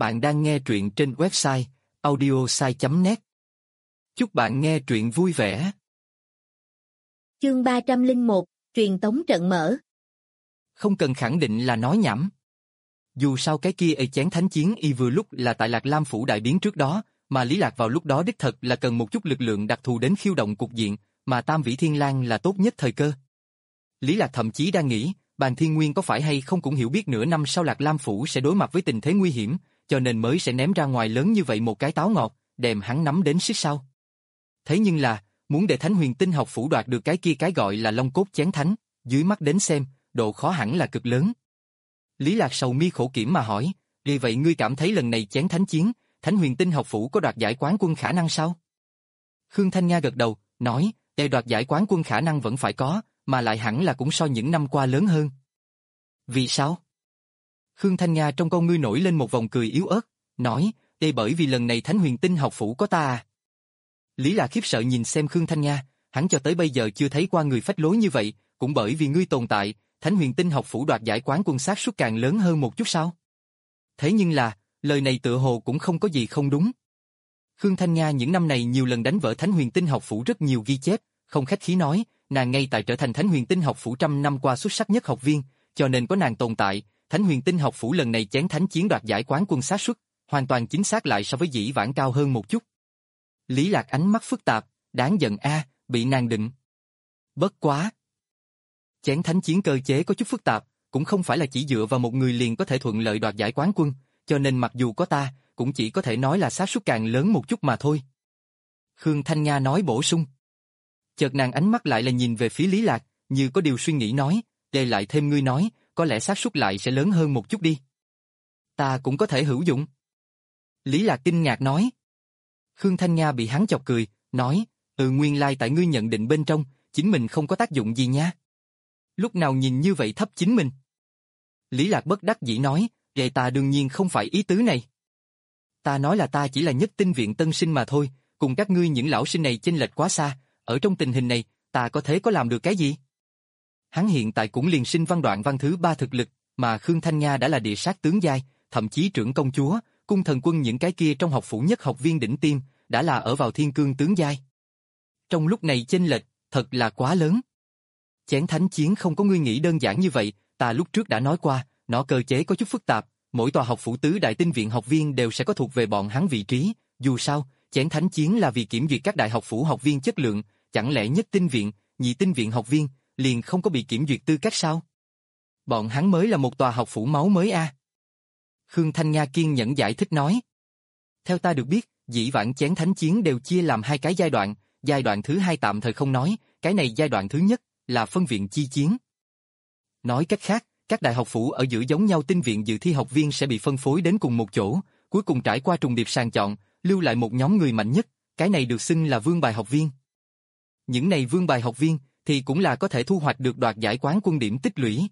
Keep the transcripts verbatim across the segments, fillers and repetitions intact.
Bạn đang nghe truyện trên website audiosai chấm net. Chúc bạn nghe truyện vui vẻ. Chương ba trăm lẻ một, truyền tống trận mở. Không cần khẳng định là nói nhảm. Dù sao cái kia ấy chén thánh chiến y vừa lúc là tại Lạc Lam phủ đại biến trước đó, mà Lý Lạc vào lúc đó đích thật là cần một chút lực lượng đặc thù đến khiêu động cục diện, mà Tam Vĩ Thiên Lang là tốt nhất thời cơ. Lý Lạc thậm chí đang nghĩ, Bàn Thiên Nguyên có phải hay không cũng hiểu biết nửa năm sau Lạc Lam phủ sẽ đối mặt với tình thế nguy hiểm, cho nên mới sẽ ném ra ngoài lớn như vậy một cái táo ngọt, đem hắn nắm đến siết sau. Thế nhưng là, muốn để Thánh Huyền Tinh học phủ đoạt được cái kia cái gọi là Long Cốt Chén Thánh, dưới mắt đến xem, độ khó hẳn là cực lớn. Lý Lạc sầu mi khổ kiểm mà hỏi, vì vậy ngươi cảm thấy lần này Chén Thánh chiến, Thánh Huyền Tinh học phủ có đoạt giải quán quân khả năng sao? Khương Thanh Nga gật đầu, nói, để đoạt giải quán quân khả năng vẫn phải có, mà lại hẳn là cũng so những năm qua lớn hơn. Vì sao? Khương Thanh Nga trong con ngươi nổi lên một vòng cười yếu ớt, nói, đây bởi vì lần này Thánh Huyền Tinh học phủ có ta à. Lý Lạc khiếp sợ nhìn xem Khương Thanh Nga, hắn cho tới bây giờ chưa thấy qua người phách lối như vậy, cũng bởi vì ngươi tồn tại, Thánh Huyền Tinh học phủ đoạt giải quán quân xác suất càng lớn hơn một chút sao? Thế nhưng là, lời này tựa hồ cũng không có gì không đúng. Khương Thanh Nga những năm này nhiều lần đánh vỡ Thánh Huyền Tinh học phủ rất nhiều ghi chép, không khách khí nói, nàng ngay tại trở thành Thánh Huyền Tinh học phủ trăm năm qua xuất sắc nhất học viên, cho nên có nàng tồn tại, Thánh Huyền Tinh học phủ lần này chén thánh chiến đoạt giải quán quân xác suất, hoàn toàn chính xác lại so với dĩ vãng cao hơn một chút. Lý Lạc ánh mắt phức tạp, đáng giận a, bị nàng định. Bất quá. Chén thánh chiến cơ chế có chút phức tạp, cũng không phải là chỉ dựa vào một người liền có thể thuận lợi đoạt giải quán quân, cho nên mặc dù có ta, cũng chỉ có thể nói là xác suất càng lớn một chút mà thôi. Khương Thanh Nga nói bổ sung. Chợt nàng ánh mắt lại là nhìn về phía Lý Lạc, như có điều suy nghĩ nói, để lại thêm ngươi nói, có lẽ xác suất lại sẽ lớn hơn một chút đi. Ta cũng có thể hữu dụng. Lý Lạc kinh ngạc nói. Khương Thanh Nga bị hắn chọc cười, nói, ừ nguyên lai tại ngươi nhận định bên trong, chính mình không có tác dụng gì nha. Lúc nào nhìn như vậy thấp chính mình. Lý Lạc bất đắc dĩ nói, vậy ta đương nhiên không phải ý tứ này. Ta nói là ta chỉ là nhất tinh viện tân sinh mà thôi, cùng các ngươi những lão sinh này chênh lệch quá xa, ở trong tình hình này, ta có thể có làm được cái gì? Hắn hiện tại cũng liền sinh văn đoạn văn thứ ba thực lực, mà Khương Thanh Nga đã là địa sát tướng giai, thậm chí trưởng công chúa, cung thần quân những cái kia trong học phủ nhất học viên đỉnh tiêm, đã là ở vào thiên cương tướng giai. Trong lúc này chênh lệch, thật là quá lớn. Chén thánh chiến không có ngươi nghĩ đơn giản như vậy, ta lúc trước đã nói qua, nó cơ chế có chút phức tạp, mỗi tòa học phủ tứ đại tinh viện học viên đều sẽ có thuộc về bọn hắn vị trí, dù sao, chén thánh chiến là vì kiểm duyệt các đại học phủ học viên chất lượng, chẳng lẽ nhất tinh viện, nhị tinh viện học viên, liền không có bị kiểm duyệt tư cách sao? Bọn hắn mới là một tòa học phủ máu mới a. À? Khương Thanh Nga kiên nhẫn giải thích nói. Theo ta được biết, dĩ vãng chén thánh chiến đều chia làm hai cái giai đoạn, giai đoạn thứ hai tạm thời không nói, cái này giai đoạn thứ nhất là phân viện chi chiến. Nói cách khác, các đại học phủ ở giữa giống nhau tinh viện dự thi học viên sẽ bị phân phối đến cùng một chỗ, cuối cùng trải qua trùng điệp sàng chọn, lưu lại một nhóm người mạnh nhất, cái này được xưng là vương bài học viên. Những này vương bài học viên thì cũng là có thể thu hoạch được đoạt giải quán quân điểm tích lũy.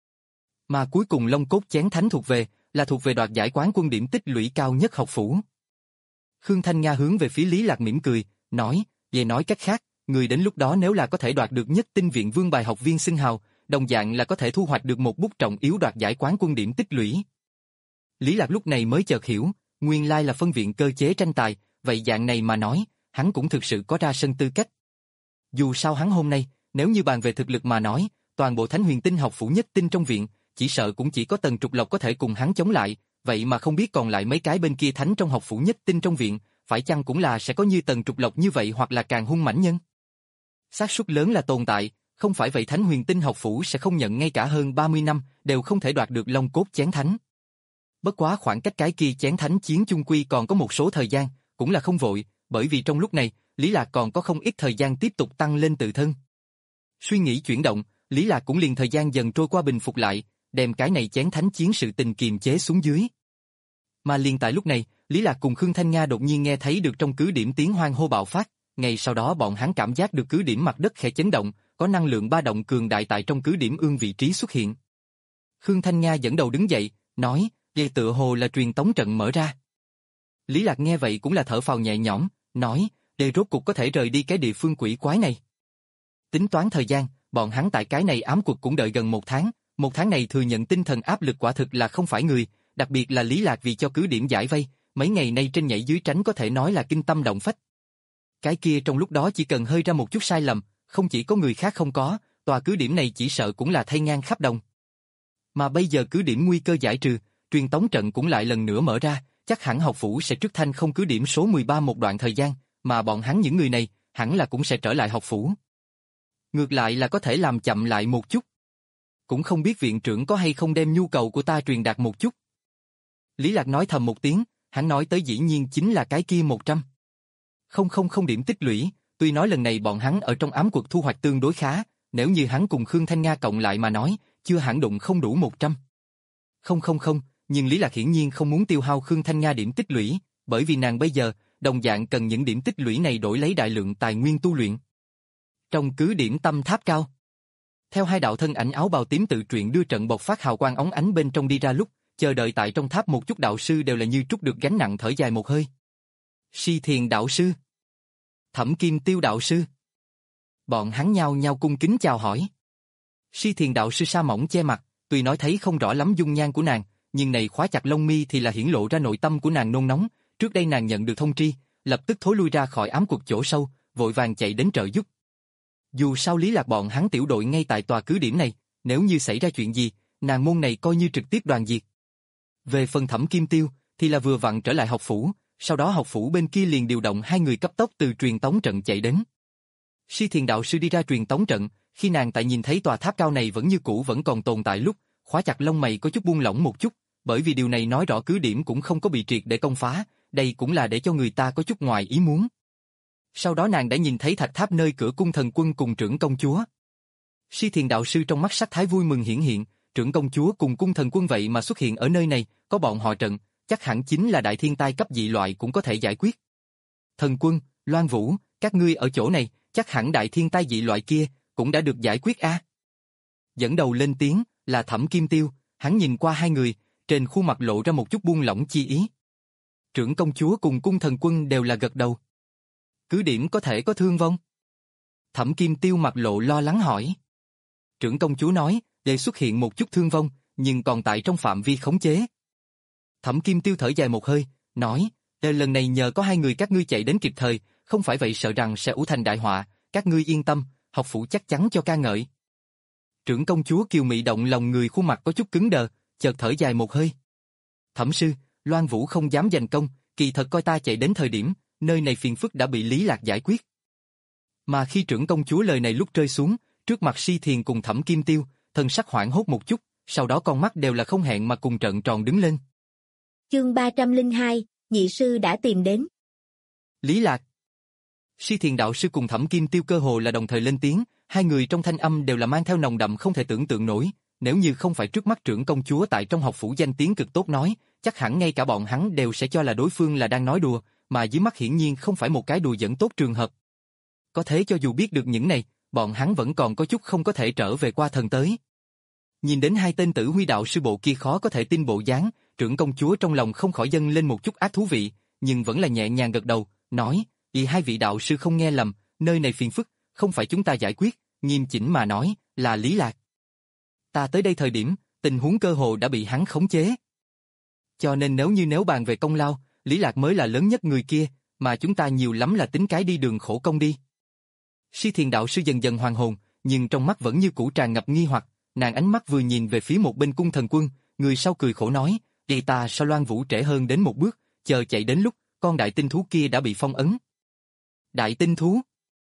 Mà cuối cùng Long Cốt Chén Thánh thuộc về, là thuộc về đoạt giải quán quân điểm tích lũy cao nhất học phủ. Khương Thanh Nga hướng về phía Lý Lạc mỉm cười, nói, về nói cách khác, người đến lúc đó nếu là có thể đoạt được nhất tinh viện vương bài học viên xưng hào, đồng dạng là có thể thu hoạch được một bút trọng yếu đoạt giải quán quân điểm tích lũy. Lý Lạc lúc này mới chợt hiểu, nguyên lai là phân viện cơ chế tranh tài, vậy dạng này mà nói, hắn cũng thực sự có ra sân tư cách. Dù sao hắn hôm nay, nếu như bàn về thực lực mà nói, toàn bộ Thánh Huyền Tinh học phủ nhất tinh trong viện, chỉ sợ cũng chỉ có Tần Trục Lộc có thể cùng hắn chống lại, vậy mà không biết còn lại mấy cái bên kia thánh trong học phủ nhất tinh trong viện, phải chăng cũng là sẽ có như Tần Trục Lộc như vậy hoặc là càng hung mãnh nhân? Xác suất lớn là tồn tại, không phải vậy Thánh Huyền Tinh học phủ sẽ không nhận ngay cả hơn ba mươi năm đều không thể đoạt được Long Cốt Chén Thánh. Bất quá khoảng cách cái kia chén thánh chiến chung quy còn có một số thời gian, cũng là không vội, bởi vì trong lúc này, Lý Lạc còn có không ít thời gian tiếp tục tăng lên tự thân. Suy nghĩ chuyển động, Lý Lạc cũng liền thời gian dần trôi qua bình phục lại, đem cái này chén thánh chiến sự tình kiềm chế xuống dưới. Mà liền tại lúc này, Lý Lạc cùng Khương Thanh Nga đột nhiên nghe thấy được trong cứ điểm tiếng hoan hô bạo phát, ngay sau đó bọn hắn cảm giác được cứ điểm mặt đất khẽ chấn động, có năng lượng ba động cường đại tại trong cứ điểm ương vị trí xuất hiện. Khương Thanh Nga dẫn đầu đứng dậy, nói, vậy tựa hồ là truyền tống trận mở ra. Lý Lạc nghe vậy cũng là thở phào nhẹ nhõm, nói, để rốt cục có thể rời đi cái địa phương quỷ quái này. Tính toán thời gian, bọn hắn tại cái này ám quật cũng đợi gần một tháng, một tháng này thừa nhận tinh thần áp lực quả thực là không phải người, đặc biệt là Lý Lạc vì cho cứ điểm giải vây, mấy ngày nay trên nhảy dưới tránh có thể nói là kinh tâm động phách. Cái kia trong lúc đó chỉ cần hơi ra một chút sai lầm, không chỉ có người khác không có, tòa cứ điểm này chỉ sợ cũng là thay ngang khắp đồng. Mà bây giờ cứ điểm nguy cơ giải trừ, truyền tống trận cũng lại lần nữa mở ra, chắc hẳn học phủ sẽ trước thanh không cứ điểm số mười ba một đoạn thời gian, mà bọn hắn những người này, hẳn là cũng sẽ trở lại học phủ. Ngược lại là có thể làm chậm lại một chút. Cũng không biết viện trưởng có hay không đem nhu cầu của ta truyền đạt một chút. Lý Lạc nói thầm một tiếng, hắn nói tới dĩ nhiên chính là cái kia một trăm. Không không không điểm tích lũy, tuy nói lần này bọn hắn ở trong ám cuộc thu hoạch tương đối khá, nếu như hắn cùng Khương Thanh Nga cộng lại mà nói, chưa hẳn đụng không đủ một trăm. Không không không, nhưng Lý Lạc hiển nhiên không muốn tiêu hao Khương Thanh Nga điểm tích lũy, bởi vì nàng bây giờ, đồng dạng cần những điểm tích lũy này đổi lấy đại lượng tài nguyên tu luyện. Trong cứ điểm Tâm Tháp Cao, theo hai đạo thân ảnh áo bào tím tự truyện đưa trận bộc phát hào quang óng ánh bên trong đi ra lúc, chờ đợi tại trong tháp một chút đạo sư đều là như trút được gánh nặng thở dài một hơi. Si Thiền đạo sư, Thẩm Kim Tiêu đạo sư. Bọn hắn nhao nhao cung kính chào hỏi. Si Thiền đạo sư sa mỏng che mặt, tuy nói thấy không rõ lắm dung nhan của nàng, nhưng này khóa chặt lông mi thì là hiển lộ ra nội tâm của nàng nôn nóng. Trước đây nàng nhận được thông tri, lập tức thối lui ra khỏi ám cuộc chỗ sâu, vội vàng chạy đến trợ giúp. Dù sao Lý Lạc bọn hắn tiểu đội ngay tại tòa cứ điểm này, nếu như xảy ra chuyện gì, nàng môn này coi như trực tiếp đoàn diệt. Về phần Thẩm Kim Tiêu, thì là vừa vặn trở lại học phủ, sau đó học phủ bên kia liền điều động hai người cấp tốc từ truyền tống trận chạy đến. Si Thiền đạo sư đi ra truyền tống trận, khi nàng tại nhìn thấy tòa tháp cao này vẫn như cũ vẫn còn tồn tại lúc, khóa chặt lông mày có chút buông lỏng một chút, bởi vì điều này nói rõ cứ điểm cũng không có bị triệt để công phá, đây cũng là để cho người ta có chút ngoài ý muốn. Sau đó nàng đã nhìn thấy thạch tháp nơi cửa cung thần quân cùng trưởng công chúa. Si Thiền đạo sư trong mắt sắc thái vui mừng hiển hiện, trưởng công chúa cùng cung thần quân vậy mà xuất hiện ở nơi này, có bọn họ trận, chắc hẳn chính là đại thiên tai cấp dị loại cũng có thể giải quyết. Thần quân, Loan Vũ, các ngươi ở chỗ này, chắc hẳn đại thiên tai dị loại kia cũng đã được giải quyết a. À? Dẫn đầu lên tiếng là Thẩm Kim Tiêu, hắn nhìn qua hai người, trên khuôn mặt lộ ra một chút buông lỏng chi ý. Trưởng công chúa cùng cung thần quân đều là gật đầu. Cứ điểm có thể có thương vong? Thẩm Kim Tiêu mặt lộ lo lắng hỏi. Trưởng công chúa nói, để xuất hiện một chút thương vong, nhưng còn tại trong phạm vi khống chế. Thẩm Kim Tiêu thở dài một hơi, nói, lần này nhờ có hai người các ngươi chạy đến kịp thời, không phải vậy sợ rằng sẽ ủ thành đại họa, các ngươi yên tâm, học phủ chắc chắn cho ca ngợi. Trưởng công chúa Kiều Mị động lòng người khuôn mặt có chút cứng đờ, chợt thở dài một hơi. Thẩm sư, Loan Vũ không dám giành công, kỳ thật coi ta chạy đến thời điểm, nơi này phiền phức đã bị Lý Lạc giải quyết. Mà khi trưởng công chúa lời này lúc rơi xuống, trước mặt Si Thiền cùng Thẩm Kim Tiêu, thân sắc hoảng hốt một chút, sau đó con mắt đều là không hẹn mà cùng trợn tròn đứng lên. Chương ba trăm lẻ hai, nhị sư đã tìm đến. Lý Lạc. Si Thiền đạo sư cùng Thẩm Kim Tiêu cơ hồ là đồng thời lên tiếng, hai người trong thanh âm đều là mang theo nồng đậm không thể tưởng tượng nổi, nếu như không phải trước mắt trưởng công chúa tại trong học phủ danh tiếng cực tốt nói, chắc hẳn ngay cả bọn hắn đều sẽ cho là đối phương là đang nói đùa, mà dưới mắt hiển nhiên không phải một cái đùa dẫn tốt trường hợp. Có thế cho dù biết được những này, bọn hắn vẫn còn có chút không có thể trở về qua thần tới. Nhìn đến hai tên tử huy đạo sư bộ kia khó có thể tin bộ dáng, trưởng công chúa trong lòng không khỏi dâng lên một chút ác thú vị, nhưng vẫn là nhẹ nhàng gật đầu, nói, y hai vị đạo sư không nghe lầm, nơi này phiền phức, không phải chúng ta giải quyết, nghiêm chỉnh mà nói, là Lý Lạc. Ta tới đây thời điểm, tình huống cơ hồ đã bị hắn khống chế. Cho nên nếu như nếu bàn về công lao, Lý Lạc mới là lớn nhất người kia, mà chúng ta nhiều lắm là tính cái đi đường khổ công đi. Si Thiền đạo sư dần dần hoàn hồn, nhưng trong mắt vẫn như cũ tràn ngập nghi hoặc, nàng ánh mắt vừa nhìn về phía một bên cung thần quân, người sau cười khổ nói, vậy ta sao Loan Vũ trễ hơn đến một bước, chờ chạy đến lúc, con đại tinh thú kia đã bị phong ấn. Đại tinh thú?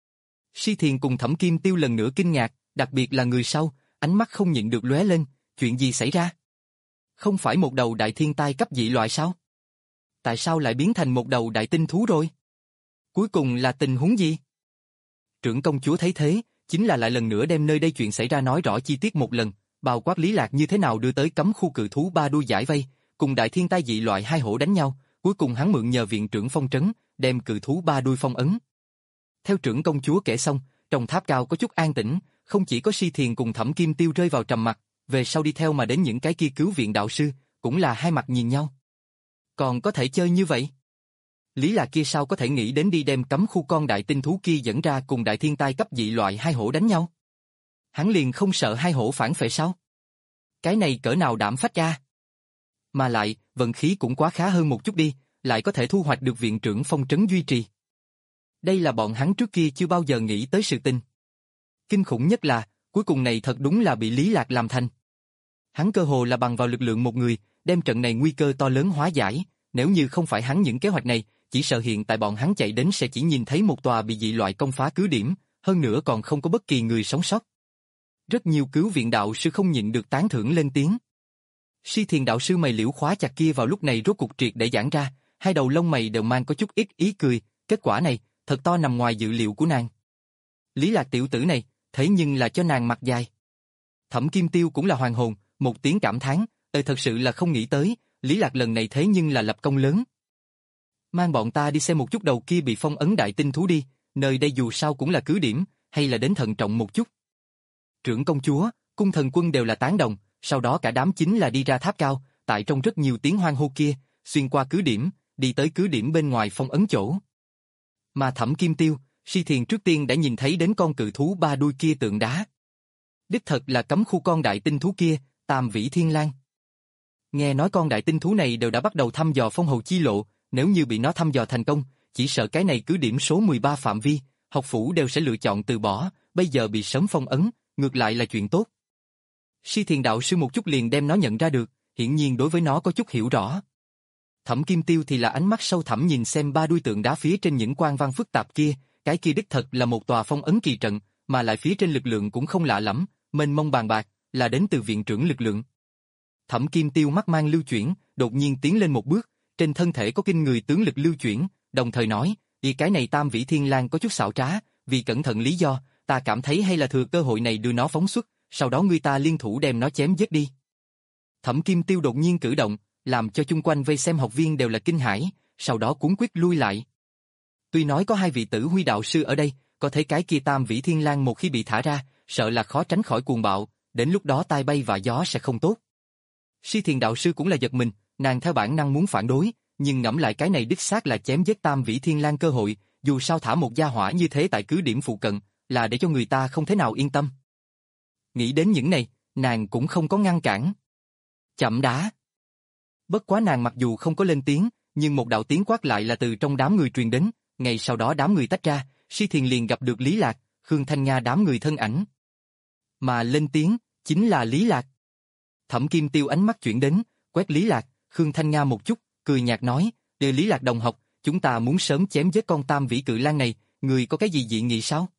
Si Thiền cùng Thẩm Kim Tiêu lần nữa kinh ngạc, đặc biệt là người sau, ánh mắt không nhịn được lóe lên, chuyện gì xảy ra? Không phải một đầu đại thiên tai cấp dị loại sao? Tại sao lại biến thành một đầu đại tinh thú rồi? Cuối cùng là tình huống gì? Trưởng công chúa thấy thế, chính là lại lần nữa đem nơi đây chuyện xảy ra nói rõ chi tiết một lần, bao quát Lý Lạc như thế nào đưa tới cấm khu cự thú ba đuôi giải vây, cùng đại thiên tai dị loại hai hổ đánh nhau, cuối cùng hắn mượn nhờ viện trưởng phong trấn, đem cự thú ba đuôi phong ấn. Theo trưởng công chúa kể xong, trong tháp cao có chút an tĩnh, không chỉ có Si Thiền cùng Thẩm Kim Tiêu rơi vào trầm mặc, về sau đi theo mà đến những cái kia cứu viện đạo sư, cũng là hai mặt nhìn nhau. Còn có thể chơi như vậy? Lý Lạc kia sao có thể nghĩ đến đi đem cấm khu con đại tinh thú kia dẫn ra cùng đại thiên tai cấp dị loại hai hổ đánh nhau? Hắn liền không sợ hai hổ phản phệ sao? Cái này cỡ nào đảm phách ra? Mà lại, vận khí cũng quá khá hơn một chút đi, lại có thể thu hoạch được viện trưởng phong trấn duy trì. Đây là bọn hắn trước kia chưa bao giờ nghĩ tới sự tình. Kinh khủng nhất là, cuối cùng này thật đúng là bị Lý Lạc làm thành. Hắn cơ hồ là bằng vào lực lượng một người, đem trận này nguy cơ to lớn hóa giải, nếu như không phải hắn những kế hoạch này, chỉ sợ hiện tại bọn hắn chạy đến sẽ chỉ nhìn thấy một tòa bị dị loại công phá cứ điểm, hơn nữa còn không có bất kỳ người sống sót. Rất nhiều cứu viện đạo sư không nhịn được tán thưởng lên tiếng. Si Thiền đạo sư mày liễu khóa chặt kia vào lúc này rốt cục triệt để giãn ra, hai đầu lông mày đều mang có chút ít ý cười, kết quả này, thật to nằm ngoài dự liệu của nàng. Lý Lạc tiểu tử này, thế nhưng là cho nàng mặt dài. Thẩm Kim Tiêu cũng là hoàn hồn, một tiếng cảm thán, ơi thật sự là không nghĩ tới, Lý Lạc lần này thế nhưng là lập công lớn. Mang bọn ta đi xem một chút đầu kia bị phong ấn đại tinh thú đi, nơi đây dù sao cũng là cứ điểm, hay là đến thận trọng một chút. Trưởng công chúa, cung thần quân đều là tán đồng, sau đó cả đám chính là đi ra tháp cao, tại trong rất nhiều tiếng hoan hô kia, xuyên qua cứ điểm, đi tới cứ điểm bên ngoài phong ấn chỗ. Mà Thẩm Kim Tiêu, Si Thiền trước tiên đã nhìn thấy đến con cự thú ba đuôi kia tượng đá. Đích thật là cấm khu con đại tinh thú kia, Tam Vĩ Thiên Lang. Nghe nói con đại tinh thú này đều đã bắt đầu thăm dò phong hầu chi lộ, nếu như bị nó thăm dò thành công, chỉ sợ cái này cứ điểm số mười ba phạm vi, học phủ đều sẽ lựa chọn từ bỏ, bây giờ bị sớm phong ấn, ngược lại là chuyện tốt. Si Thiền đạo sư một chút liền đem nó nhận ra được, hiển nhiên đối với nó có chút hiểu rõ. Thẩm Kim Tiêu thì là ánh mắt sâu thẳm nhìn xem ba đuôi tượng đá phía trên những quan văn phức tạp kia, cái kia đích thật là một tòa phong ấn kỳ trận, mà lại phía trên lực lượng cũng không lạ lắm, mênh mông bàn bạc, là đến từ viện trưởng lực lượng. Thẩm Kim Tiêu mắt mang lưu chuyển, đột nhiên tiến lên một bước, trên thân thể có kinh người tướng lực lưu chuyển, đồng thời nói, "Y cái này Tam Vĩ Thiên Lang có chút xảo trá, vì cẩn thận lý do, ta cảm thấy hay là thừa cơ hội này đưa nó phóng xuất, sau đó người ta liên thủ đem nó chém giết đi." Thẩm Kim Tiêu đột nhiên cử động, làm cho chung quanh vây xem học viên đều là kinh hãi, sau đó cuống quýt lui lại. Tuy nói có hai vị tử huy đạo sư ở đây, có thể cái kia Tam Vĩ Thiên Lang một khi bị thả ra, sợ là khó tránh khỏi cuồng bạo, đến lúc đó tai bay và gió sẽ không tốt. Si Thiền đạo sư cũng là giật mình, nàng theo bản năng muốn phản đối, nhưng ngẫm lại cái này đích xác là chém giết Tam Vĩ Thiên Lang cơ hội, dù sao thả một gia hỏa như thế tại cứ điểm phụ cận, là để cho người ta không thể nào yên tâm. Nghĩ đến những này, nàng cũng không có ngăn cản. Chậm đã. Bất quá nàng mặc dù không có lên tiếng, nhưng một đạo tiếng quát lại là từ trong đám người truyền đến, ngày sau đó đám người tách ra, Si Thiền liền gặp được Lý Lạc, Khương Thanh Nga đám người thân ảnh. Mà lên tiếng, chính là Lý Lạc. Thẩm Kim Tiêu ánh mắt chuyển đến, quét Lý Lạc, Khương Thanh Nga một chút, cười nhạt nói, "Đề Lý Lạc đồng học, chúng ta muốn sớm chém giết con Tam Vĩ Cự Lang này, người có cái gì dị nghị sao?"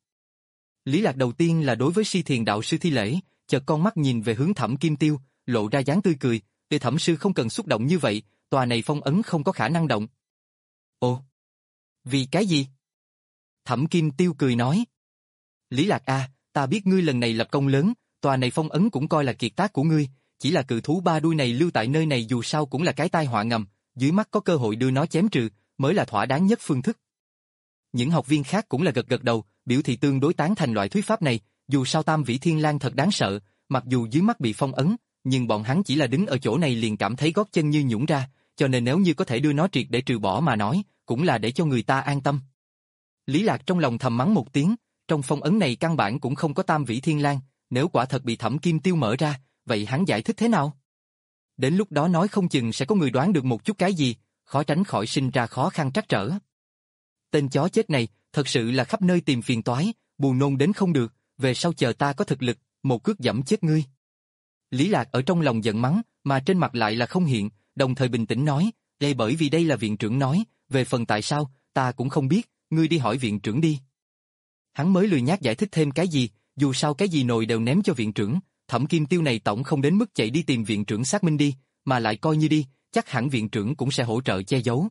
Lý Lạc đầu tiên là đối với Si Thiền đạo sư thi lễ, chợt con mắt nhìn về hướng Thẩm Kim Tiêu, lộ ra dáng tươi cười, "Đề thẩm sư không cần xúc động như vậy, tòa này phong ấn không có khả năng động." "Ồ, vì cái gì?" Thẩm Kim Tiêu cười nói, "Lý Lạc a, ta biết ngươi lần này lập công lớn, tòa này phong ấn cũng coi là kiệt tác của ngươi, chỉ là cự thú ba đuôi này lưu tại nơi này dù sao cũng là cái tai họa ngầm, dưới mắt có cơ hội đưa nó chém trừ, mới là thỏa đáng nhất phương thức." Những học viên khác cũng là gật gật đầu, biểu thị tương đối tán thành loại thuyết pháp này, dù sao Tam Vĩ Thiên Lang thật đáng sợ, mặc dù dưới mắt bị phong ấn, nhưng bọn hắn chỉ là đứng ở chỗ này liền cảm thấy gót chân như nhũn ra, cho nên nếu như có thể đưa nó triệt để trừ bỏ mà nói, cũng là để cho người ta an tâm. Lý Lạc trong lòng thầm mắng một tiếng, trong phong ấn này căn bản cũng không có Tam Vĩ Thiên Lang, nếu quả thật bị Thẩm Kim Tiêu mở ra, vậy hắn giải thích thế nào? Đến lúc đó nói không chừng sẽ có người đoán được một chút cái gì, khó tránh khỏi sinh ra khó khăn trắc trở. Tên chó chết này, thật sự là khắp nơi tìm phiền toái, buồn nôn đến không được, về sau chờ ta có thực lực, một cước giẫm chết ngươi. Lý Lạc ở trong lòng giận mắng, mà trên mặt lại là không hiện, đồng thời bình tĩnh nói, đây bởi vì đây là viện trưởng nói, về phần tại sao, ta cũng không biết, ngươi đi hỏi viện trưởng đi. Hắn mới lười nhác giải thích thêm cái gì, dù sao cái gì nồi đều ném cho viện trưởng, Thẩm Kim Tiêu này tổng không đến mức chạy đi tìm viện trưởng xác minh đi, mà lại coi như đi, chắc hẳn viện trưởng cũng sẽ hỗ trợ che giấu.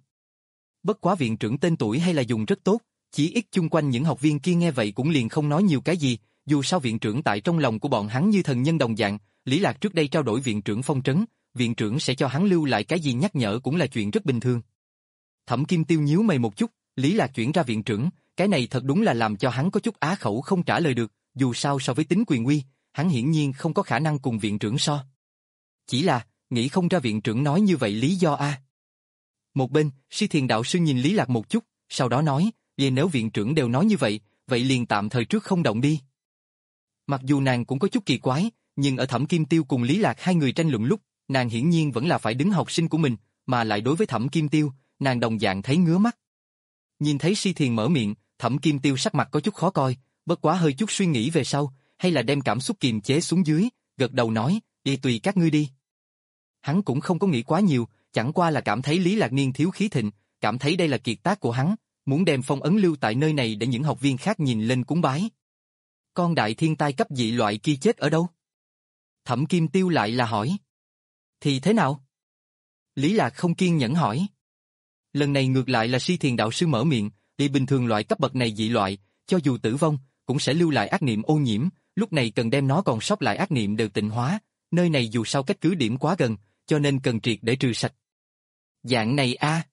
Bất quá viện trưởng tên tuổi hay là dùng rất tốt, chỉ ít chung quanh những học viên kia nghe vậy cũng liền không nói nhiều cái gì, dù sao viện trưởng tại trong lòng của bọn hắn như thần nhân đồng dạng, Lý Lạc trước đây trao đổi viện trưởng phong trấn, viện trưởng sẽ cho hắn lưu lại cái gì nhắc nhở cũng là chuyện rất bình thường. Thẩm Kim Tiêu nhíu mày một chút, Lý Lạc chuyển ra viện trưởng, cái này thật đúng là làm cho hắn có chút á khẩu không trả lời được, dù sao so với tính quyền uy, hắn hiển nhiên không có khả năng cùng viện trưởng so. Chỉ là, nghĩ không ra viện trưởng nói như vậy lý do a. Một bên, Si Thiền đạo sư nhìn Lý Lạc một chút, sau đó nói, vậy nếu viện trưởng đều nói như vậy, vậy liền tạm thời trước không động đi. Mặc dù nàng cũng có chút kỳ quái, nhưng ở Thẩm Kim Tiêu cùng Lý Lạc hai người tranh luận lúc, nàng hiển nhiên vẫn là phải đứng học sinh của mình, mà lại đối với Thẩm Kim Tiêu, nàng đồng dạng thấy ngứa mắt. Nhìn thấy Si Thiền mở miệng, Thẩm Kim Tiêu sắc mặt có chút khó coi, bất quá hơi chút suy nghĩ về sau, hay là đem cảm xúc kiềm chế xuống dưới, gật đầu nói, đi tùy các ngươi đi. Hắn cũng không có nghĩ quá nhiều, chẳng qua là cảm thấy Lý Lạc Niên thiếu khí thịnh, cảm thấy đây là kiệt tác của hắn, muốn đem phong ấn lưu tại nơi này để những học viên khác nhìn lên cúng bái. Con đại thiên tai cấp dị loại kia chết ở đâu? Thẩm Kim Tiêu lại là hỏi. Thì thế nào? Lý Lạc không kiên nhẫn hỏi. Lần này ngược lại là Si Thiền đạo sư mở miệng, vì bình thường loại cấp bậc này dị loại, cho dù tử vong, cũng sẽ lưu lại ác niệm ô nhiễm, lúc này cần đem nó còn sót lại ác niệm đều tịnh hóa, nơi này dù sao cách cứ điểm quá gần, cho nên cần triệt để trừ sạch. Dạng này a. À.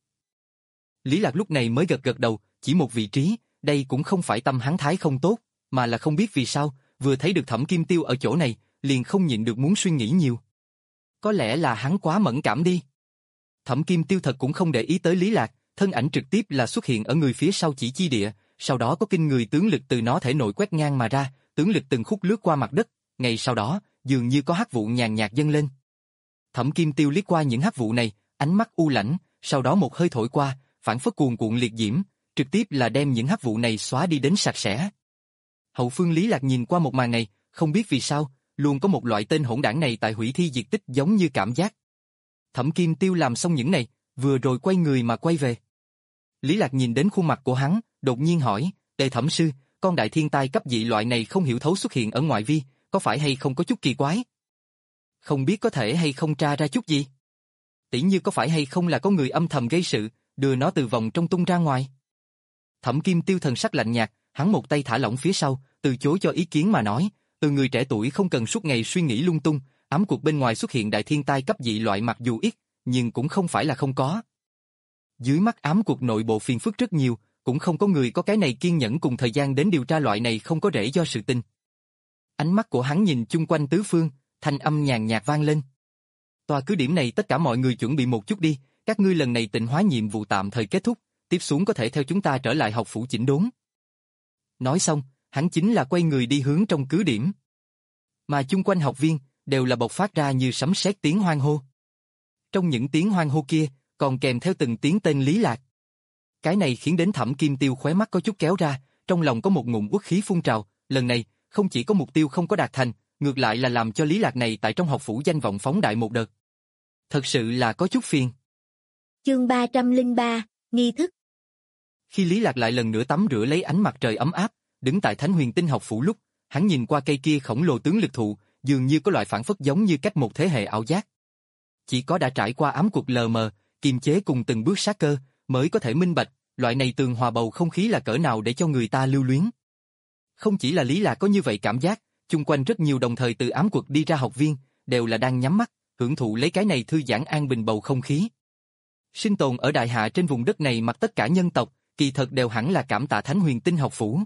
Lý Lạc lúc này mới gật gật đầu, chỉ một vị trí, đây cũng không phải tâm hắn thái không tốt, mà là không biết vì sao, vừa thấy được Thẩm Kim Tiêu ở chỗ này, liền không nhịn được muốn suy nghĩ nhiều. Có lẽ là hắn quá mẫn cảm đi. Thẩm Kim Tiêu thật cũng không để ý tới Lý Lạc, thân ảnh trực tiếp là xuất hiện ở người phía sau chỉ chi địa, sau đó có kinh người tướng lực từ nó thể nội quét ngang mà ra, tướng lực từng khúc lướt qua mặt đất, ngay sau đó, dường như có hắc vụ nhàn nhạt dâng lên. Thẩm Kim Tiêu liếc qua những hắc vụ này, ánh mắt u lãnh, sau đó một hơi thổi qua, phản phất cuồn cuộn liệt diễm, trực tiếp là đem những hắc vụ này xóa đi đến sạch sẽ. Hậu phương Lý Lạc nhìn qua một màn này, không biết vì sao, luôn có một loại tên hỗn đảng này tại hủy thi diệt tích giống như cảm giác. Thẩm Kim Tiêu làm xong những này, vừa rồi quay người mà quay về. Lý Lạc nhìn đến khuôn mặt của hắn, đột nhiên hỏi, Tề Thẩm sư, con đại thiên tai cấp dị loại này không hiểu thấu xuất hiện ở ngoại vi, có phải hay không có chút kỳ quái? Không biết có thể hay không tra ra chút gì? Tỉ như có phải hay không là có người âm thầm gây sự, đưa nó từ vòng trong tung ra ngoài? Thẩm Kim Tiêu thần sắc lạnh nhạt, hắn một tay thả lỏng phía sau, từ chối cho ý kiến mà nói, từ người trẻ tuổi không cần suốt ngày suy nghĩ lung tung, ám cuộc bên ngoài xuất hiện đại thiên tai cấp dị loại mặc dù ít, nhưng cũng không phải là không có. Dưới mắt ám cuộc nội bộ phiền phức rất nhiều, cũng không có người có cái này kiên nhẫn cùng thời gian đến điều tra loại này không có rễ do sự tình. Ánh mắt của hắn nhìn chung quanh tứ phương, thanh âm nhàn nhạt vang lên. Tòa cứ điểm này tất cả mọi người chuẩn bị một chút đi, các ngươi lần này tịnh hóa nhiệm vụ tạm thời kết thúc, tiếp xuống có thể theo chúng ta trở lại học phủ chỉnh đốn. Nói xong, hắn chính là quay người đi hướng trong cứ điểm. Mà chung quanh học viên, đều là bộc phát ra như sấm sét tiếng hoan hô. Trong những tiếng hoan hô kia, còn kèm theo từng tiếng tên Lý Lạc. Cái này khiến đến Thẩm Kim Tiêu khóe mắt có chút kéo ra, trong lòng có một ngụm uất khí phun trào, lần này, không chỉ có mục tiêu không có đạt thành, ngược lại là làm cho Lý Lạc này tại trong học phủ danh vọng phóng đại một đợt. Thật sự là có chút phiền. Chương ba trăm lẻ ba, nghi thức. Khi Lý Lạc lại lần nữa tắm rửa lấy ánh mặt trời ấm áp, đứng tại Thánh Huyền Tinh học phủ lúc, hắn nhìn qua cây kia khổng lồ tướng lực thụ, dường như có loại phản phất giống như cách một thế hệ ảo giác. Chỉ có đã trải qua ám cuộc lờ mờ, kiềm chế cùng từng bước sát cơ, mới có thể minh bạch, loại này tường hòa bầu không khí là cỡ nào để cho người ta lưu luyến. Không chỉ là Lý Lạc có như vậy cảm giác, chung quanh rất nhiều đồng thời từ ám cuộc đi ra học viên, đều là đang nhắm mắt, hưởng thụ lấy cái này thư giãn an bình bầu không khí. Sinh tồn ở đại hạ trên vùng đất này mặt tất cả nhân tộc, kỳ thật đều hẳn là cảm tạ Thánh Huyền Tinh học phủ.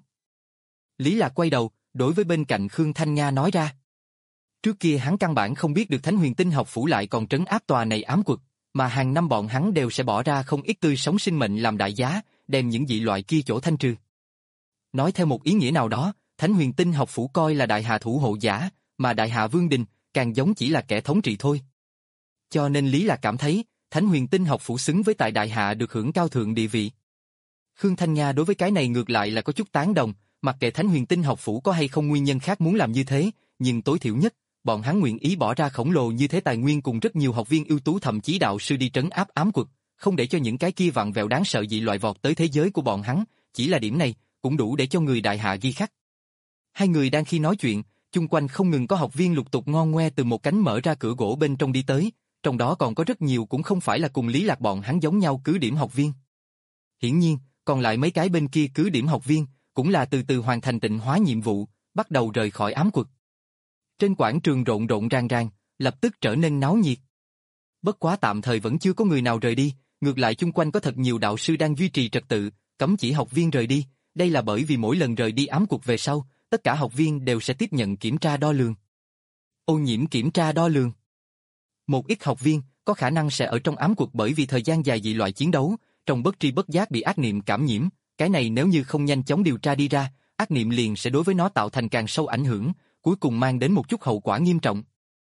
Lý Lạc quay đầu, đối với bên cạnh Khương Thanh Nga nói ra. Trước kia hắn căn bản không biết được Thánh Huyền Tinh học phủ lại còn trấn áp tòa này ám quật, mà hàng năm bọn hắn đều sẽ bỏ ra không ít tươi sống sinh mệnh làm đại giá, đem những dị loại kia chỗ thanh trừ. Nói theo một ý nghĩa nào đó, Thánh Huyền Tinh học phủ coi là đại hạ thủ hộ giả, mà đại hạ Vương Đình càng giống chỉ là kẻ thống trị thôi. Cho nên Lý Lạc cảm thấy, Thánh Huyền Tinh học phủ xứng với tại đại hạ được hưởng cao thượng địa vị. Khương Thanh Nga đối với cái này ngược lại là có chút tán đồng, mặc kệ Thánh Huyền Tinh học phủ có hay không nguyên nhân khác muốn làm như thế, nhưng tối thiểu nhất, bọn hắn nguyện ý bỏ ra khổng lồ như thế tài nguyên cùng rất nhiều học viên ưu tú thậm chí đạo sư đi trấn áp ám quật, không để cho những cái kia vặn vẹo đáng sợ dị loại vọt tới thế giới của bọn hắn, chỉ là điểm này, cũng đủ để cho người đại hạ ghi khắc. Hai người đang khi nói chuyện, chung quanh không ngừng có học viên lục tục ngon ngoe từ một cánh mở ra cửa gỗ bên trong đi tới, trong đó còn có rất nhiều cũng không phải là cùng Lý Lạc bọn hắn giống nhau cứ điểm học viên. Hiển nhiên, còn lại mấy cái bên kia cứ điểm học viên, cũng là từ từ hoàn thành tịnh hóa nhiệm vụ, bắt đầu rời khỏi ám quật. Trên quảng trường rộn rộn ràng ràng, lập tức trở nên náo nhiệt. Bất quá tạm thời vẫn chưa có người nào rời đi, ngược lại chung quanh có thật nhiều đạo sư đang duy trì trật tự, cấm chỉ học viên rời đi, đây là bởi vì mỗi lần rời đi ám quật về sau, tất cả học viên đều sẽ tiếp nhận kiểm tra đo lường. Ô nhiễm kiểm tra đo lường. Một ít học viên có khả năng sẽ ở trong ám quật bởi vì thời gian dài dị loại chiến đấu, trong bất tri bất giác bị ác niệm cảm nhiễm, cái này nếu như không nhanh chóng điều tra đi ra, ác niệm liền sẽ đối với nó tạo thành càng sâu ảnh hưởng, cuối cùng mang đến một chút hậu quả nghiêm trọng.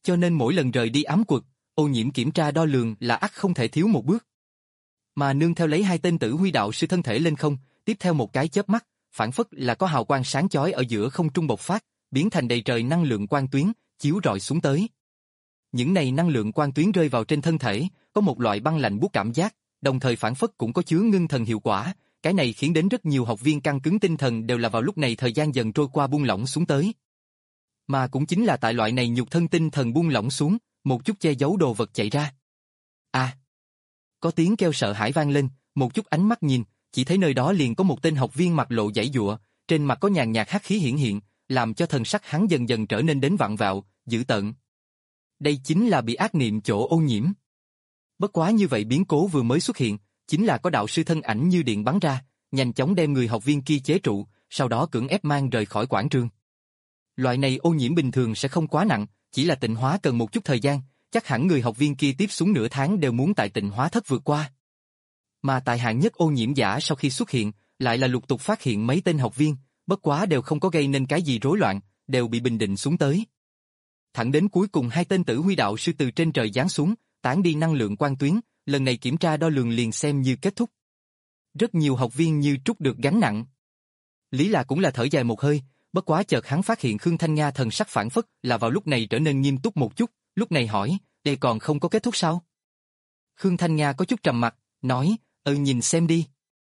Cho nên mỗi lần rời đi ám quật, Ô Nhiễm kiểm tra đo lường là ắt không thể thiếu một bước. Mà nương theo lấy hai tên tử huy đạo sư thân thể lên không, tiếp theo một cái chớp mắt, phản phất là có hào quang sáng chói ở giữa không trung bộc phát, biến thành đầy trời năng lượng quang tuyến, chiếu rọi xuống tới. Những này năng lượng quang tuyến rơi vào trên thân thể, có một loại băng lạnh buốt cảm giác, đồng thời phản phất cũng có chứa ngưng thần hiệu quả, cái này khiến đến rất nhiều học viên căng cứng tinh thần đều là vào lúc này thời gian dần trôi qua buông lỏng xuống tới. Mà cũng chính là tại loại này nhục thân tinh thần buông lỏng xuống, một chút che giấu đồ vật chạy ra. À! Có tiếng kêu sợ hãi vang lên, một chút ánh mắt nhìn, chỉ thấy nơi đó liền có một tên học viên mặt lộ giãy giụa, trên mặt có nhàn nhạt hắc khí hiển hiện, làm cho thần sắc hắn dần dần trở nên đến vặn vẹo, dữ tợn. Đây chính là bị ác niệm chỗ ô nhiễm. Bất quá như vậy biến cố vừa mới xuất hiện, chính là có đạo sư thân ảnh như điện bắn ra, nhanh chóng đem người học viên kia chế trụ, sau đó cưỡng ép mang rời khỏi quảng trường. Loại này ô nhiễm bình thường sẽ không quá nặng, chỉ là tịnh hóa cần một chút thời gian, chắc hẳn người học viên kia tiếp xuống nửa tháng đều muốn tại tịnh hóa thất vượt qua. Mà tại hạng nhất ô nhiễm giả sau khi xuất hiện, lại là lục tục phát hiện mấy tên học viên, bất quá đều không có gây nên cái gì rối loạn, đều bị bình định xuống tới. Thẳng đến cuối cùng hai tên tử huy đạo sư từ trên trời giáng xuống, tán đi năng lượng quang tuyến, lần này kiểm tra đo lường liền xem như kết thúc. Rất nhiều học viên như trút được gánh nặng. Lý Lạc cũng là thở dài một hơi, bất quá chợt hắn phát hiện Khương Thanh Nga thần sắc phản phất là vào lúc này trở nên nghiêm túc một chút, lúc này hỏi, đây còn không có kết thúc sao? Khương Thanh Nga có chút trầm mặt, nói, ừ nhìn xem đi.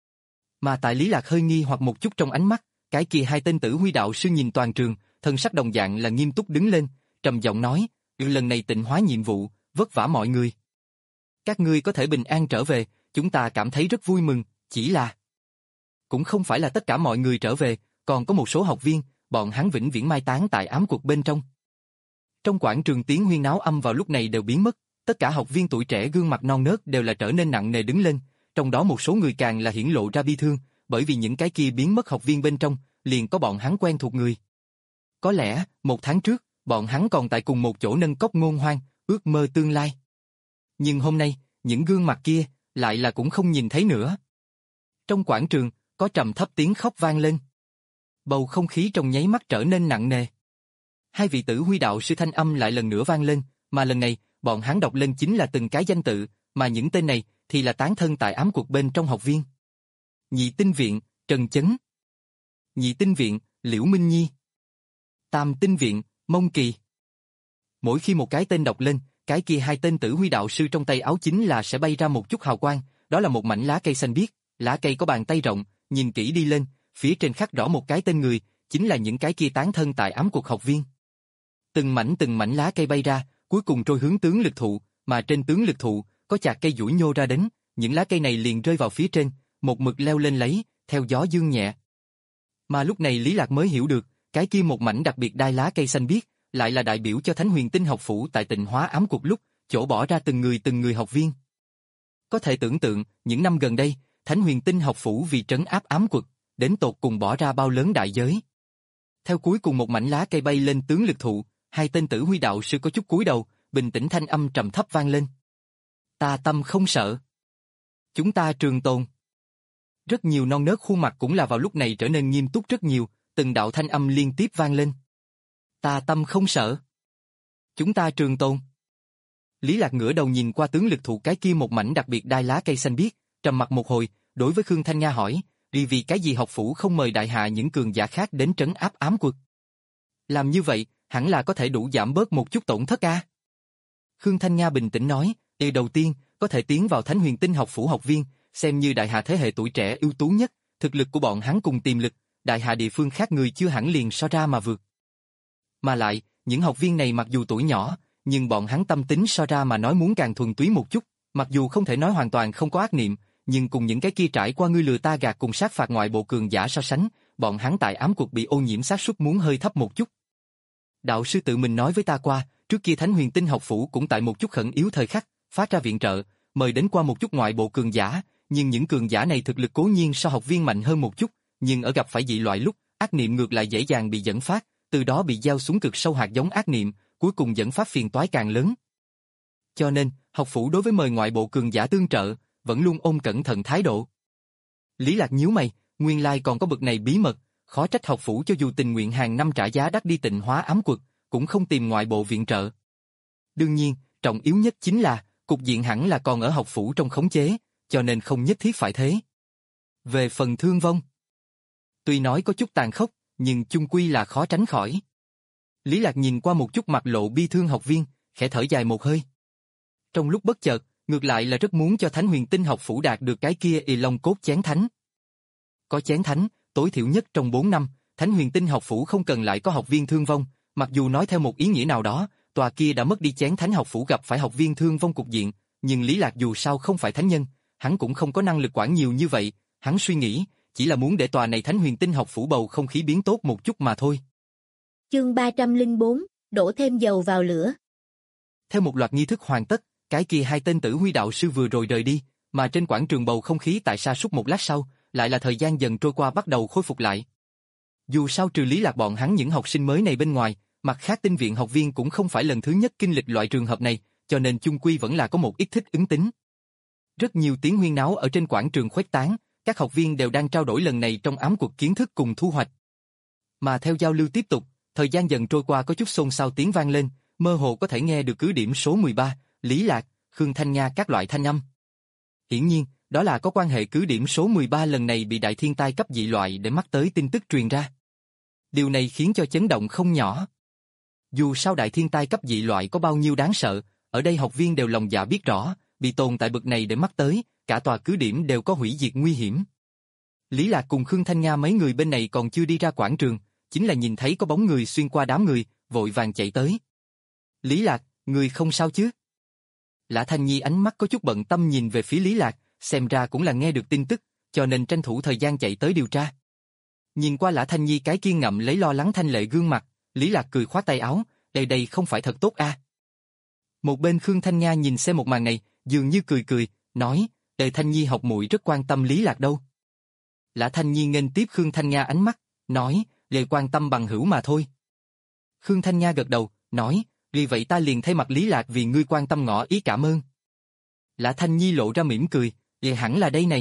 Mà tại Lý Lạc hơi nghi hoặc một chút trong ánh mắt, cái kia hai tên tử huy đạo sư nhìn toàn trường, thần sắc đồng dạng là nghiêm túc đứng lên, trầm giọng nói, ừ lần này tịnh hóa nhiệm vụ, vất vả mọi người. Các ngươi có thể bình an trở về, chúng ta cảm thấy rất vui mừng, chỉ là... Cũng không phải là tất cả mọi người trở về, còn có một số học viên, bọn hắn vĩnh viễn mai táng tại ám quật bên trong. Trong quảng trường tiếng huyên náo âm vào lúc này đều biến mất, tất cả học viên tuổi trẻ gương mặt non nớt đều là trở nên nặng nề đứng lên, trong đó một số người càng là hiển lộ ra bi thương, bởi vì những cái kia biến mất học viên bên trong, liền có bọn hắn quen thuộc người. Có lẽ, một tháng trước, bọn hắn còn tại cùng một chỗ nâng cốc ngôn hoang, ước mơ tương lai. Nhưng hôm nay, những gương mặt kia, lại là cũng không nhìn thấy nữa. Trong quảng trường, có trầm thấp tiếng khóc vang lên. Bầu không khí trong nháy mắt trở nên nặng nề. Hai vị tử huy đạo sư thanh âm lại lần nữa vang lên, mà lần này, bọn hắn đọc lên chính là từng cái danh tự, mà những tên này thì là tán thân tại ám quật bên trong học viên. Nhị tinh viện, Trần Chấn. Nhị tinh viện, Liễu Minh Nhi. Tam tinh viện, Mông Kỳ. Mỗi khi một cái tên đọc lên, cái kia hai tên tử huy đạo sư trong tay áo chính là sẽ bay ra một chút hào quang, đó là một mảnh lá cây xanh biếc, lá cây có bàn tay rộng, nhìn kỹ đi lên, phía trên khắc rõ một cái tên người, chính là những cái kia tán thân tại ám quật học viên. Từng mảnh từng mảnh lá cây bay ra, cuối cùng trôi hướng tướng lực thụ, mà trên tướng lực thụ, có chạc cây duỗi nhô ra đến, những lá cây này liền rơi vào phía trên, một mực leo lên lấy, theo gió dương nhẹ. Mà lúc này Lý Lạc mới hiểu được, cái kia một mảnh đặc biệt đai lá cây xanh biếc, lại là đại biểu cho Thánh Huyền Tinh học phủ tại tịnh hóa ám quật lúc, chỗ bỏ ra từng người từng người học viên. Có thể tưởng tượng, những năm gần đây, Thánh Huyền Tinh học phủ vì trấn áp ám quật, đến tột cùng bỏ ra bao lớn đại giới. Theo cuối cùng một mảnh lá cây bay lên tướng lực thụ, hai tên tử huy đạo sư có chút cúi đầu, bình tĩnh thanh âm trầm thấp vang lên. Ta tâm không sợ. Chúng ta trường tồn. Rất nhiều non nớt khuôn mặt cũng là vào lúc này trở nên nghiêm túc rất nhiều, từng đạo thanh âm liên tiếp vang lên. Ta tâm không sợ. Chúng ta trường tồn. Lý Lạc ngửa đầu nhìn qua tướng lực thụ cái kia một mảnh đặc biệt đai lá cây xanh biếc, trầm mặt một hồi, đối với Khương Thanh Nga hỏi, vì vì cái gì học phủ không mời đại hạ những cường giả khác đến trấn áp ám quật? Làm như vậy, hẳn là có thể đủ giảm bớt một chút tổn thất a. Khương Thanh Nga bình tĩnh nói, điều đầu tiên, có thể tiến vào Thánh Huyền Tinh học phủ học viên, xem như đại hạ thế hệ tuổi trẻ ưu tú nhất, thực lực của bọn hắn cùng tiềm lực, đại hạ địa phương khác người chưa hẳn liền so ra mà vượt. Mà lại, những học viên này mặc dù tuổi nhỏ, nhưng bọn hắn tâm tính so ra mà nói muốn càng thuần túy một chút, mặc dù không thể nói hoàn toàn không có ác niệm, nhưng cùng những cái kia trải qua ngươi lừa ta gạt cùng sát phạt ngoại bộ cường giả so sánh, bọn hắn tại ám quật bị ô nhiễm xác suất muốn hơi thấp một chút. Đạo sư tự mình nói với ta qua, trước kia Thánh Huyền Tinh học phủ cũng tại một chút khẩn yếu thời khắc, phát ra viện trợ, mời đến qua một chút ngoại bộ cường giả, nhưng những cường giả này thực lực cố nhiên so học viên mạnh hơn một chút, nhưng ở gặp phải dị loại lúc, ác niệm ngược lại dễ dàng bị dẫn phát, từ đó bị gieo xuống cực sâu hạt giống ác niệm, cuối cùng dẫn phát phiền toái càng lớn. Cho nên, học phủ đối với mời ngoại bộ cường giả tương trợ, vẫn luôn ôm cẩn thận thái độ. Lý Lạc nhíu mày, nguyên lai còn có bực này bí mật, khó trách học phủ cho dù tình nguyện hàng năm trả giá đắt đi tịnh hóa ám quật, cũng không tìm ngoại bộ viện trợ. Đương nhiên, trọng yếu nhất chính là, cục diện hẳn là còn ở học phủ trong khống chế, cho nên không nhất thiết phải thế. Về phần thương vong, tuy nói có chút tàn khốc, nhưng chung quy là khó tránh khỏi. Lý Lạc nhìn qua một chút mặt lộ bi thương học viên, khẽ thở dài một hơi. Trong lúc bất chợt, ngược lại là rất muốn cho Thánh Huyền Tinh học phủ đạt được cái kia y long cốt chén thánh. Có chén thánh, tối thiểu nhất trong bốn năm, Thánh Huyền Tinh học phủ không cần lại có học viên thương vong, mặc dù nói theo một ý nghĩa nào đó, tòa kia đã mất đi chén thánh học phủ gặp phải học viên thương vong cục diện, nhưng Lý Lạc dù sao không phải thánh nhân, hắn cũng không có năng lực quản nhiều như vậy, hắn suy nghĩ, chỉ là muốn để tòa này Thánh Huyền Tinh học phủ bầu không khí biến tốt một chút mà thôi. Chương ba trăm lẻ bốn, đổ thêm dầu vào lửa. Theo một loạt nghi thức hoàn tất, cái kia hai tên tử huy đạo sư vừa rồi rời đi, mà trên quảng trường bầu không khí tại xa suốt một lát sau, lại là thời gian dần trôi qua bắt đầu khôi phục lại. Dù sao trừ Lý Lạc bọn hắn những học sinh mới này bên ngoài, mặt khác tinh viện học viên cũng không phải lần thứ nhất kinh lịch loại trường hợp này, cho nên chung quy vẫn là có một ít thích ứng tính. Rất nhiều tiếng huyên náo ở trên quảng trường khuếch tán, các học viên đều đang trao đổi lần này trong ám cuộc kiến thức cùng thu hoạch. Mà theo giao lưu tiếp tục, thời gian dần trôi qua có chút xôn xao tiếng vang lên, mơ hồ có thể nghe được cứ điểm số mười ba, Lý Lạc, Khương Thanh Nga các loại thanh âm. Hiển nhiên, đó là có quan hệ cứ điểm số mười ba lần này bị đại thiên tai cấp dị loại để mắt tới tin tức truyền ra. Điều này khiến cho chấn động không nhỏ. Dù sao đại thiên tai cấp dị loại có bao nhiêu đáng sợ, ở đây học viên đều lòng dạ biết rõ, bị tồn tại bực này để mắt tới, cả tòa cứ điểm đều có hủy diệt nguy hiểm. Lý Lạc cùng Khương Thanh Nga mấy người bên này còn chưa đi ra quảng trường, chính là nhìn thấy có bóng người xuyên qua đám người, vội vàng chạy tới. Lý Lạc, người không sao chứ? Lã Thanh Nhi ánh mắt có chút bận tâm nhìn về phía Lý Lạc, xem ra cũng là nghe được tin tức, cho nên tranh thủ thời gian chạy tới điều tra. Nhìn qua Lã Thanh Nhi cái kiên ngậm lấy lo lắng thanh lệ gương mặt, Lý Lạc cười khoát tay áo, đây đây không phải thật tốt a. À? Một bên Khương Thanh Nga nhìn xem một màn này, dường như cười cười, nói, Đề Thanh Nhi học muội rất quan tâm Lý Lạc đâu. Lã Thanh Nhi nghênh tiếp Khương Thanh Nga ánh mắt, nói, Đề quan tâm bằng hữu mà thôi. Khương Thanh Nga gật đầu, nói, vì vậy ta liền thay mặt Lý Lạc vì ngươi quan tâm ngỏ ý cảm ơn. Lã Thanh Nhi lộ ra mỉm cười, vậy hẳn là đây này.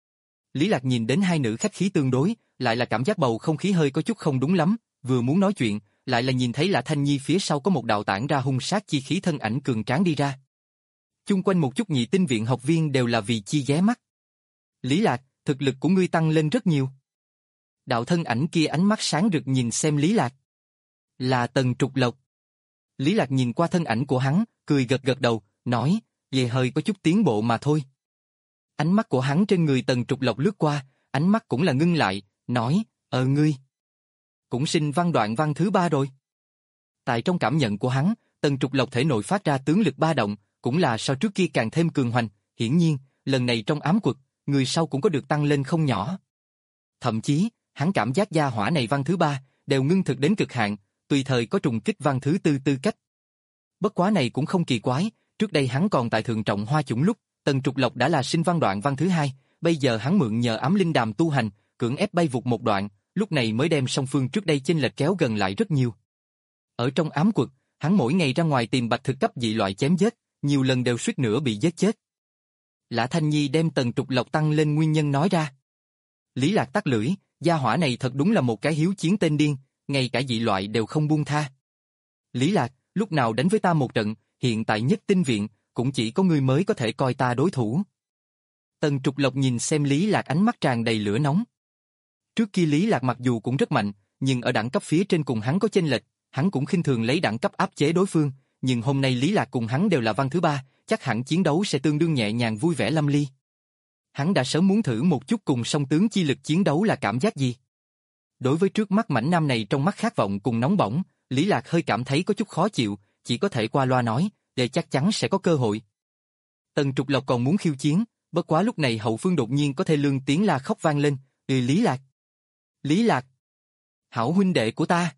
Lý Lạc nhìn đến hai nữ khách khí tương đối, lại là cảm giác bầu không khí hơi có chút không đúng lắm, vừa muốn nói chuyện, lại là nhìn thấy Lã Thanh Nhi phía sau có một đạo tản ra hung sát chi khí thân ảnh cường tráng đi ra. Chung quanh một chút nhị tinh viện học viên đều là vì chi ghé mắt. Lý Lạc, thực lực của ngươi tăng lên rất nhiều. Đạo thân ảnh kia ánh mắt sáng rực nhìn xem Lý Lạc. Là Tần Trục Lộc. Lý Lạc nhìn qua thân ảnh của hắn, cười gật gật đầu, nói, về hơi có chút tiến bộ mà thôi. Ánh mắt của hắn trên người Tần Trục Lộc lướt qua, ánh mắt cũng là ngưng lại, nói, ờ ngươi. Cũng sinh văn đoạn văn thứ ba rồi. Tại trong cảm nhận của hắn, Tần Trục Lộc thể nội phát ra tướng lực ba động, cũng là so trước kia càng thêm cường hoành, hiển nhiên, lần này trong ám quật, người sau cũng có được tăng lên không nhỏ. Thậm chí, hắn cảm giác gia hỏa này văn thứ ba, đều ngưng thực đến cực hạn, tùy thời có trùng kích văn thứ tư tư cách. Bất quá này cũng không kỳ quái, trước đây hắn còn tại thượng trọng hoa chủng lúc, Tần Trục Lộc đã là sinh văn đoạn văn thứ hai, bây giờ hắn mượn nhờ ám linh đàm tu hành, cưỡng ép bay vụt một đoạn, lúc này mới đem song phương trước đây chênh lệch kéo gần lại rất nhiều. Ở trong ám quật, hắn mỗi ngày ra ngoài tìm bạch thực cấp dị loại chém giết, nhiều lần đều suýt nữa bị giết chết. Lã Thanh Nhi đem Tần Trục Lộc tăng lên nguyên nhân nói ra. Lý Lạc tắt lưỡi, gia hỏa này thật đúng là một cái hiếu chiến tên điên, ngay cả dị loại đều không buông tha. Lý Lạc, lúc nào đánh với ta một trận, hiện tại nhất tinh viện, cũng chỉ có ngươi mới có thể coi ta đối thủ. Tần Trục Lộc nhìn xem Lý Lạc ánh mắt tràn đầy lửa nóng. Trước kia Lý Lạc mặc dù cũng rất mạnh, nhưng ở đẳng cấp phía trên cùng hắn có chênh lệch, hắn cũng khinh thường lấy đẳng cấp áp chế đối phương, nhưng hôm nay Lý Lạc cùng hắn đều là văn thứ ba, chắc hẳn chiến đấu sẽ tương đương nhẹ nhàng vui vẻ lâm ly. Hắn đã sớm muốn thử một chút cùng song tướng chi lực chiến đấu là cảm giác gì. Đối với trước mắt mảnh nam này trong mắt khát vọng cùng nóng bỏng, Lý Lạc hơi cảm thấy có chút khó chịu, chỉ có thể qua loa nói, để chắc chắn sẽ có cơ hội. Tần Trục Lộc còn muốn khiêu chiến, bất quá lúc này hậu phương đột nhiên có thê lương tiếng la khóc vang lên, "Ừ Lý Lạc! Lý Lạc! Hảo huynh đệ của ta!"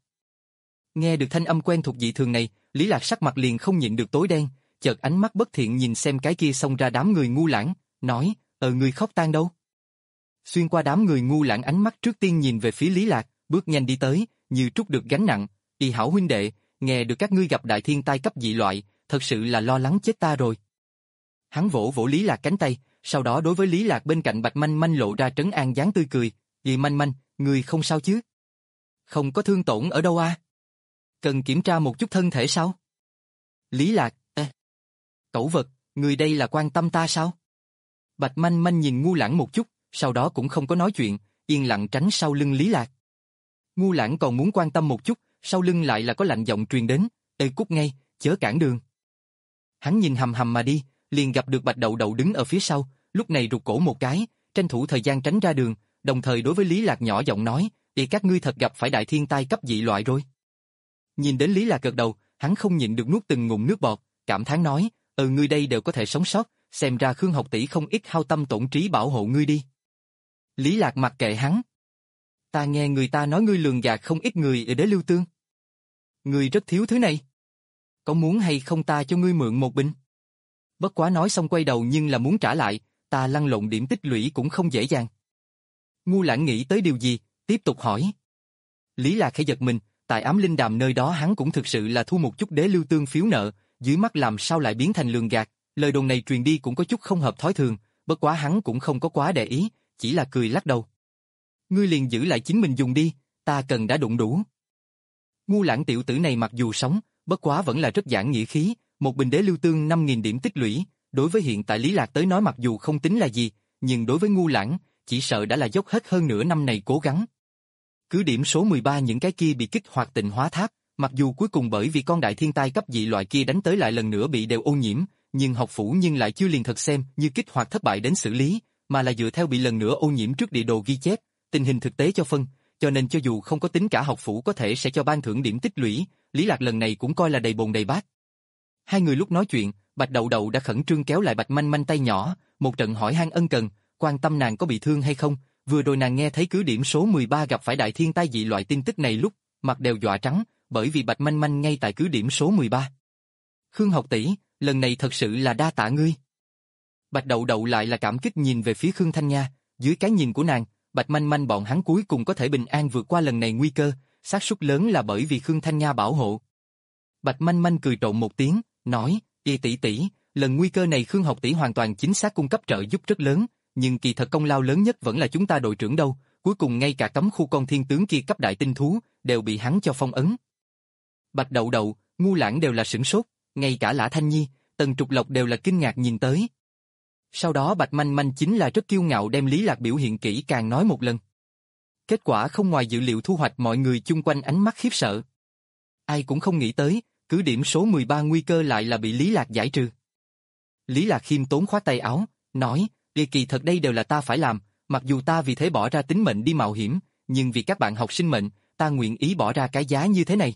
Nghe được thanh âm quen thuộc dị thường này, Lý Lạc sắc mặt liền không nhịn được tối đen, chợt ánh mắt bất thiện nhìn xem cái kia xông ra đám người ngu lãng, nói, "Ờ người khóc tan đâu?" Xuyên qua đám người ngu lãng ánh mắt trước tiên nhìn về phía Lý Lạc, bước nhanh đi tới, như trút được gánh nặng, "Y hảo huynh đệ, nghe được các ngươi gặp đại thiên tai cấp dị loại, thật sự là lo lắng chết ta rồi." Hắn vỗ vỗ Lý Lạc cánh tay, sau đó đối với Lý Lạc bên cạnh Bạch Manh Manh lộ ra trấn an dáng tươi cười, "Dì Manh Manh, ngươi không sao chứ? Không có thương tổn ở đâu à? Cần kiểm tra một chút thân thể sao?" Lý Lạc, Cẩu vật, người đây là quan tâm ta sao? Bạch Manh Manh nhìn Ngu Lãng một chút, sau đó cũng không có nói chuyện, yên lặng tránh sau lưng Lý Lạc. Ngu Lãng còn muốn quan tâm một chút, sau lưng lại là có lạnh giọng truyền đến, "Ê cút ngay, chớ cản đường." Hắn nhìn hầm hầm mà đi, liền gặp được Bạch Đậu Đậu đứng ở phía sau, lúc này rụt cổ một cái, tranh thủ thời gian tránh ra đường, đồng thời đối với Lý Lạc nhỏ giọng nói, "Ê các ngươi thật gặp phải đại thiên tai cấp dị loại rồi." Nhìn đến Lý Lạc gật đầu, hắn không nhịn được nuốt từng ngụm nước bọt, cảm thán nói, "Ừ ngươi đây đều có thể sống sót, xem ra Khương học tỷ không ít hao tâm tổn trí bảo hộ ngươi đi." Lý Lạc mặc kệ hắn. "Ta nghe người ta nói ngươi lường gạt không ít người ở Đế Lưu Tương. Ngươi rất thiếu thứ này. Có muốn hay không ta cho ngươi mượn một bình?" Bất quá nói xong quay đầu nhưng là muốn trả lại, "Ta lăn lộn điểm tích lũy cũng không dễ dàng." Ngu Lãng nghĩ tới điều gì, tiếp tục hỏi. Lý Lạc khẽ giật mình, tại Ám Linh Đàm nơi đó hắn cũng thực sự là thu một chút Đế Lưu Tương phiếu nợ, dưới mắt làm sao lại biến thành lường gạt, lời đồn này truyền đi cũng có chút không hợp thói thường, bất quá hắn cũng không có quá để ý, chỉ là cười lắc đầu. "Ngươi liền giữ lại chính mình dùng đi, ta cần đã đụng đủ." Ngu Lãng tiểu tử này mặc dù sống, bất quá vẫn là rất giảng nghĩa khí, một bình Đế Lưu Tương năm nghìn điểm tích lũy, đối với hiện tại Lý Lạc tới nói mặc dù không tính là gì, nhưng đối với Ngu Lãng, chỉ sợ đã là dốc hết hơn nửa năm này cố gắng. Cứ điểm số mười ba những cái kia bị kích hoạt Tịnh Hóa Tháp, mặc dù cuối cùng bởi vì con đại thiên tai cấp dị loại kia đánh tới lại lần nữa bị đều ô nhiễm, nhưng học phủ nhưng lại chưa liền thật xem như kích hoạt thất bại đến xử lý, mà là dựa theo bị lần nữa ô nhiễm trước địa đồ ghi chép, tình hình thực tế cho phân, cho nên cho dù không có tính cả học phủ có thể sẽ cho ban thưởng điểm tích lũy, Lý Lạc lần này cũng coi là đầy bồn đầy bát. Hai người lúc nói chuyện, Bạch Đậu Đậu đã khẩn trương kéo lại Bạch Manh Manh tay nhỏ, một trận hỏi han ân cần, quan tâm nàng có bị thương hay không. Vừa rồi nàng nghe thấy cứ điểm số mười ba gặp phải đại thiên tai dị loại tin tức này lúc, mặt đều dọa trắng, bởi vì Bạch Manh Manh ngay tại cứ điểm số mười ba. "Khương học tỷ, lần này thật sự là đa tạ ngươi." Bạch Đậu Đậu lại là cảm kích nhìn về phía Khương Thanh Nha, dưới cái nhìn của nàng, Bạch Manh Manh bọn hắn cuối cùng có thể bình an vượt qua lần này nguy cơ, xác suất lớn là bởi vì Khương Thanh Nha bảo hộ. Bạch Manh Manh cười trộn một tiếng, nói, "Y tỷ tỷ, lần nguy cơ này Khương học tỷ hoàn toàn chính xác cung cấp trợ giúp rất lớn, nhưng kỳ thật công lao lớn nhất vẫn là chúng ta đội trưởng đâu, cuối cùng ngay cả cấm khu con thiên tướng kia cấp đại tinh thú, đều bị hắn cho phong ấn." Bạch Đậu Đậu, Ngu Lãng đều là sửng sốt, ngay cả Lã Thanh Nhi, Tần Trục Lộc đều là kinh ngạc nhìn tới. Sau đó Bạch Manh Manh chính là rất kiêu ngạo đem Lý Lạc biểu hiện kỹ càng nói một lần. Kết quả không ngoài dự liệu thu hoạch mọi người chung quanh ánh mắt khiếp sợ. Ai cũng không nghĩ tới, cứ điểm số mười ba nguy cơ lại là bị Lý Lạc giải trừ. Lý Lạc khiêm tốn khoát tay áo, nói, "Kỳ kỳ thật đây đều là ta phải làm, mặc dù ta vì thế bỏ ra tính mệnh đi mạo hiểm, nhưng vì các bạn học sinh mệnh, ta nguyện ý bỏ ra cái giá như thế này.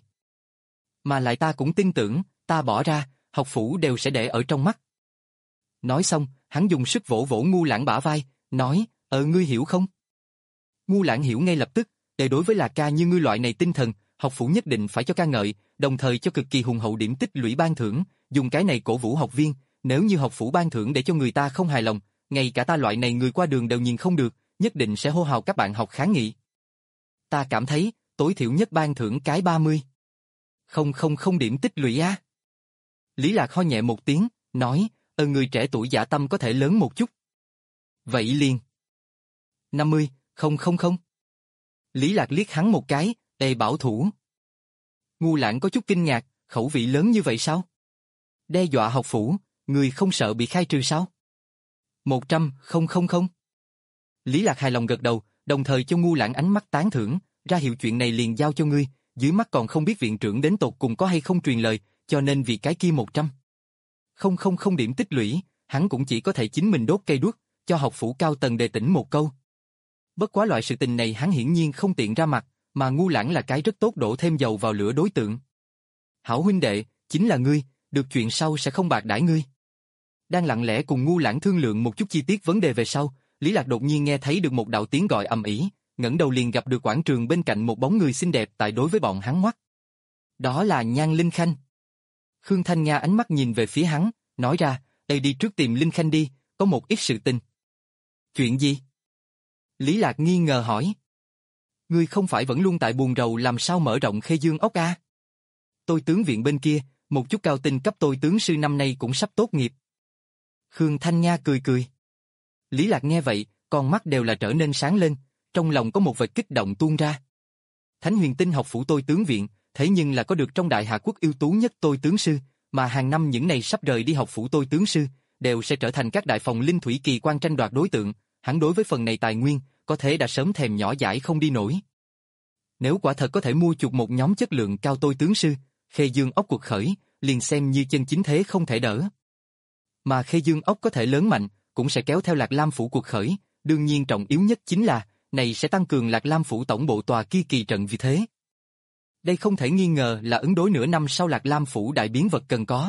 Mà lại ta cũng tin tưởng, ta bỏ ra, học phủ đều sẽ để ở trong mắt." Nói xong, hắn dùng sức vỗ vỗ Ngu Lãng bả vai, nói, "Ờ ngươi hiểu không?" Ngu Lãng hiểu ngay lập tức, để đối với Lạc ca như ngươi loại này tinh thần, học phủ nhất định phải cho ca ngợi, đồng thời cho cực kỳ hùng hậu điểm tích lũy ban thưởng, dùng cái này cổ vũ học viên, nếu như học phủ ban thưởng để cho người ta không hài lòng, ngay cả ta loại này người qua đường đều nhìn không được, nhất định sẽ hô hào các bạn học kháng nghị. Ta cảm thấy, tối thiểu nhất ban thưởng cái ba mươi. Không không không điểm tích lũy á. Lý Lạc ho nhẹ một tiếng, nói, ờ người trẻ tuổi dạ tâm có thể lớn một chút. Vậy liền. năm mươi, không không không. Lý Lạc liếc hắn một cái, ê bảo thủ. Ngu Lãng có chút kinh ngạc, khẩu vị lớn như vậy sao? Đe dọa học phủ, người không sợ bị khai trừ sao? một trăm, không không không. Lý Lạc hài lòng gật đầu, đồng thời cho Ngu Lãng ánh mắt tán thưởng, ra hiệu chuyện này liền giao cho ngươi, dưới mắt còn không biết viện trưởng đến tột cùng có hay không truyền lời, cho nên vì cái kia một trăm. Không không không điểm tích lũy, hắn cũng chỉ có thể chính mình đốt cây đuốc, cho học phủ cao tầng đề tỉnh một câu. Bất quá loại sự tình này hắn hiển nhiên không tiện ra mặt, mà Ngu Lãng là cái rất tốt đổ thêm dầu vào lửa đối tượng. Hảo huynh đệ, chính là ngươi, được chuyện sau sẽ không bạc đãi ngươi. Đang lặng lẽ cùng Ngu Lãng thương lượng một chút chi tiết vấn đề về sau, Lý Lạc đột nhiên nghe thấy được một đạo tiếng gọi ầm ĩ, ngẩng đầu liền gặp được quảng trường bên cạnh một bóng người xinh đẹp tại đối với bọn hắn ngoắt. Đó là Nhan Linh Khanh. Khương Thanh Nga ánh mắt nhìn về phía hắn, nói ra, "Ê đi trước tìm Linh Khanh đi, có một ít sự tình." "Chuyện gì?" Lý Lạc nghi ngờ hỏi. "Ngươi không phải vẫn luôn tại buồn rầu làm sao mở rộng Khê Dương ốc a? Tôi tướng viện bên kia, một chút cao tinh cấp tôi tướng sư năm nay cũng sắp tốt nghiệp." Khương Thanh Nga cười cười. Lý Lạc nghe vậy, con mắt đều là trở nên sáng lên, trong lòng có một vệt kích động tuôn ra. Thánh Huyền Tinh học phủ tôi tướng viện, thế nhưng là có được trong đại hạ quốc ưu tú nhất tôi tướng sư, Mà hàng năm những này sắp rời đi học phủ tôi tướng sư, đều sẽ trở thành các đại phòng linh thủy kỳ quan tranh đoạt đối tượng, hắn đối với phần này tài nguyên, có thể đã sớm thèm nhỏ dãi không đi nổi. Nếu quả thật có thể mua chuộc một nhóm chất lượng cao tôi tướng sư, Khê Dương ốc cuộc khởi, liền xem như chân chính thế không thể đỡ. Mà Khê Dương ốc có thể lớn mạnh, cũng sẽ kéo theo Lạc Lam phủ cuộc khởi, đương nhiên trọng yếu nhất chính là, này sẽ tăng cường Lạc Lam phủ tổng bộ tòa kia kỳ trận vì thế. Đây không thể nghi ngờ là ứng đối nửa năm sau Lạc Lam phủ đại biến vật cần có.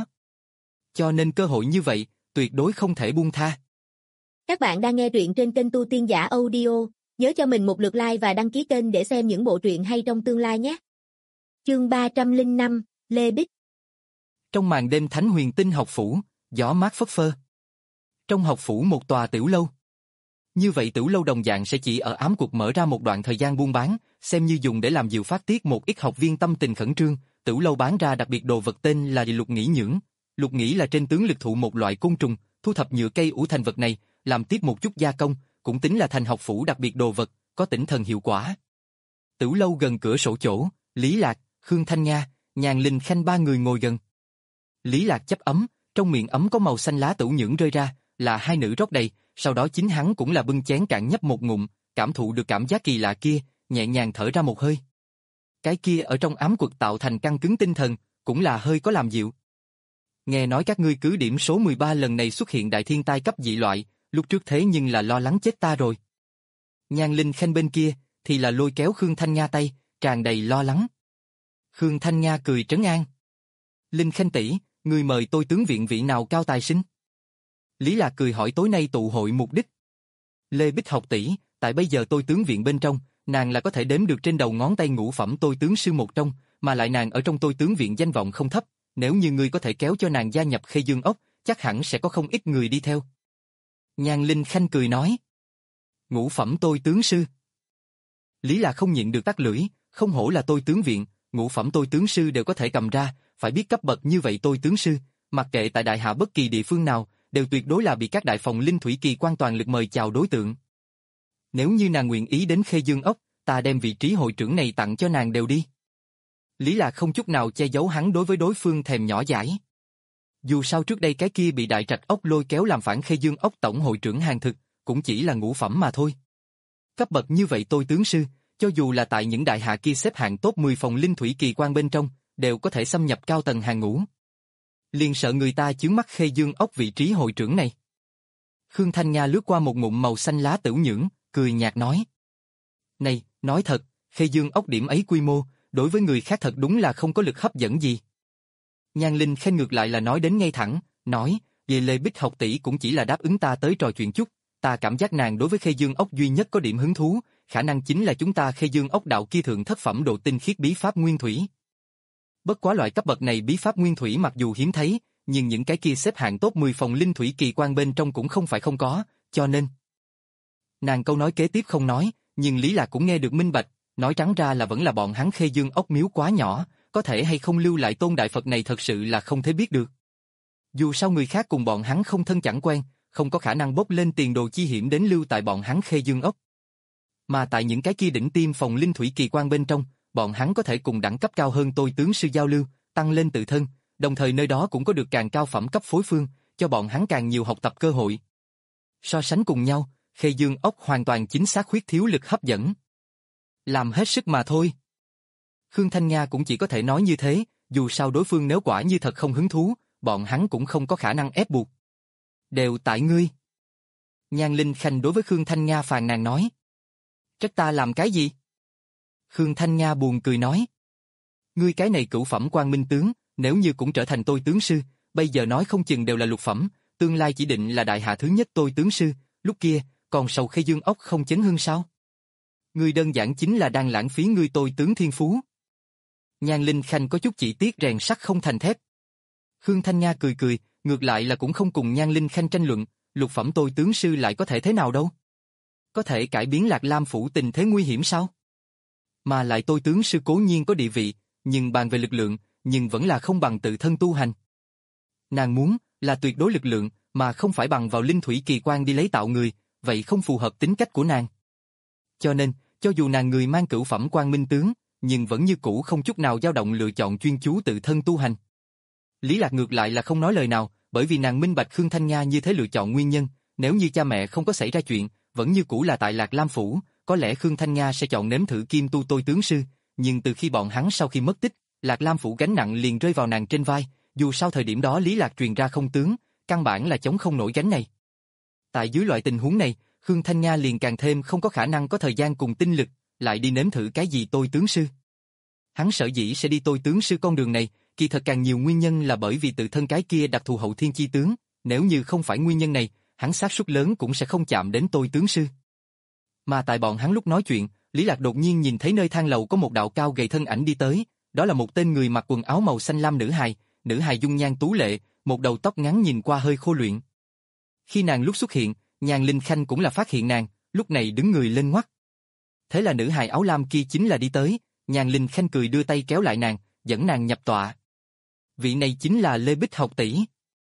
Cho nên cơ hội như vậy, tuyệt đối không thể buông tha. Các bạn đang nghe truyện trên kênh Tu Tiên Giả Audio, nhớ cho mình một lượt like và đăng ký kênh để xem những bộ truyện hay trong tương lai nhé. Chương ba trăm lẻ năm, Lê Bích. Trong màn đêm Thánh Huyền Tinh học phủ, gió mát phất phơ. Trong học phủ một tòa tiểu lâu. Như vậy tiểu lâu đồng dạng sẽ chỉ ở ám cuộc mở ra một đoạn thời gian buôn bán, xem như dùng để làm dịu phát tiết một ít học viên tâm tình khẩn trương. Tiểu lâu bán ra đặc biệt đồ vật tên là lục nghỉ nhưỡng. Lục nghỉ là trên tướng lực thụ một loại côn trùng, thu thập nhựa cây ủ thành vật này, làm tiếp một chút gia công, cũng tính là thành học phủ đặc biệt đồ vật, có tỉnh thần hiệu quả. Tiểu lâu gần cửa sổ chỗ, Lý Lạc, Khương Thanh Nga, Nhàn Linh Khanh ba người ngồi gần. Lý Lạc chấp ấm, trong miệng ấm có màu xanh lá tửu nhưỡng rơi ra, là hai nữ rót đầy, sau đó chính hắn cũng là bưng chén cạn nhấp một ngụm, cảm thụ được cảm giác kỳ lạ kia, nhẹ nhàng thở ra một hơi. Cái kia ở trong ám quật tạo thành căng cứng tinh thần, cũng là hơi có làm dịu. Nghe nói các ngươi cứ điểm số mười ba lần này xuất hiện đại thiên tai cấp dị loại, lúc trước thế nhưng là lo lắng chết ta rồi. Nhan Linh Khanh bên kia, thì là lôi kéo Khương Thanh Nga tay, tràn đầy lo lắng. Khương Thanh Nga cười trấn an. Linh Khanh tỷ, người mời tôi tướng viện vị nào cao tài sinh? Lý Lạc cười hỏi tối nay tụ hội mục đích. Lê Bích học tỷ, tại bây giờ tôi tướng viện bên trong, nàng là có thể đếm được trên đầu ngón tay ngũ phẩm tôi tướng sư một trong, mà lại nàng ở trong tôi tướng viện danh vọng không thấp, nếu như ngươi có thể kéo cho nàng gia nhập Khê Dương ốc, chắc hẳn sẽ có không ít người đi theo. Nhan Linh Khanh cười nói. Ngũ phẩm tôi tướng sư. Lý Lạc không nhịn được tắt lưỡi, không hổ là tôi tướng viện, ngũ phẩm tôi tướng sư đều có thể cầm ra, phải biết cấp bậc như vậy tôi tướng sư, mặc kệ tại đại hạ bất kỳ địa phương nào, đều tuyệt đối là bị các đại phòng linh thủy kỳ quan toàn lực mời chào đối tượng. Nếu như nàng nguyện ý đến Khê Dương ốc, ta đem vị trí hội trưởng này tặng cho nàng đều đi. Lý Lạc không chút nào che giấu hắn đối với đối phương thèm nhỏ dãi. Dù sao trước đây cái kia bị đại trạch ốc lôi kéo làm phản Khê Dương ốc tổng hội trưởng hàng thực, cũng chỉ là ngũ phẩm mà thôi. Cấp bậc như vậy tôi tướng sư, cho dù là tại những đại hạ kia xếp hạng top mười phòng linh thủy kỳ quan bên trong, đều có thể xâm nhập cao tầng hàng ngũ. Liền sợ người ta chướng mắt Khê Dương ốc vị trí hội trưởng này. Khương Thanh Nga lướt qua một ngụm màu xanh lá tửu nhưỡng, cười nhạt nói. Này, nói thật, Khê Dương ốc điểm ấy quy mô, đối với người khác thật đúng là không có lực hấp dẫn gì. Nhan Linh Khanh ngược lại là nói đến ngay thẳng, nói, về Lê Bích học tỷ cũng chỉ là đáp ứng ta tới trò chuyện chút, ta cảm giác nàng đối với Khê Dương ốc duy nhất có điểm hứng thú, khả năng chính là chúng ta Khê Dương ốc đạo kia thượng thất phẩm độ tinh khiết bí pháp nguyên thủy. Bất quá loại cấp bậc này bí pháp nguyên thủy mặc dù hiếm thấy, nhưng những cái kia xếp hạng top mười phòng linh thủy kỳ quan bên trong cũng không phải không có, cho nên. Nàng câu nói kế tiếp không nói, nhưng Lý Lạc cũng nghe được minh bạch, nói trắng ra là vẫn là bọn hắn Khê Dương ốc miếu quá nhỏ, có thể hay không lưu lại tôn đại Phật này thật sự là không thể biết được. Dù sao người khác cùng bọn hắn không thân chẳng quen, không có khả năng bốc lên tiền đồ chi hiểm đến lưu tại bọn hắn Khê Dương ốc. Mà tại những cái kia đỉnh tiêm phòng linh thủy kỳ quan bên trong, bọn hắn có thể cùng đẳng cấp cao hơn tôi tướng sư giao lưu, tăng lên tự thân, đồng thời nơi đó cũng có được càng cao phẩm cấp phối phương, cho bọn hắn càng nhiều học tập cơ hội. So sánh cùng nhau, Khê Dương ốc hoàn toàn chính xác khuyết thiếu lực hấp dẫn. Làm hết sức mà thôi. Khương Thanh Nga cũng chỉ có thể nói như thế, dù sao đối phương nếu quả như thật không hứng thú, bọn hắn cũng không có khả năng ép buộc. Đều tại ngươi. Nhan Linh Khanh đối với Khương Thanh Nga phàn nàn nói. Trách ta làm cái gì? Khương Thanh Nga buồn cười nói. Ngươi cái này cửu phẩm quan minh tướng, nếu như cũng trở thành tôi tướng sư, bây giờ nói không chừng đều là lục phẩm, tương lai chỉ định là đại hạ thứ nhất tôi tướng sư, lúc kia, còn sầu Khê Dương ốc không chấn hưng sao? Ngươi đơn giản chính là đang lãng phí ngươi tôi tướng thiên phú. Nhan Linh Khanh có chút chỉ tiếc rèn sắt không thành thép. Khương Thanh Nga cười cười, ngược lại là cũng không cùng Nhan Linh Khanh tranh luận, lục phẩm tôi tướng sư lại có thể thế nào đâu? Có thể cải biến Lạc Lam phủ tình thế nguy hiểm sao? Mà lại tôi tướng sư cố nhiên có địa vị, nhưng bàn về lực lượng, nhưng vẫn là không bằng tự thân tu hành. Nàng muốn là tuyệt đối lực lượng, mà không phải bằng vào linh thủy kỳ quan đi lấy tạo người, vậy không phù hợp tính cách của nàng. Cho nên, cho dù nàng người mang cửu phẩm quan minh tướng, nhưng vẫn như cũ không chút nào dao động lựa chọn chuyên chú tự thân tu hành. Lý Lạc ngược lại là không nói lời nào, bởi vì nàng minh bạch Khương Thanh Nga như thế lựa chọn nguyên nhân, nếu như cha mẹ không có xảy ra chuyện, vẫn như cũ là tại Lạc Lam Phủ, có lẽ Khương Thanh Nga sẽ chọn nếm thử kim tu tôi tướng sư, nhưng từ khi bọn hắn sau khi mất tích, Lạc Lam Phủ gánh nặng liền rơi vào nàng trên vai, dù sao thời điểm đó Lý Lạc truyền ra không tướng, căn bản là chống không nổi gánh này. Tại dưới loại tình huống này, Khương Thanh Nga liền càng thêm không có khả năng có thời gian cùng tinh lực, lại đi nếm thử cái gì tôi tướng sư. Hắn sở dĩ sẽ đi tôi tướng sư con đường này, kỳ thật càng nhiều nguyên nhân là bởi vì tự thân cái kia đặc thù hậu thiên chi tướng, nếu như không phải nguyên nhân này, hắn xác suất lớn cũng sẽ không chạm đến tôi tướng sư. Mà tại bọn hắn lúc nói chuyện, Lý Lạc đột nhiên nhìn thấy nơi thang lầu có một đạo cao gầy thân ảnh đi tới, đó là một tên người mặc quần áo màu xanh lam nữ hài, nữ hài dung nhan tú lệ, một đầu tóc ngắn nhìn qua hơi khô luyện. Khi nàng lúc xuất hiện, Nhan Linh Khanh cũng là phát hiện nàng, lúc này đứng người lên ngoắt. Thế là nữ hài áo lam kia chính là đi tới, Nhan Linh Khanh cười đưa tay kéo lại nàng, dẫn nàng nhập tọa. Vị này chính là Lê Bích học tỷ.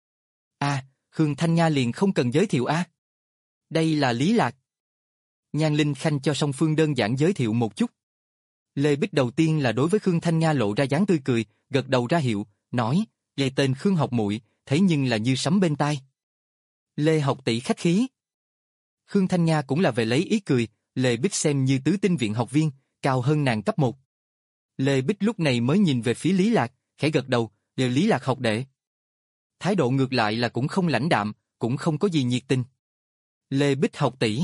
À, Khương Thanh Nga liền không cần giới thiệu a. À. Đây là Lý Lạc. Nhan Linh Khanh cho song phương đơn giản giới thiệu một chút. Lê Bích đầu tiên là đối với Khương Thanh Nga lộ ra dáng tươi cười, gật đầu ra hiệu, nói, "Về tên Khương học muội, thế nhưng là như sấm bên tai." Lê học tỷ khách khí. Khương Thanh Nga cũng là về lấy ý cười, Lê Bích xem như tứ tinh viện học viên, cao hơn nàng cấp một. Lê Bích lúc này mới nhìn về phía Lý Lạc, khẽ gật đầu, "Đều Lý Lạc học đệ." Thái độ ngược lại là cũng không lãnh đạm, cũng không có gì nhiệt tình. Lê Bích học tỷ.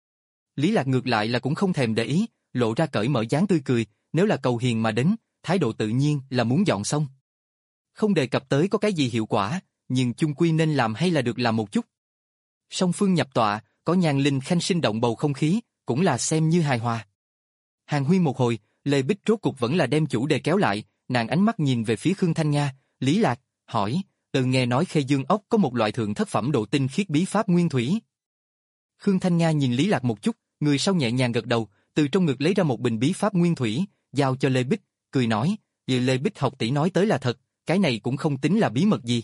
Lý Lạc ngược lại là cũng không thèm để ý, lộ ra cởi mở dáng tươi cười, nếu là cầu hiền mà đến, thái độ tự nhiên là muốn dọn xong. Không đề cập tới có cái gì hiệu quả, nhưng chung quy nên làm hay là được làm một chút. Song phương nhập tọa, có Nhan Linh Khanh sinh động bầu không khí, cũng là xem như hài hòa. Hàng huyên một hồi, Lê Bích rốt cục vẫn là đem chủ đề kéo lại, nàng ánh mắt nhìn về phía Khương Thanh Nga, Lý Lạc, hỏi, từ nghe nói Khê Dương ốc có một loại thượng thất phẩm độ tinh khiết bí pháp nguyên thủy. Khương Thanh Nga nhìn Lý Lạc một chút, người sau nhẹ nhàng gật đầu, từ trong ngực lấy ra một bình bí pháp nguyên thủy, giao cho Lê Bích, cười nói, vì Lê Bích học tỷ nói tới là thật, cái này cũng không tính là bí mật gì.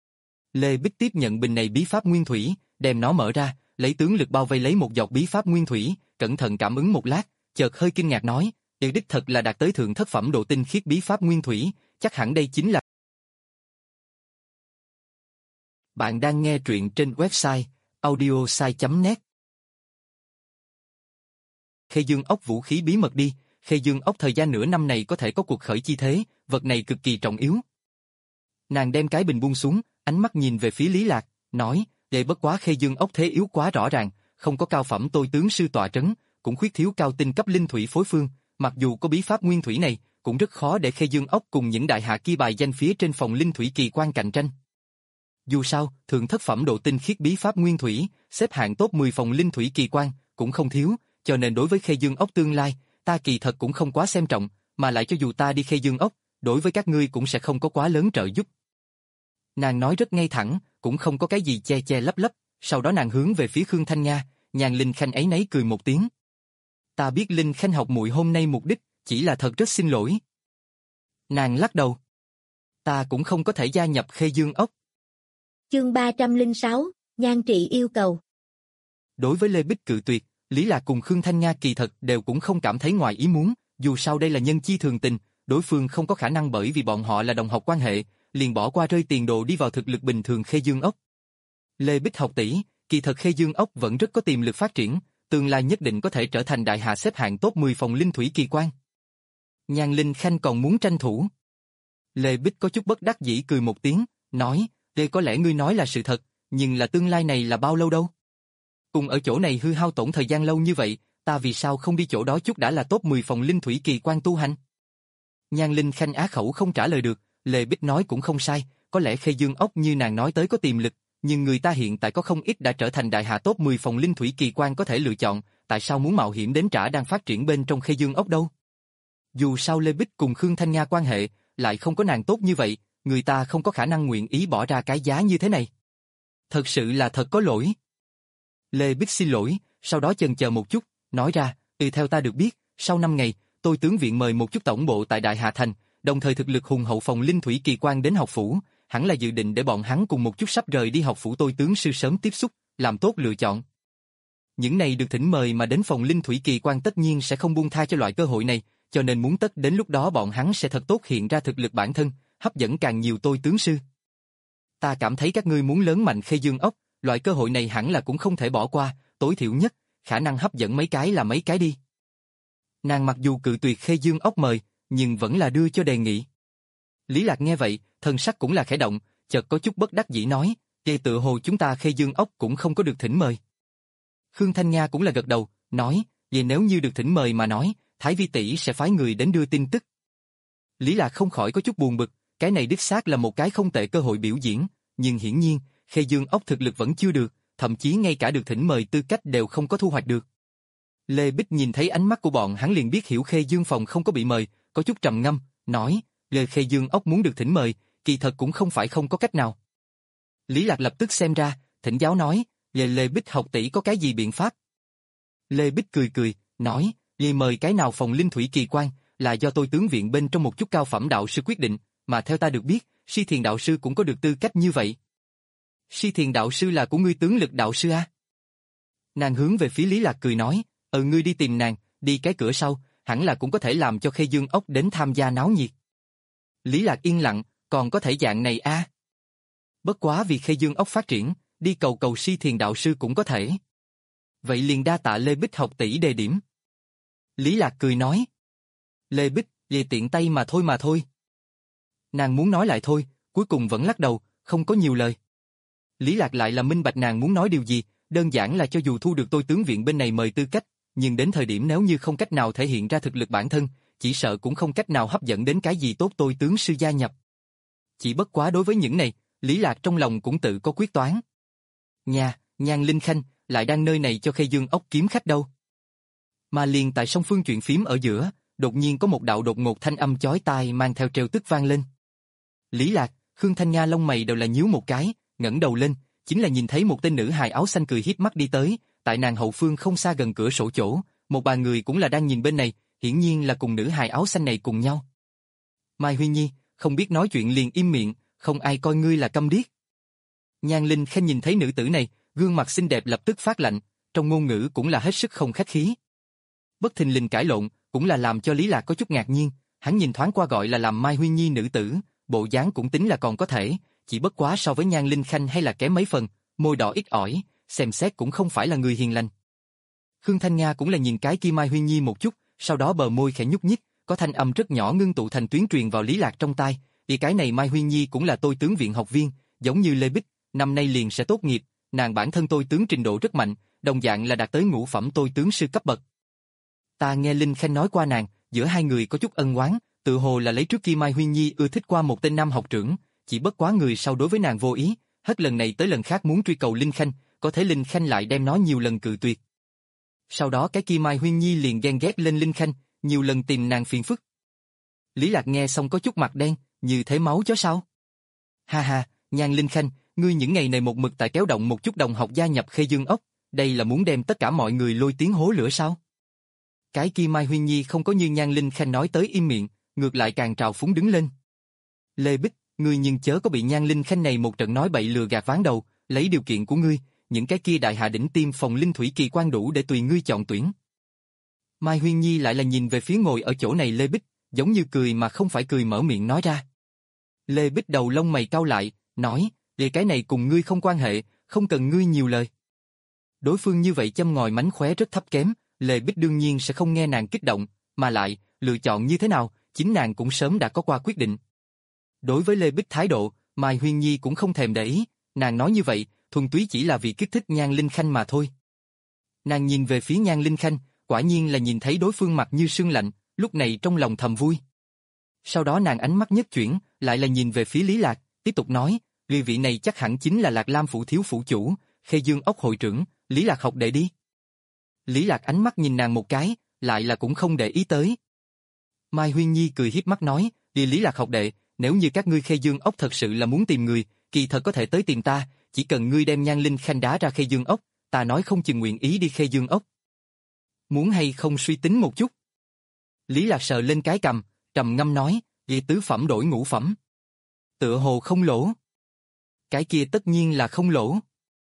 Lê Bích tiếp nhận bình này bí pháp nguyên thủy, đem nó mở ra, lấy tướng lực bao vây lấy một giọt bí pháp nguyên thủy, cẩn thận cảm ứng một lát, chợt hơi kinh ngạc nói, "Điều đích thật là đạt tới thượng thất phẩm độ tinh khiết bí pháp nguyên thủy, chắc hẳn đây chính là." Bạn đang nghe truyện trên website audiosai chấm net. Khê Dương ốc vũ khí bí mật đi, Khê Dương ốc thời gian nửa năm này có thể có cuộc khởi chi thế, vật này cực kỳ trọng yếu. Nàng đem cái bình buông xuống, ánh mắt nhìn về phía Lý Lạc, nói, "Để bất quá Khê Dương ốc thế yếu quá rõ ràng, không có cao phẩm tôi tướng sư tọa trấn, cũng khuyết thiếu cao tinh cấp linh thủy phối phương, mặc dù có bí pháp nguyên thủy này, cũng rất khó để Khê Dương ốc cùng những đại hạ kia bài danh phía trên phòng linh thủy kỳ quan cạnh tranh." Dù sao, thượng thất phẩm độ tinh khiết bí pháp nguyên thủy, xếp hạng top mười phòng linh thủy kỳ quan, cũng không thiếu, cho nên đối với Khê Dương ốc tương lai, ta kỳ thật cũng không quá xem trọng, mà lại cho dù ta đi Khê Dương ốc, đối với các ngươi cũng sẽ không có quá lớn trợ giúp. Nàng nói rất ngay thẳng, cũng không có cái gì che che lấp lấp, sau đó nàng hướng về phía Khương Thanh Nga, Nhan Linh Khanh ấy nấy cười một tiếng. "Ta biết Linh Khanh học muội hôm nay mục đích, chỉ là thật rất xin lỗi." Nàng lắc đầu. "Ta cũng không có thể gia nhập Khê Dương ốc." Chương ba trăm lẻ sáu, Nhan Trị yêu cầu. Đối với Lê Bích cự tuyệt, Lý Lạc cùng Khương Thanh Nga kỳ thật đều cũng không cảm thấy ngoài ý muốn, dù sao đây là nhân chi thường tình, đối phương không có khả năng bởi vì bọn họ là đồng học quan hệ, liền bỏ qua rơi tiền đồ đi vào thực lực bình thường Khê Dương ốc. Lê Bích học tỷ, kỳ thật Khê Dương ốc vẫn rất có tiềm lực phát triển, tương lai nhất định có thể trở thành đại hạ xếp hạng top mười phòng linh thủy kỳ quan. Nhan Linh Khanh còn muốn tranh thủ. Lê Bích có chút bất đắc dĩ cười một tiếng, nói, "Đây có lẽ ngươi nói là sự thật, nhưng là tương lai này là bao lâu đâu? Cùng ở chỗ này hư hao tổn thời gian lâu như vậy, ta vì sao không đi chỗ đó chút đã là top mười phòng linh thủy kỳ quan tu hành?" Nhan Linh Khanh á khẩu không trả lời được, Lê Bích nói cũng không sai, có lẽ Khê Dương ốc như nàng nói tới có tiềm lực, nhưng người ta hiện tại có không ít đã trở thành đại hạ top mười phòng linh thủy kỳ quan có thể lựa chọn, tại sao muốn mạo hiểm đến trả đang phát triển bên trong Khê Dương ốc đâu? Dù sao Lê Bích cùng Khương Thanh Nga quan hệ, lại không có nàng tốt như vậy, người ta không có khả năng nguyện ý bỏ ra cái giá như thế này. Thật sự là thật có lỗi. Lê Bích xin lỗi, sau đó chần chờ một chút, nói ra, "Ừ theo ta được biết, sau năm ngày, tôi tướng viện mời một chút tổng bộ tại Đại Hà Thành, đồng thời thực lực hùng hậu phòng linh thủy kỳ quan đến học phủ, hẳn là dự định để bọn hắn cùng một chút sắp rời đi học phủ tôi tướng sư sớm tiếp xúc, làm tốt lựa chọn. Những này được thỉnh mời mà đến phòng linh thủy kỳ quan tất nhiên sẽ không buông tha cho loại cơ hội này, cho nên muốn tất đến lúc đó bọn hắn sẽ thật tốt hiện ra thực lực bản thân, hấp dẫn càng nhiều tôi tướng sư. Ta cảm thấy các ngươi muốn lớn mạnh Khê Dương ốc, loại cơ hội này hẳn là cũng không thể bỏ qua, tối thiểu nhất, khả năng hấp dẫn mấy cái là mấy cái đi. Nàng mặc dù cự tuyệt Khê Dương ốc mời, nhưng vẫn là đưa cho đề nghị. Lý Lạc nghe vậy, thân sắc cũng là khẽ động, chợt có chút bất đắc dĩ nói, "Vậy tự hồ chúng ta Khê Dương ốc cũng không có được thỉnh mời." Khương Thanh Nga cũng là gật đầu, nói, "Vậy nếu như được thỉnh mời mà nói, Thái Vi tỷ sẽ phái người đến đưa tin tức." Lý Lạc không khỏi có chút buồn bực, cái này đích xác là một cái không tệ cơ hội biểu diễn, nhưng hiển nhiên, Khê Dương ốc thực lực vẫn chưa được, thậm chí ngay cả được thỉnh mời tư cách đều không có thu hoạch được. Lê Bích nhìn thấy ánh mắt của bọn hắn liền biết hiểu Khê Dương phòng không có bị mời, có chút trầm ngâm, nói, "Lê Khê Dương ốc muốn được thỉnh mời, kỳ thật cũng không phải không có cách nào." Lý Lạc lập tức xem ra, thỉnh giáo nói, "Về Lê Bích học tỷ có cái gì biện pháp?" Lê Bích cười cười, nói, "Vì mời cái nào phòng linh thủy kỳ quan, là do tôi tướng viện bên trong một chút cao phẩm đạo sư quyết định, mà theo ta được biết, Si Thiền đạo sư cũng có được tư cách như vậy." Si Thiền đạo sư là của ngươi tướng lực đạo sư a? Nàng hướng về phía Lý Lạc cười nói, "Ừ, ngươi đi tìm nàng, đi cái cửa sau, hẳn là cũng có thể làm cho Khê Dương ốc đến tham gia náo nhiệt." Lý Lạc yên lặng, còn có thể dạng này a? Bất quá vì Khê Dương ốc phát triển, đi cầu cầu Si Thiền đạo sư cũng có thể. Vậy liền đa tạ Lê Bích học tỷ đề điểm. Lý Lạc cười nói, "Lê Bích, về tiện tay mà thôi mà thôi." Nàng muốn nói lại thôi, cuối cùng vẫn lắc đầu, không có nhiều lời. Lý Lạc lại là minh bạch nàng muốn nói điều gì, đơn giản là cho dù thu được tôi tướng viện bên này mời tư cách, nhưng đến thời điểm nếu như không cách nào thể hiện ra thực lực bản thân, chỉ sợ cũng không cách nào hấp dẫn đến cái gì tốt tôi tướng sư gia nhập. Chỉ bất quá đối với những này, Lý Lạc trong lòng cũng tự có quyết toán. Nhà, Nhan Linh Khanh, lại đang nơi này cho Khê Dương ốc kiếm khách đâu. Mà liền tại song phương chuyện phím ở giữa, đột nhiên có một đạo đột ngột thanh âm chói tai mang theo trêu tức vang lên. Lý Lạc, Khương Thanh Nga lông mày đều là nhíu một cái, ngẩng đầu lên, chính là nhìn thấy một tên nữ hài áo xanh cười hiếp mắt đi tới, tại nàng hậu phương không xa gần cửa sổ chỗ, một bà người cũng là đang nhìn bên này, hiển nhiên là cùng nữ hài áo xanh này cùng nhau. Mai Huy Nhi, không biết nói chuyện liền im miệng, không ai coi ngươi là câm điếc. Nhan Linh Khanh nhìn thấy nữ tử này, gương mặt xinh đẹp lập tức phát lạnh, trong ngôn ngữ cũng là hết sức không khách khí. Bất thình lình cãi lộn, cũng là làm cho Lý Lạc có chút ngạc nhiên, hắn nhìn thoáng qua gọi là làm Mai Huy Nhi nữ tử, bộ dáng cũng tính là còn có thể, chỉ bất quá so với Nhan Linh Khanh hay là kém mấy phần, môi đỏ ít ỏi, xem xét cũng không phải là người hiền lành. Khương Thanh Nga cũng là nhìn cái kia Mai Huy Nhi một chút, sau đó bờ môi khẽ nhúc nhích, có thanh âm rất nhỏ ngưng tụ thành tuyến truyền vào Lý Lạc trong tai, vì cái này Mai Huy Nhi cũng là tôi tướng viện học viên, giống như Lê Bích, năm nay liền sẽ tốt nghiệp, nàng bản thân tôi tướng trình độ rất mạnh, đồng dạng là đạt tới ngũ phẩm tôi tướng sư cấp bậc. Ta nghe Linh Khanh nói qua nàng, giữa hai người có chút ân oán, tự hồ là lấy trước kia Mai Huy Nhi ưa thích qua một tên nam học trưởng, chỉ bất quá người sau đối với nàng vô ý, hết lần này tới lần khác muốn truy cầu Linh Khanh, có thể Linh Khanh lại đem nó nhiều lần cự tuyệt. Sau đó cái kia Mai Huy Nhi liền ghen ghét lên Linh Khanh, nhiều lần tìm nàng phiền phức. Lý Lạc nghe xong có chút mặt đen, như thế máu chó sao? Ha ha, Nhan Linh Khanh, ngươi những ngày này một mực tại kéo động một chút đồng học gia nhập Khê Dương ốc, đây là muốn đem tất cả mọi người lôi tiếng hố lửa sao? Cái kia Mai Huy Nhi không có như Nhan Linh Khanh nói tới im miệng, ngược lại càng trào phúng đứng lên. Lê Bích, ngươi nhưng chớ có bị Nhan Linh Khanh này một trận nói bậy lừa gạt ván đầu, lấy điều kiện của ngươi, những cái kia đại hạ đỉnh tiêm phòng linh thủy kỳ quan đủ để tùy ngươi chọn tuyển. Mai Huy Nhi lại là nhìn về phía ngồi ở chỗ này Lê Bích, giống như cười mà không phải cười mở miệng nói ra. Lê Bích đầu lông mày cau lại, nói, về cái này cùng ngươi không quan hệ, không cần ngươi nhiều lời. Đối phương như vậy châm ngòi mánh khóe rất thấp kém, Lê Bích đương nhiên sẽ không nghe nàng kích động, mà lại, lựa chọn như thế nào, chính nàng cũng sớm đã có qua quyết định. Đối với Lê Bích thái độ, Mai Huyên Nhi cũng không thèm để ý, nàng nói như vậy, thuần túy chỉ là vì kích thích Nhan Linh Khanh mà thôi. Nàng nhìn về phía Nhan Linh Khanh, quả nhiên là nhìn thấy đối phương mặt như sương lạnh, lúc này trong lòng thầm vui. Sau đó nàng ánh mắt nhất chuyển, lại là nhìn về phía Lý Lạc, tiếp tục nói, người vị này chắc hẳn chính là Lạc Lam phủ thiếu phủ chủ, Khê Dương ốc hội trưởng, Lý Lạc học đệ đi. Lý Lạc ánh mắt nhìn nàng một cái, lại là cũng không để ý tới. Mai Huyên Nhi cười hiếp mắt nói, đi Lý Lạc học đệ, nếu như các ngươi Khê Dương ốc thật sự là muốn tìm người, kỳ thật có thể tới tìm ta, chỉ cần ngươi đem Nhan Linh Khanh đá ra Khê Dương ốc, ta nói không chừng nguyện ý đi Khê Dương ốc. Muốn hay không suy tính một chút? Lý Lạc sờ lên cái cằm, trầm ngâm nói, vậy tứ phẩm đổi ngũ phẩm. Tựa hồ không lỗ. Cái kia tất nhiên là không lỗ.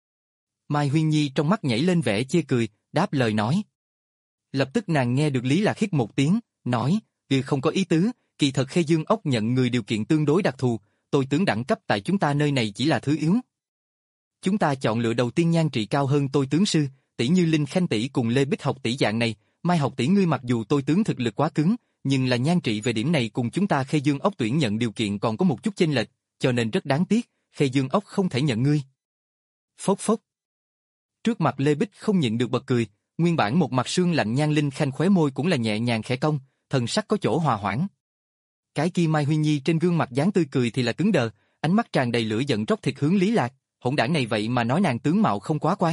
Mai Huyên Nhi trong mắt nhảy lên vẻ chê cười, đáp lời nói. Lập tức nàng nghe được Lý Lạc hít một tiếng, nói, ừ không có ý tứ, kỳ thật Khê Dương ốc nhận người điều kiện tương đối đặc thù, tôi tướng đẳng cấp tại chúng ta nơi này chỉ là thứ yếu. Chúng ta chọn lựa đầu tiên nhan trị cao hơn tôi tướng sư, tỷ như Linh Khanh tỷ cùng Lê Bích học tỷ dạng này, Mai học tỷ ngươi mặc dù tôi tướng thực lực quá cứng, nhưng là nhan trị về điểm này cùng chúng ta Khê Dương ốc tuyển nhận điều kiện còn có một chút chênh lệch, cho nên rất đáng tiếc, Khê Dương ốc không thể nhận ngươi. Phốc phốc. Trước mặt Lê Bích không nhịn được bật cười, nguyên bản một mặt sương lạnh Nhan Linh Khanh khóe môi cũng là nhẹ nhàng khẽ cong, thần sắc có chỗ hòa hoãn. Cái kia Mai Huy Nhi trên gương mặt dáng tươi cười thì là cứng đờ, ánh mắt tràn đầy lửa giận róc thịt hướng Lý Lạc, hỗn đản này vậy mà nói nàng tướng mạo không quá quan.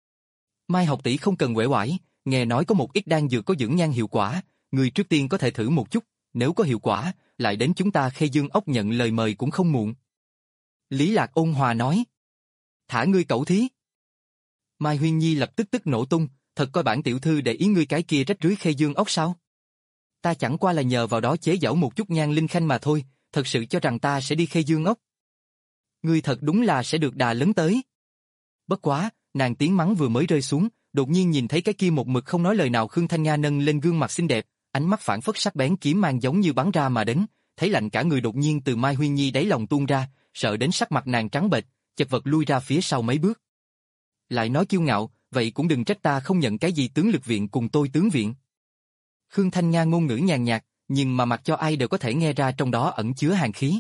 Mai học tỷ không cần uể oải, nghe nói có một ít đan dược có dưỡng nhan hiệu quả, người trước tiên có thể thử một chút, nếu có hiệu quả, lại đến chúng ta Khê Dương ốc nhận lời mời cũng không muộn. Lý Lạc ôn hòa nói. Thả ngươi cẩu thí. Mai Huyên Nhi lập tức tức nổ tung, thật coi bản tiểu thư để ý ngươi cái kia rách rưới Khê Dương ốc sao? Ta chẳng qua là nhờ vào đó chế giễu một chút Nhan Linh Khanh mà thôi, thật sự cho rằng ta sẽ đi Khê Dương ốc. Ngươi thật đúng là sẽ được đà lớn tới. Bất quá, nàng tiếng mắng vừa mới rơi xuống, đột nhiên nhìn thấy cái kia một mực không nói lời nào Khương Thanh Nga nâng lên gương mặt xinh đẹp, ánh mắt phản phất sắc bén kiếm mang giống như bắn ra mà đến, thấy lạnh cả người đột nhiên từ Mai Huyên Nhi đáy lòng tuôn ra, sợ đến sắc mặt nàng trắng bệch, chật vật lui ra phía sau mấy bước. Lại nói kiêu ngạo, vậy cũng đừng trách ta không nhận cái gì tướng lực viện cùng tôi tướng viện. Khương Thanh Nga ngôn ngữ nhàn nhạt, nhưng mà mặc cho ai đều có thể nghe ra trong đó ẩn chứa hàn khí.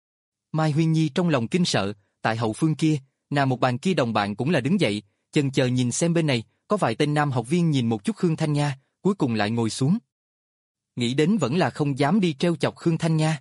Mai Huyên Nhi trong lòng kinh sợ, tại hậu phương kia, nàng một bàn kia đồng bạn cũng là đứng dậy, chần chờ nhìn xem bên này, có vài tên nam học viên nhìn một chút Khương Thanh Nga, cuối cùng lại ngồi xuống. Nghĩ đến vẫn là không dám đi treo chọc Khương Thanh Nga.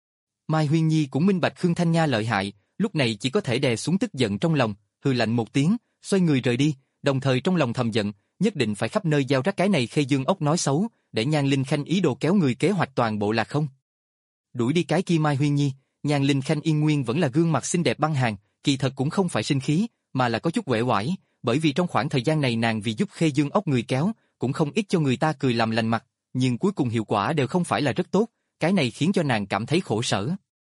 Mai Huyên Nhi cũng minh bạch Khương Thanh Nga lợi hại, lúc này chỉ có thể đè xuống tức giận trong lòng, hừ lạnh một tiếng, xoay người rời đi, đồng thời trong lòng thầm giận, nhất định phải khắp nơi giao rắc cái này Khê Dương ốc nói xấu, để Nhan Linh Khanh ý đồ kéo người kế hoạch toàn bộ là không. Đuổi đi cái kia Mai Huyên Nhi, Nhan Linh Khanh yên nguyên vẫn là gương mặt xinh đẹp băng hàn, kỳ thật cũng không phải sinh khí, mà là có chút uể oải, bởi vì trong khoảng thời gian này nàng vì giúp Khê Dương ốc người kéo, cũng không ít cho người ta cười làm lành mặt, nhưng cuối cùng hiệu quả đều không phải là rất tốt, cái này khiến cho nàng cảm thấy khổ sở.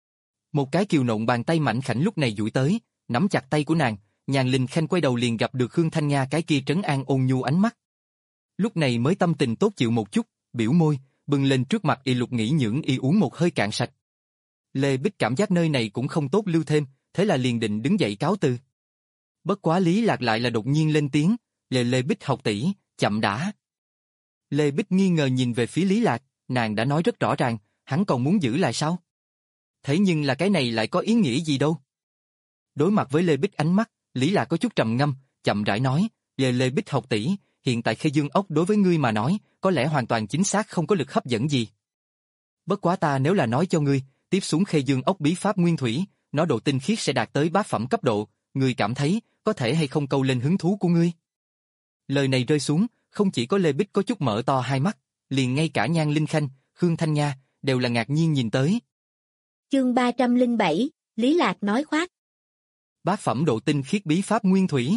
Một cái kiều nộn bàn tay mảnh khảnh lúc này duỗi tới, nắm chặt tay của nàng, Nhan Linh Khanh quay đầu liền gặp được Khương Thanh Nga cái kia trấn an ôn nhu ánh mắt. Lúc này mới tâm tình tốt chịu một chút, biểu môi, bưng lên trước mặt y lục nghĩ nhưỡng y uống một hơi cạn sạch. Lê Bích cảm giác nơi này cũng không tốt lưu thêm, thế là liền định đứng dậy cáo từ. Bất quá Lý Lạc lại là đột nhiên lên tiếng, Lê Lê Bích học tỷ, chậm đã. Lê Bích nghi ngờ nhìn về phía Lý Lạc, nàng đã nói rất rõ ràng, hắn còn muốn giữ lại sao? Thế nhưng là cái này lại có ý nghĩa gì đâu? Đối mặt với Lê Bích ánh mắt, Lý Lạc có chút trầm ngâm, chậm rãi nói, Lê Lê Bích học tỷ, hiện tại Khê Dương ốc đối với ngươi mà nói, có lẽ hoàn toàn chính xác không có lực hấp dẫn gì. Bất quá ta nếu là nói cho ngươi, tiếp xuống Khê Dương ốc bí pháp nguyên thủy, nó độ tinh khiết sẽ đạt tới bát phẩm cấp độ, ngươi cảm thấy, có thể hay không câu lên hứng thú của ngươi? Lời này rơi xuống, không chỉ có Lê Bích có chút mở to hai mắt, liền ngay cả Nhan Linh Khanh, Khương Thanh Nga, đều là ngạc nhiên nhìn tới. Chương ba trăm lẻ bảy, Lý Lạc nói khoác. Bát phẩm độ tinh khiết bí pháp nguyên thủy.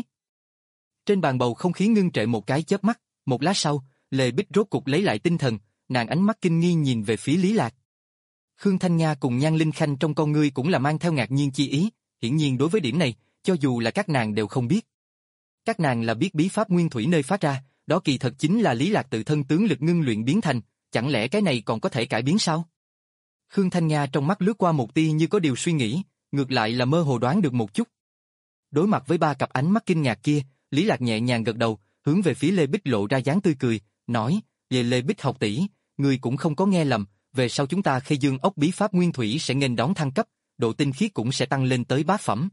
Trên bàn bầu không khí ngưng trệ một cái chớp mắt, một lát sau, Lê Bích rốt cục lấy lại tinh thần, nàng ánh mắt kinh nghi nhìn về phía Lý Lạc. Khương Thanh Nga cùng Nhan Linh Khanh trong con ngươi cũng là mang theo ngạc nhiên chi ý, hiển nhiên đối với điểm này, cho dù là các nàng đều không biết. Các nàng là biết bí pháp nguyên thủy nơi phát ra, đó kỳ thật chính là Lý Lạc tự thân tướng lực ngưng luyện biến thành, chẳng lẽ cái này còn có thể cải biến sao? Khương Thanh Nga trong mắt lướt qua một tia như có điều suy nghĩ, ngược lại là mơ hồ đoán được một chút. Đối mặt với ba cặp ánh mắt kinh ngạc kia, Lý Lạc nhẹ nhàng gật đầu, hướng về phía Lê Bích lộ ra dáng tươi cười, nói, về Lê Bích học tỷ, ngươi cũng không có nghe lầm, về sau chúng ta Khê Dương ốc bí pháp nguyên thủy sẽ nghênh đón thăng cấp, độ tinh khiết cũng sẽ tăng lên tới bát phẩm.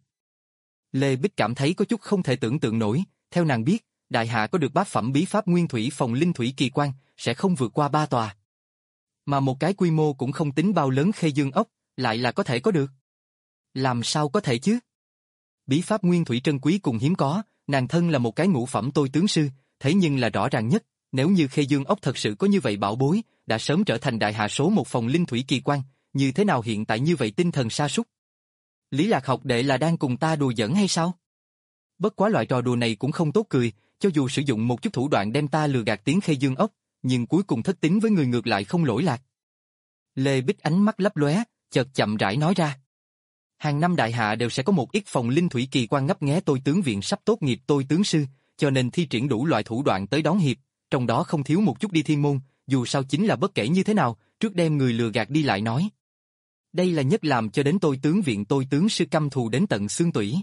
Lê Bích cảm thấy có chút không thể tưởng tượng nổi, theo nàng biết, đại hạ có được bát phẩm bí pháp nguyên thủy phòng linh thủy kỳ quan, sẽ không vượt qua ba tòa. Mà một cái quy mô cũng không tính bao lớn Khê Dương ốc, lại là có thể có được. Làm sao có thể chứ? Bí pháp nguyên thủy trân quý cùng hiếm có, nàng thân là một cái ngũ phẩm tôi tướng sư, thế nhưng là rõ ràng nhất, nếu như Khê Dương ốc thật sự có như vậy bảo bối, đã sớm trở thành đại hạ số một phòng linh thủy kỳ quan, như thế nào hiện tại như vậy tinh thần sa sút? Lý Lạc học đệ là đang cùng ta đùa giỡn hay sao? Bất quá loại trò đùa này cũng không tốt cười, cho dù sử dụng một chút thủ đoạn đem ta lừa gạt tiếng Khê Dương ốc, nhưng cuối cùng thất tín với người ngược lại không lỗi lạc. Lê Bích ánh mắt lấp lóe, chợt chậm rãi nói ra. Hàng năm đại hạ đều sẽ có một ít phòng linh thủy kỳ quan ngấp nghé tôi tướng viện sắp tốt nghiệp tôi tướng sư, cho nên thi triển đủ loại thủ đoạn tới đón hiệp, trong đó không thiếu một chút đi thiên môn, dù sao chính là bất kể như thế nào, trước đem người lừa gạt đi lại nói. Đây là nhất làm cho đến tôi tướng viện tôi tướng sư căm thù đến tận xương tủy.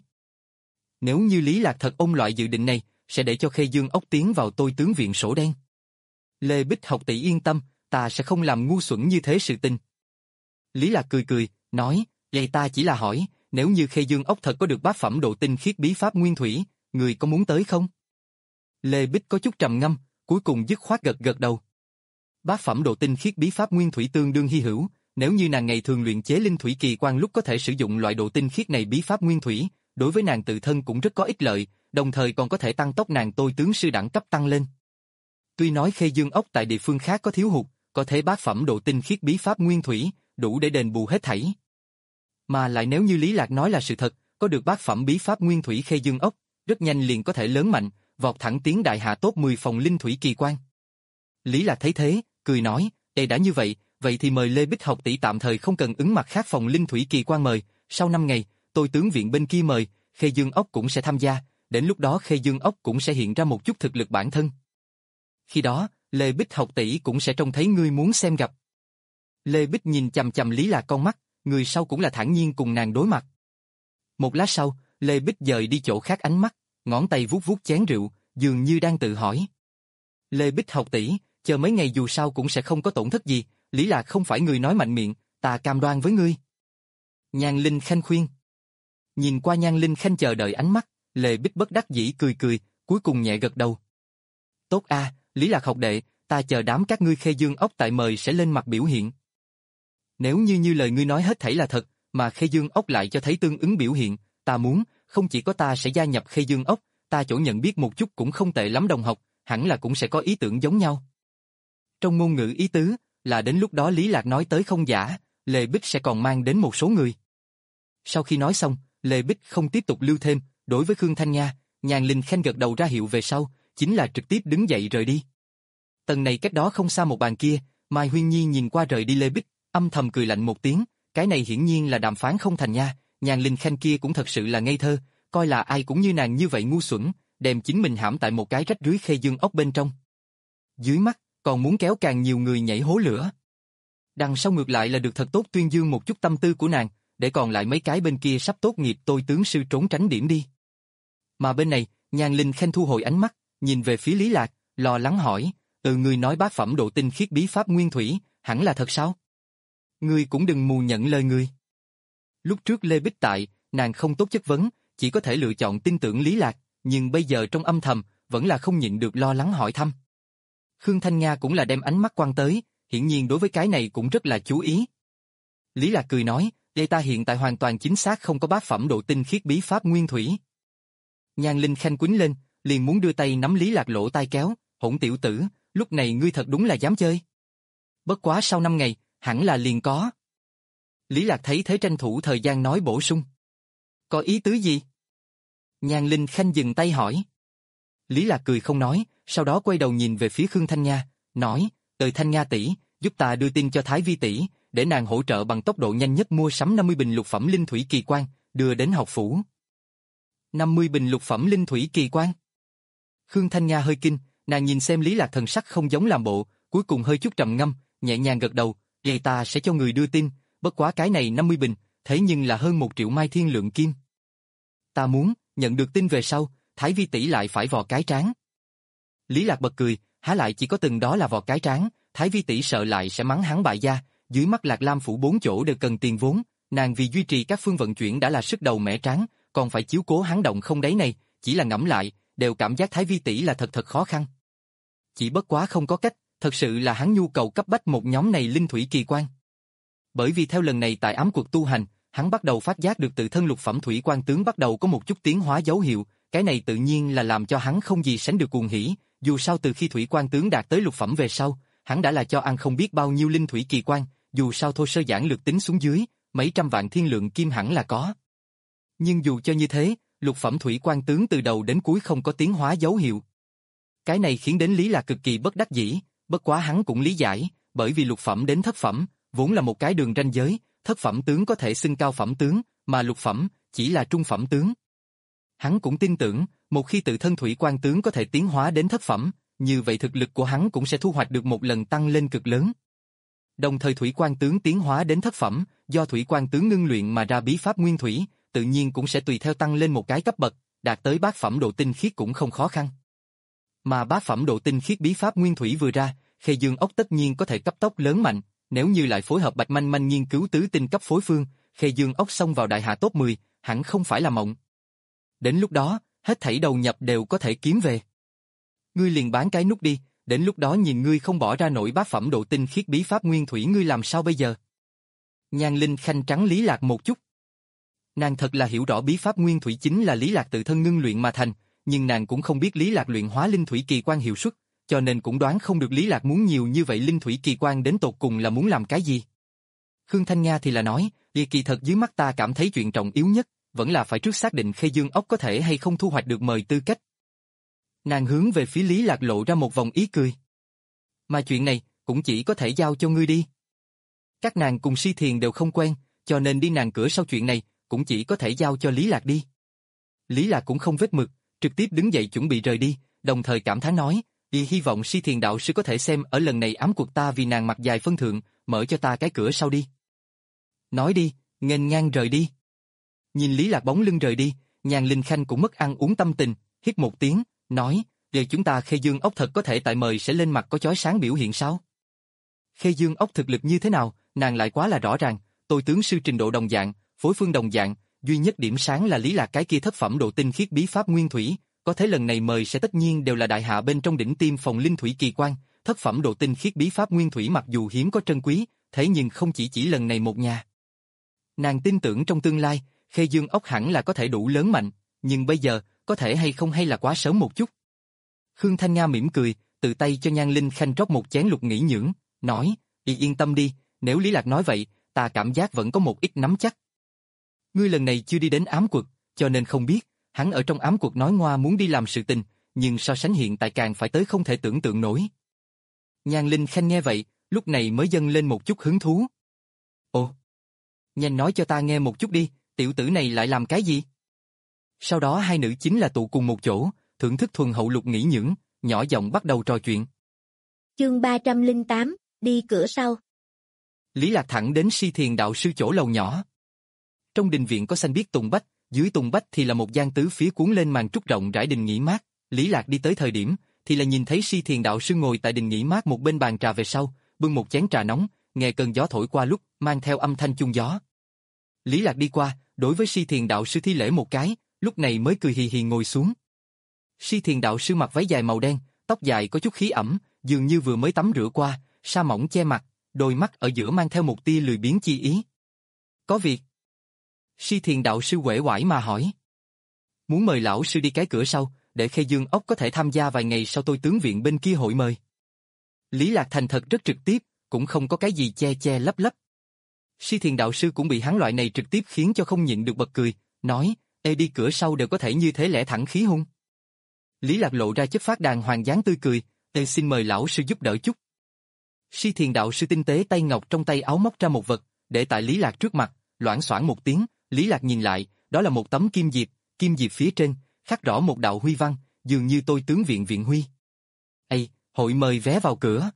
Nếu như Lý Lạc thật ôm loại dự định này, sẽ để cho Khê Dương ốc tiến vào tôi tướng viện sổ đen. Lê Bích học tỷ yên tâm, ta sẽ không làm ngu xuẩn như thế sự tình. Lý Lạc cười cười, nói, vậy ta chỉ là hỏi, nếu như Khê Dương ốc thật có được bát phẩm độ tinh khiết bí pháp nguyên thủy, người có muốn tới không? Lê Bích có chút trầm ngâm, cuối cùng dứt khoát gật gật đầu. Bát phẩm độ tinh khiết bí pháp nguyên thủy tương đương hy hữu, nếu như nàng ngày thường luyện chế linh thủy kỳ quan lúc có thể sử dụng loại độ tinh khiết này bí pháp nguyên thủy, đối với nàng tự thân cũng rất có ích lợi, đồng thời còn có thể tăng tốc nàng tôi tướng sư đẳng cấp tăng lên. Tuy nói Khê Dương ốc tại địa phương khác có thiếu hụt, có thể bát phẩm độ tinh khiết bí pháp nguyên thủy, đủ để đền bù hết thảy. Mà lại nếu như Lý Lạc nói là sự thật, có được bát phẩm bí pháp nguyên thủy Khê Dương ốc, rất nhanh liền có thể lớn mạnh, vọt thẳng tiến đại hạ top mười phòng linh thủy kỳ quan. Lý Lạc thấy thế, cười nói, "Ê đã như vậy, vậy thì mời Lê Bích học tỷ tạm thời không cần ứng mặt khác phòng linh thủy kỳ quan mời, sau năm ngày, tôi tướng viện bên kia mời, Khê Dương ốc cũng sẽ tham gia, đến lúc đó Khê Dương ốc cũng sẽ hiện ra một chút thực lực bản thân. Khi đó, Lê Bích học tỷ cũng sẽ trông thấy ngươi muốn xem gặp." Lê Bích nhìn chằm chằm Lý Lạc con mắt, người sau cũng là thản nhiên cùng nàng đối mặt. Một lát sau, Lê Bích dời đi chỗ khác ánh mắt, ngón tay vuốt vuốt chén rượu, dường như đang tự hỏi. Lê Bích học tỷ, chờ mấy ngày dù sao cũng sẽ không có tổn thất gì, Lý Lạc không phải người nói mạnh miệng, ta cam đoan với ngươi. Nhan Linh Khanh khuyên. Nhìn qua Nhan Linh Khanh chờ đợi ánh mắt, Lê Bích bất đắc dĩ cười cười, cuối cùng nhẹ gật đầu. Tốt a, Lý Lạc học đệ, ta chờ đám các ngươi Khê Dương ốc tại mời sẽ lên mặt biểu hiện. Nếu như như lời ngươi nói hết thảy là thật, mà Khê Dương ốc lại cho thấy tương ứng biểu hiện, ta muốn, không chỉ có ta sẽ gia nhập Khê Dương ốc, ta chỗ nhận biết một chút cũng không tệ lắm đồng học, hẳn là cũng sẽ có ý tưởng giống nhau. Trong ngôn ngữ ý tứ, là đến lúc đó Lý Lạc nói tới không giả, Lê Bích sẽ còn mang đến một số người. Sau khi nói xong, Lê Bích không tiếp tục lưu thêm, đối với Khương Thanh Nga, Nhan Linh Khanh gật đầu ra hiệu về sau, chính là trực tiếp đứng dậy rời đi. Tầng này cách đó không xa một bàn kia, Mai Huyên Nhi nhìn qua rời đi Lê Bích, âm thầm cười lạnh một tiếng, cái này hiển nhiên là đàm phán không thành nha, Nhan Linh Khanh kia cũng thật sự là ngây thơ, coi là ai cũng như nàng như vậy ngu xuẩn, đem chính mình hãm tại một cái rách rưới Khê Dương ốc bên trong. Dưới mắt, còn muốn kéo càng nhiều người nhảy hố lửa. Đằng sau ngược lại là được thật tốt tuyên dương một chút tâm tư của nàng, để còn lại mấy cái bên kia sắp tốt nghiệp tôi tướng sư trốn tránh điểm đi. Mà bên này, Nhan Linh Khanh thu hồi ánh mắt, nhìn về phía Lý Lạc, lo lắng hỏi, từ người nói bát phẩm độ tinh khiết bí pháp nguyên thủy, hẳn là thật sao? Ngươi cũng đừng mù nhận lời ngươi. Lúc trước Lê Bích tại, nàng không tốt chất vấn, chỉ có thể lựa chọn tin tưởng Lý Lạc, nhưng bây giờ trong âm thầm, vẫn là không nhịn được lo lắng hỏi thăm. Khương Thanh Nga cũng là đem ánh mắt quan tới, hiển nhiên đối với cái này cũng rất là chú ý. Lý Lạc cười nói, đây ta hiện tại hoàn toàn chính xác không có bát phẩm độ tinh khiết bí pháp nguyên thủy. Nhan Linh Khanh quýnh lên, liền muốn đưa tay nắm Lý Lạc lỗ tai kéo, hỗn tiểu tử, lúc này ngươi thật đúng là dám chơi. Bất quá sau năm ngày, hẳn là liền có. Lý Lạc thấy thế tranh thủ thời gian nói bổ sung. Có ý tứ gì? Nhan Linh Khanh dừng tay hỏi. Lý Lạc cười không nói, sau đó quay đầu nhìn về phía Khương Thanh Nga, nói, "Từ Thanh Nga tỷ, giúp ta đưa tin cho Thái Vi tỷ, để nàng hỗ trợ bằng tốc độ nhanh nhất mua sắm năm mươi bình lục phẩm linh thủy kỳ quan, đưa đến học phủ." năm mươi bình lục phẩm linh thủy kỳ quan. Khương Thanh Nga hơi kinh, nàng nhìn xem Lý Lạc thần sắc không giống làm bộ, cuối cùng hơi chút trầm ngâm, nhẹ nhàng gật đầu, "Vậy ta sẽ cho người đưa tin, bất quá cái này năm mươi bình, thế nhưng là hơn một triệu mai thiên lượng kim. Ta muốn, nhận được tin về sau, Thái Vi tỷ lại phải vò cái trán." Lý Lạc bật cười, há lại chỉ có từng đó là vò cái trán, Thái Vi tỷ sợ lại sẽ mắng hắn bại gia, dưới mắt Lạc Lam phủ bốn chỗ đều cần tiền vốn, nàng vì duy trì các phương vận chuyển đã là sức đầu mẻ trắng, còn phải chiếu cố hắn động không đáy này, chỉ là ngẫm lại, đều cảm giác Thái Vi tỷ là thật thật khó khăn. Chỉ bất quá không có cách, thật sự là hắn nhu cầu cấp bách một nhóm này linh thủy kỳ quan. Bởi vì theo lần này tại ám cuộc tu hành, hắn bắt đầu phát giác được tự thân lục phẩm thủy quan tướng bắt đầu có một chút tiến hóa dấu hiệu, cái này tự nhiên là làm cho hắn không gì sánh được cuồng hỉ, dù sao từ khi thủy quan tướng đạt tới lục phẩm về sau, hắn đã là cho ăn không biết bao nhiêu linh thủy kỳ quan, dù sao thô sơ giản lược tính xuống dưới, mấy trăm vạn thiên lượng kim hẳn là có. Nhưng dù cho như thế, lục phẩm thủy quan tướng từ đầu đến cuối không có tiến hóa dấu hiệu. Cái này khiến đến Lý Lạc cực kỳ bất đắc dĩ, bất quá hắn cũng lý giải, bởi vì lục phẩm đến thất phẩm, vốn là một cái đường ranh giới, thất phẩm tướng có thể xưng cao phẩm tướng, mà lục phẩm chỉ là trung phẩm tướng. Hắn cũng tin tưởng, một khi tự thân thủy quan tướng có thể tiến hóa đến thất phẩm, như vậy thực lực của hắn cũng sẽ thu hoạch được một lần tăng lên cực lớn. Đồng thời thủy quan tướng tiến hóa đến thất phẩm, do thủy quan tướng ngưng luyện mà ra bí pháp nguyên thủy, tự nhiên cũng sẽ tùy theo tăng lên một cái cấp bậc, đạt tới bát phẩm độ tinh khiết cũng không khó khăn. Mà bát phẩm độ tinh khiết bí pháp nguyên thủy vừa ra, Khê Dương ốc tất nhiên có thể cấp tốc lớn mạnh, nếu như lại phối hợp Bạch Manh Manh nghiên cứu tứ tinh cấp phối phương, Khê Dương ốc xông vào đại hạ top mười, hẳn không phải là mộng. Đến lúc đó, hết thảy đầu nhập đều có thể kiếm về. Ngươi liền bán cái nút đi, đến lúc đó nhìn ngươi không bỏ ra nổi bát phẩm độ tinh khiết bí pháp nguyên thủy ngươi làm sao bây giờ? Nhan Linh Khanh trắng Lý Lạc một chút. Nàng thật là hiểu rõ bí pháp nguyên thủy chính là Lý Lạc tự thân ngưng luyện mà thành, nhưng nàng cũng không biết Lý Lạc luyện hóa linh thủy kỳ quan hiệu suất, cho nên cũng đoán không được Lý Lạc muốn nhiều như vậy linh thủy kỳ quan đến tột cùng là muốn làm cái gì. Khương Thanh Nga thì là nói, kỳ kỳ thật dưới mắt ta cảm thấy chuyện trọng yếu nhất, vẫn là phải trước xác định Khê Dương ốc có thể hay không thu hoạch được mời tư cách. Nàng hướng về phía Lý Lạc lộ ra một vòng ý cười. Mà chuyện này, cũng chỉ có thể giao cho ngươi đi. Các nàng cùng Si Thiền đều không quen, cho nên đi nàng cửa sau chuyện này, cũng chỉ có thể giao cho Lý Lạc đi. Lý Lạc cũng không vết mực, trực tiếp đứng dậy chuẩn bị rời đi, đồng thời cảm thán nói, y hy vọng Si Thiền đạo sư có thể xem ở lần này ám cuộc ta vì nàng mặt dài phân thượng, mở cho ta cái cửa sau đi. Nói đi, nghênh ngang rời đi. Nhìn Lý Lạc bóng lưng rời đi, Nhan Linh Khanh cũng mất ăn uống tâm tình, hít một tiếng, nói, giờ chúng ta Khê Dương ốc thật có thể tại mời sẽ lên mặt có chói sáng biểu hiện sao? Khê Dương ốc thực lực như thế nào, nàng lại quá là rõ ràng, tôi tướng sư trình độ đồng dạng, phối phương đồng dạng, duy nhất điểm sáng là Lý Lạc cái kia thất phẩm độ tinh khiết bí pháp nguyên thủy, có thế lần này mời sẽ tất nhiên đều là đại hạ bên trong đỉnh tiêm phòng linh thủy kỳ quan, thất phẩm độ tinh khiết bí pháp nguyên thủy mặc dù hiếm có trân quý, thế nhưng không chỉ chỉ lần này một nhà. Nàng tin tưởng trong tương lai, Khê Dương ốc hẳn là có thể đủ lớn mạnh, nhưng bây giờ, có thể hay không hay là quá sớm một chút. Khương Thanh Nga mỉm cười, tự tay cho Nhan Linh Khanh rót một chén lục nghỉ nhưỡng, nói, y yên tâm đi, nếu Lý Lạc nói vậy, ta cảm giác vẫn có một ít nắm chắc. Ngươi lần này chưa đi đến ám quật, cho nên không biết, hắn ở trong ám quật nói ngoa muốn đi làm sự tình, nhưng so sánh hiện tại càng phải tới không thể tưởng tượng nổi. Nhan Linh Khanh nghe vậy, lúc này mới dâng lên một chút hứng thú. Ồ, nhanh nói cho ta nghe một chút đi, tiểu tử này lại làm cái gì? Sau đó hai nữ chính là tụ cùng một chỗ, thưởng thức thuần hậu lục nghỉ nhưỡng, nhỏ giọng bắt đầu trò chuyện. Chương ba trăm lẻ tám, đi cửa sau. Lý Lạc thẳng đến Si Thiền đạo sư chỗ lầu nhỏ. Trong đình viện có xanh biếc tùng bách, dưới tùng bách thì là một gian tứ phía cuốn lên màn trúc rộng rãi đình nghỉ mát. Lý Lạc đi tới thời điểm, thì là nhìn thấy Si Thiền đạo sư ngồi tại đình nghỉ mát một bên bàn trà về sau, bưng một chén trà nóng, nghe cơn gió thổi qua lúc, mang theo âm thanh chuông gió. Lý Lạc đi qua, đối với Si Thiền đạo sư thi lễ một cái, lúc này mới cười hì hì ngồi xuống. Si Thiền đạo sư mặc váy dài màu đen, tóc dài có chút khí ẩm, dường như vừa mới tắm rửa qua, sa mỏng che mặt, đôi mắt ở giữa mang theo một tia lười biếng chi ý. Có việc? Si Thiền đạo sư uể oải mà hỏi. Muốn mời lão sư đi cái cửa sau, để Khê Dương ốc có thể tham gia vài ngày sau tôi tướng viện bên kia hội mời. Lý Lạc thành thật rất trực tiếp, cũng không có cái gì che che lấp lấp. Si Thiền đạo sư cũng bị hắn loại này trực tiếp khiến cho không nhịn được bật cười, nói, ê đi cửa sau đều có thể như thế lẽ thẳng khí hung. Lý Lạc lộ ra chất phát đàng hoàng dáng tươi cười, ê xin mời lão sư giúp đỡ chút. Si Thiền đạo sư tinh tế tay ngọc trong tay áo móc ra một vật, để tại Lý Lạc trước mặt, loảng xoảng một tiếng, Lý Lạc nhìn lại, đó là một tấm kim diệp, kim diệp phía trên, khắc rõ một đạo huy văn, dường như tôi tướng viện viện huy. Ê, hội mời vé vào cửa.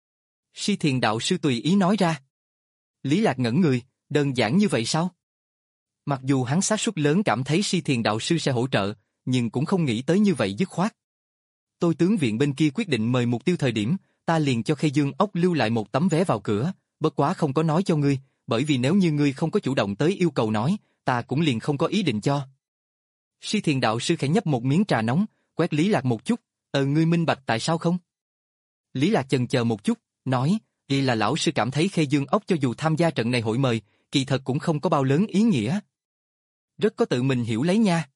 Si Thiền đạo sư tùy ý nói ra. Lý Lạc ngẩn người, đơn giản như vậy sao? Mặc dù hắn xác suất lớn cảm thấy Si Thiền đạo sư sẽ hỗ trợ, nhưng cũng không nghĩ tới như vậy dứt khoát. Tôi tướng viện bên kia quyết định mời mục tiêu thời điểm, ta liền cho Khê Dương ốc lưu lại một tấm vé vào cửa, bất quá không có nói cho ngươi, bởi vì nếu như ngươi không có chủ động tới yêu cầu nói, ta cũng liền không có ý định cho. Si Thiền đạo sư khẽ nhấp một miếng trà nóng, quét Lý Lạc một chút, ờ ngươi minh bạch tại sao không? Lý Lạc chần chờ một chút, nói, đây là lão sư cảm thấy Khê Dương ốc cho dù tham gia trận này hội mời, kỳ thật cũng không có bao lớn ý nghĩa. Rất có tự mình hiểu lấy nha.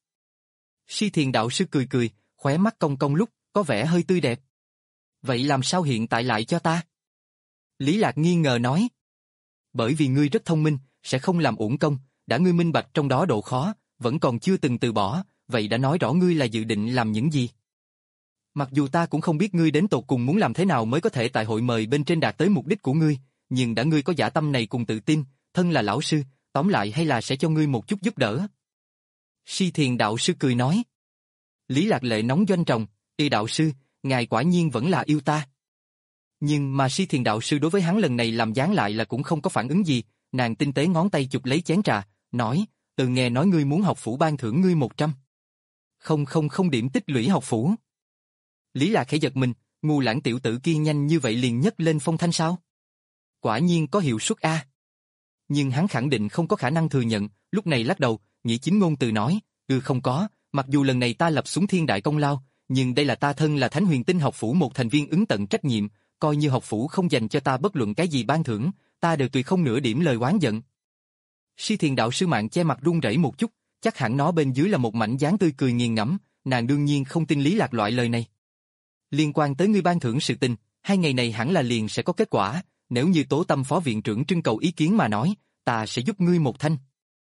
Si Thiền đạo sư cười cười, khóe mắt cong cong lúc, có vẻ hơi tươi đẹp. Vậy làm sao hiện tại lại cho ta? Lý Lạc nghi ngờ nói. Bởi vì ngươi rất thông minh, sẽ không làm uổng công, đã ngươi minh bạch trong đó độ khó, vẫn còn chưa từng từ bỏ, vậy đã nói rõ ngươi là dự định làm những gì. Mặc dù ta cũng không biết ngươi đến tột cùng muốn làm thế nào mới có thể tại hội mời bên trên đạt tới mục đích của ngươi, nhưng đã ngươi có dã tâm này cùng tự tin, thân là lão sư, tóm lại hay là sẽ cho ngươi một chút giúp đỡ. Si Thiền đạo sư cười nói. Lý Lạc lệ nóng doanh tròng, y đạo sư, ngài quả nhiên vẫn là yêu ta. Nhưng mà Si Thiền đạo sư đối với hắn lần này làm dáng lại là cũng không có phản ứng gì, nàng tinh tế ngón tay chụp lấy chén trà, nói, từ nghe nói ngươi muốn học phủ ban thưởng ngươi một trăm. Không không không điểm tích lũy học phủ. Lý Lạc khẽ giật mình, ngu lãng tiểu tử kia nhanh như vậy liền nhấc lên phong thanh sao? Quả nhiên có hiệu suất a. Nhưng hắn khẳng định không có khả năng thừa nhận, lúc này lắc đầu, nghĩ chính ngôn từ nói, ừ không có, mặc dù lần này ta lập xuống thiên đại công lao, nhưng đây là ta thân là Thánh Huyền Tinh học phủ một thành viên ứng tận trách nhiệm, coi như học phủ không dành cho ta bất luận cái gì ban thưởng, ta đều tùy không nửa điểm lời oán giận. Si Thiền đạo sư mạng che mặt run rẩy một chút, chắc hẳn nó bên dưới là một mảnh dáng tươi cười nghiền ngẫm, nàng đương nhiên không tin Lý Lạc loại lời này. Liên quan tới ngươi ban thưởng sự tình, hai ngày này hẳn là liền sẽ có kết quả, nếu như Tố Tâm phó viện trưởng trưng cầu ý kiến mà nói, ta sẽ giúp ngươi một thanh.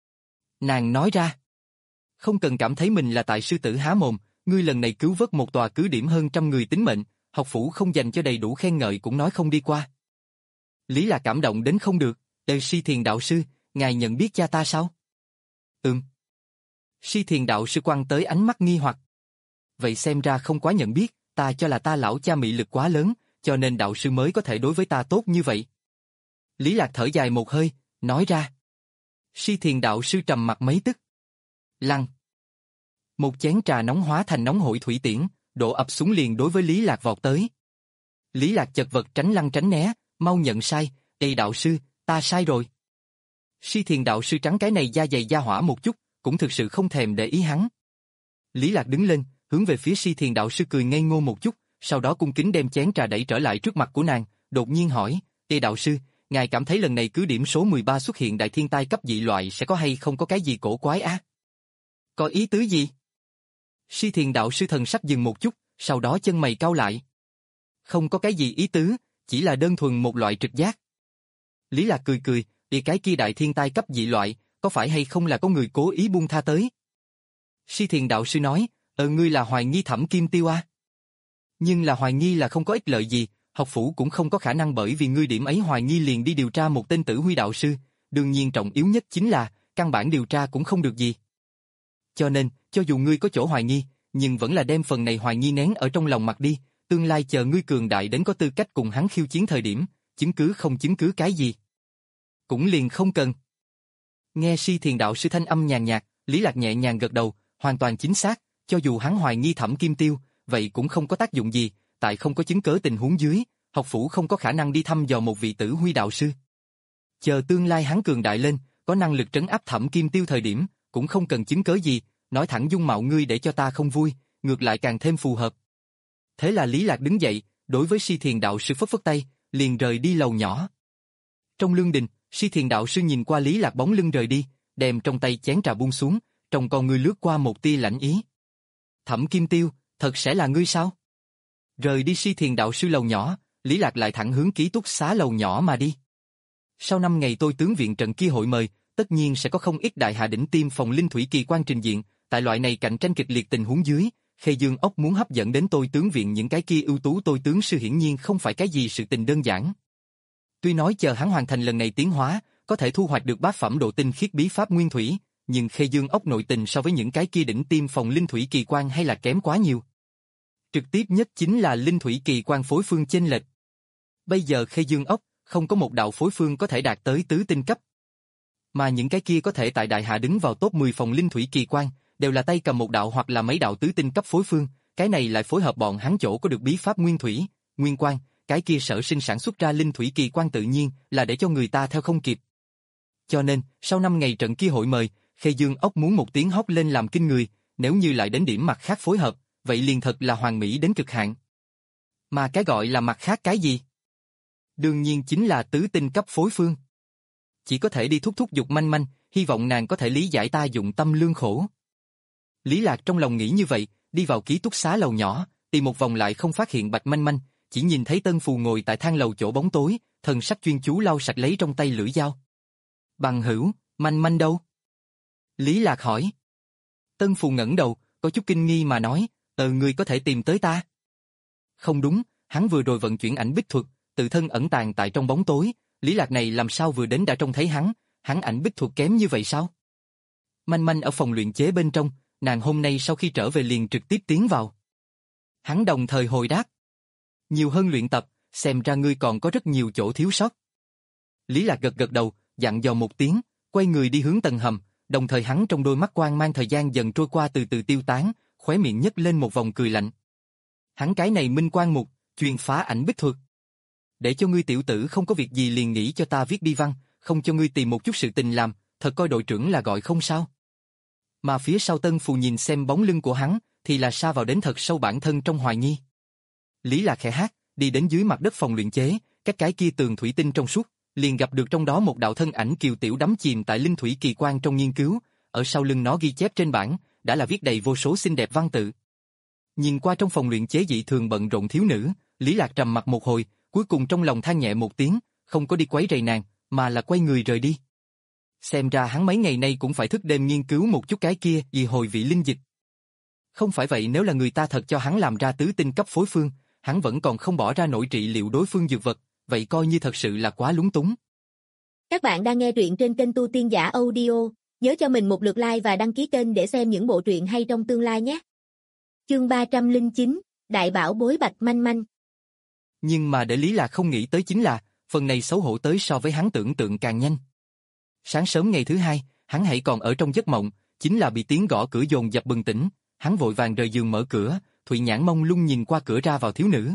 Nàng nói ra, không cần cảm thấy mình là tại sư tử há mồm, ngươi lần này cứu vớt một tòa cứ điểm hơn trăm người tính mệnh, học phủ không dành cho đầy đủ khen ngợi cũng nói không đi qua. Lý Lạc cảm động đến không được, Ê Si Thiền đạo sư, ngài nhận biết cha ta sao? Ừm. Si Thiền đạo sư quăng tới ánh mắt nghi hoặc. Vậy xem ra không quá nhận biết, ta cho là ta lão cha mị lực quá lớn, cho nên đạo sư mới có thể đối với ta tốt như vậy. Lý Lạc thở dài một hơi, nói ra. Si Thiền đạo sư trầm mặt mấy tức. Lăng. Một chén trà nóng hóa thành nóng hổi thủy tiễn, đổ ập xuống liền đối với Lý Lạc vọt tới. Lý Lạc chật vật tránh lăng tránh né, mau nhận sai, Ê đạo sư, ta sai rồi. Si Thiền đạo sư trắng cái này da dày da hỏa một chút, cũng thực sự không thèm để ý hắn. Lý Lạc đứng lên, hướng về phía Si Thiền đạo sư cười ngây ngô một chút, sau đó cung kính đem chén trà đẩy trở lại trước mặt của nàng, đột nhiên hỏi, Ê đạo sư, ngài cảm thấy lần này cứ điểm số mười ba xuất hiện đại thiên tai cấp dị loại sẽ có hay không có cái gì cổ quái á? Có ý tứ gì? Si Thiền đạo sư thần sắc dừng một chút, sau đó chân mày cau lại. Không có cái gì ý tứ, chỉ là đơn thuần một loại trực giác. Lý Lạc cười cười, đi cái kia đại thiên tai cấp dị loại, có phải hay không là có người cố ý buông tha tới? Si Thiền đạo sư nói, ờ ngươi là hoài nghi Thẩm Kim Tiêu à? Nhưng là hoài nghi là không có ích lợi gì, học phủ cũng không có khả năng bởi vì ngươi điểm ấy hoài nghi liền đi điều tra một tên Tử Huy đạo sư, đương nhiên trọng yếu nhất chính là, căn bản điều tra cũng không được gì. Cho nên, cho dù ngươi có chỗ hoài nghi, nhưng vẫn là đem phần này hoài nghi nén ở trong lòng mặt đi, tương lai chờ ngươi cường đại đến có tư cách cùng hắn khiêu chiến thời điểm, chứng cứ không chứng cứ cái gì. Cũng liền không cần. Nghe Si Thiền đạo sư thanh âm nhàn nhạt, Lý Lạc nhẹ nhàng gật đầu, hoàn toàn chính xác, cho dù hắn hoài nghi Thẩm Kim Tiêu, vậy cũng không có tác dụng gì, tại không có chứng cớ tình huống dưới, học phủ không có khả năng đi thăm dò một vị Tử Huy đạo sư. Chờ tương lai hắn cường đại lên, có năng lực trấn áp Thẩm Kim Tiêu thời điểm, cũng không cần chứng cớ gì, nói thẳng dung mạo ngươi để cho ta không vui, ngược lại càng thêm phù hợp. Thế là Lý Lạc đứng dậy, đối với Si Thiền đạo sư phất phất tay, liền rời đi lầu nhỏ. Trong lương đình, Si Thiền đạo sư nhìn qua Lý Lạc bóng lưng rời đi, đem trong tay chén trà buông xuống, trong con ngươi lướt qua một tia lãnh ý. Thẩm Kim Tiêu, thật sẽ là ngươi sao? Rời đi Si Thiền đạo sư lầu nhỏ, Lý Lạc lại thẳng hướng ký túc xá lầu nhỏ mà đi. Sau năm ngày tôi tướng viện trận kia hội mời, tất nhiên sẽ có không ít đại hạ đỉnh tiêm phòng linh thủy kỳ quan trình diện, tại loại này cạnh tranh kịch liệt tình huống dưới, Khê Dương ốc muốn hấp dẫn đến tôi tướng viện những cái kia ưu tú tôi tướng sư hiển nhiên không phải cái gì sự tình đơn giản. Tuy nói chờ hắn hoàn thành lần này tiến hóa, có thể thu hoạch được bát phẩm độ tinh khiết bí pháp nguyên thủy, nhưng Khê Dương ốc nội tình so với những cái kia đỉnh tiêm phòng linh thủy kỳ quan hay là kém quá nhiều. Trực tiếp nhất chính là linh thủy kỳ quan phối phương chênh lệch. Bây giờ Khê Dương ốc không có một đạo phối phương có thể đạt tới tứ tinh cấp. Mà những cái kia có thể tại đại hạ đứng vào top mười phòng linh thủy kỳ quan, đều là tay cầm một đạo hoặc là mấy đạo tứ tinh cấp phối phương, cái này lại phối hợp bọn hắn chỗ có được bí pháp nguyên thủy, nguyên quan, cái kia sở sinh sản xuất ra linh thủy kỳ quan tự nhiên là để cho người ta theo không kịp. Cho nên, sau năm ngày trận kia hội mời, Khê Dương ốc muốn một tiếng hót lên làm kinh người, nếu như lại đến điểm mặt khác phối hợp, vậy liền thật là hoàn mỹ đến cực hạn. Mà cái gọi là mặt khác cái gì? Đương nhiên chính là tứ tinh cấp phối phương. Chỉ có thể đi thúc thúc giục manh manh, hy vọng nàng có thể lý giải ta dụng tâm lương khổ. Lý Lạc trong lòng nghĩ như vậy, đi vào ký túc xá lầu nhỏ, tìm một vòng lại không phát hiện Bạch Manh Manh, chỉ nhìn thấy Tân Phù ngồi tại thang lầu chỗ bóng tối, thần sắc chuyên chú lau sạch lấy trong tay lưỡi dao. Bằng hữu, Manh Manh đâu? Lý Lạc hỏi. Tân Phù ngẩng đầu, có chút kinh nghi mà nói, ờ ngươi có thể tìm tới ta. Không đúng, hắn vừa rồi vận chuyển ảnh bích thuật, tự thân ẩn tàng tại trong bóng tối, Lý Lạc này làm sao vừa đến đã trông thấy hắn, hắn ảnh bích thuật kém như vậy sao? Manh Manh ở phòng luyện chế bên trong, nàng hôm nay sau khi trở về liền trực tiếp tiến vào. Hắn đồng thời hồi đáp. Nhiều hơn luyện tập, xem ra ngươi còn có rất nhiều chỗ thiếu sót. Lý Lạc gật gật đầu, dặn dò một tiếng, quay người đi hướng tầng hầm, đồng thời hắn trong đôi mắt quang mang thời gian dần trôi qua từ từ tiêu tán, khóe miệng nhếch lên một vòng cười lạnh. Hắn cái này minh quang mục, chuyên phá ảnh bích thuật. Để cho ngươi tiểu tử không có việc gì liền nghĩ cho ta viết bi văn, không cho ngươi tìm một chút sự tình làm, thật coi đội trưởng là gọi không sao. Mà phía sau Tân Phù nhìn xem bóng lưng của hắn, thì là sa vào đến thật sâu bản thân trong hoài nghi. Lý Lạc khẽ hát, đi đến dưới mặt đất phòng luyện chế, các cái kia tường thủy tinh trong suốt, liền gặp được trong đó một đạo thân ảnh kiều tiểu đắm chìm tại linh thủy kỳ quan trong nghiên cứu, ở sau lưng nó ghi chép trên bảng, đã là viết đầy vô số xinh đẹp văn tự. Nhìn qua trong phòng luyện chế dị thường bận rộn thiếu nữ, Lý Lạc trầm mặt một hồi, cuối cùng trong lòng than nhẹ một tiếng, không có đi quấy rầy nàng, mà là quay người rời đi. Xem ra hắn mấy ngày nay cũng phải thức đêm nghiên cứu một chút cái kia vì hồi vị linh dịch. Không phải vậy nếu là người ta thật cho hắn làm ra tứ tinh cấp phối phương, hắn vẫn còn không bỏ ra nổi trị liệu đối phương dược vật, vậy coi như thật sự là quá lúng túng. Các bạn đang nghe truyện trên kênh Tu Tiên Giả Audio, nhớ cho mình một lượt like và đăng ký kênh để xem những bộ truyện hay trong tương lai nhé. Chương ba trăm lẻ chín, Đại bảo bối Bạch Manh Manh. Nhưng mà để Lý Lạc không nghĩ tới chính là, phần này xấu hổ tới so với hắn tưởng tượng càng nhanh. Sáng sớm ngày thứ hai, hắn hãy còn ở trong giấc mộng, chính là bị tiếng gõ cửa dồn dập bừng tỉnh, hắn vội vàng rời giường mở cửa, Thụy nhãn mông lung nhìn qua cửa ra vào thiếu nữ.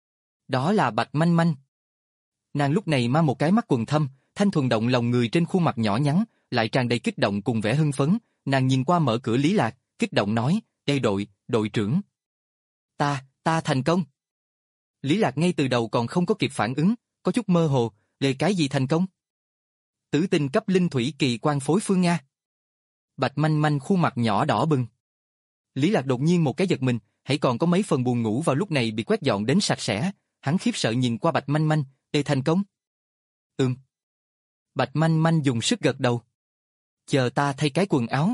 Đó là Bạch Manh Manh. Nàng lúc này mang một cái mắt quầng thâm, thanh thuần động lòng người trên khuôn mặt nhỏ nhắn, lại tràn đầy kích động cùng vẻ hưng phấn, nàng nhìn qua mở cửa Lý Lạc, kích động nói, "Đây đội, đội trưởng. Ta, ta thành công." Lý Lạc ngay từ đầu còn không có kịp phản ứng, có chút mơ hồ, "Đề cái gì thành công?" "Tử tinh cấp linh thủy kỳ quan phối phương Nga." Bạch Manh Manh khuôn mặt nhỏ đỏ bừng. Lý Lạc đột nhiên một cái giật mình, hãy còn có mấy phần buồn ngủ vào lúc này bị quét dọn đến sạch sẽ, hắn khiếp sợ nhìn qua Bạch Manh Manh, "Đề thành công?" "Ừm." Bạch Manh Manh dùng sức gật đầu. "Chờ ta thay cái quần áo."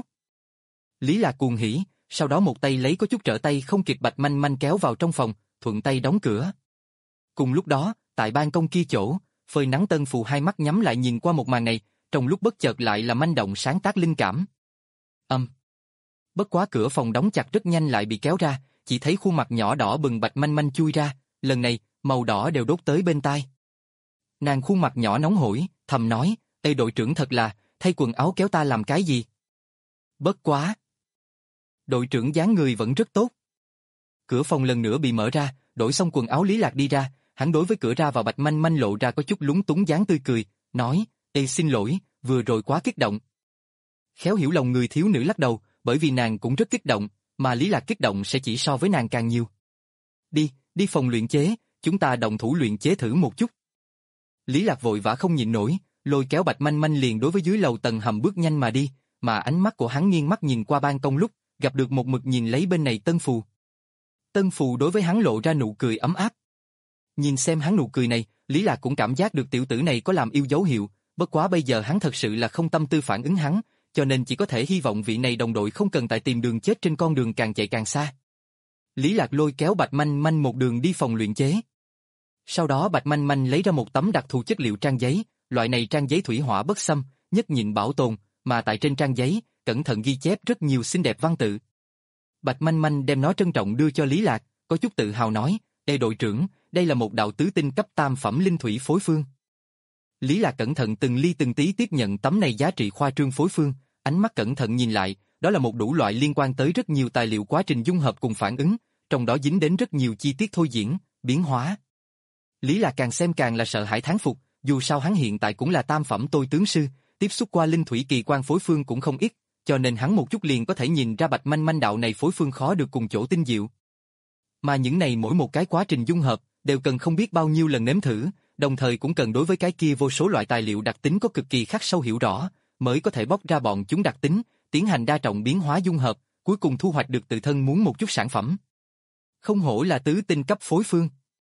Lý Lạc cuồng hỉ, sau đó một tay lấy có chút trở tay không kịp Bạch Manh Manh kéo vào trong phòng, thuận tay đóng cửa. Cùng lúc đó, tại ban công kia chỗ, phơi nắng Tân Phù hai mắt nhắm lại nhìn qua một màn này, trong lúc bất chợt lại là manh động sáng tác linh cảm. Âm. Bất quá cửa phòng đóng chặt rất nhanh lại bị kéo ra, chỉ thấy khuôn mặt nhỏ đỏ bừng Bạch Manh Manh chui ra, lần này, màu đỏ đều đốt tới bên tai. Nàng khuôn mặt nhỏ nóng hổi, thầm nói, "Ê đội trưởng thật là, thay quần áo kéo ta làm cái gì?" Bất quá. Đội trưởng dáng người vẫn rất tốt. Cửa phòng lần nữa bị mở ra, đổi xong quần áo Lý Lạc đi ra, hắn đối với cửa ra vào Bạch Manh Manh lộ ra có chút lúng túng dáng tươi cười, nói, "Ê xin lỗi, vừa rồi quá kích động." Khéo hiểu lòng người thiếu nữ lắc đầu, bởi vì nàng cũng rất kích động, mà Lý Lạc kích động sẽ chỉ so với nàng càng nhiều. "Đi, đi phòng luyện chế, chúng ta đồng thủ luyện chế thử một chút." Lý Lạc vội vã không nhịn nổi, lôi kéo Bạch Manh Manh liền đối với dưới lầu tầng hầm bước nhanh mà đi, mà ánh mắt của hắn nghiêng mắt nhìn qua ban công lúc, gặp được một mực nhìn lấy bên này Tân Phù. Tân Phù đối với hắn lộ ra nụ cười ấm áp. Nhìn xem hắn nụ cười này, Lý Lạc cũng cảm giác được tiểu tử này có làm yêu dấu hiệu, bất quá bây giờ hắn thật sự là không tâm tư phản ứng hắn, cho nên chỉ có thể hy vọng vị này đồng đội không cần tại tìm đường chết trên con đường càng chạy càng xa. Lý Lạc lôi kéo Bạch Manh Manh một đường đi phòng luyện chế. Sau đó Bạch Manh Manh lấy ra một tấm đặc thù chất liệu trang giấy, loại này trang giấy thủy hỏa bất xâm, nhất nhịn bảo tồn, mà tại trên trang giấy, cẩn thận ghi chép rất nhiều xinh đẹp văn tự. Bạch Manh Manh đem nó trân trọng đưa cho Lý Lạc, có chút tự hào nói, "Ê đội trưởng, đây là một đạo tứ tinh cấp tam phẩm linh thủy phối phương." Lý Lạc cẩn thận từng ly từng tí tiếp nhận tấm này giá trị khoa trương phối phương, ánh mắt cẩn thận nhìn lại, đó là một đủ loại liên quan tới rất nhiều tài liệu quá trình dung hợp cùng phản ứng, trong đó dính đến rất nhiều chi tiết thôi diễn, biến hóa. Lý Lạc càng xem càng là sợ hãi thán phục, dù sao hắn hiện tại cũng là tam phẩm tôi tướng sư, tiếp xúc qua linh thủy kỳ quan phối phương cũng không ít, cho nên hắn một chút liền có thể nhìn ra Bạch Manh Manh đạo này phối phương khó được cùng chỗ tinh diệu. Mà những này mỗi một cái quá trình dung hợp đều cần không biết bao nhiêu lần nếm thử, đồng thời cũng cần đối với cái kia vô số loại tài liệu đặc tính có cực kỳ khắc sâu hiểu rõ, mới có thể bóc ra bọn chúng đặc tính, tiến hành đa trọng biến hóa dung hợp, cuối cùng thu hoạch được tự thân muốn một chút sản phẩm. Không hổ là tứ tinh cấp phối phương.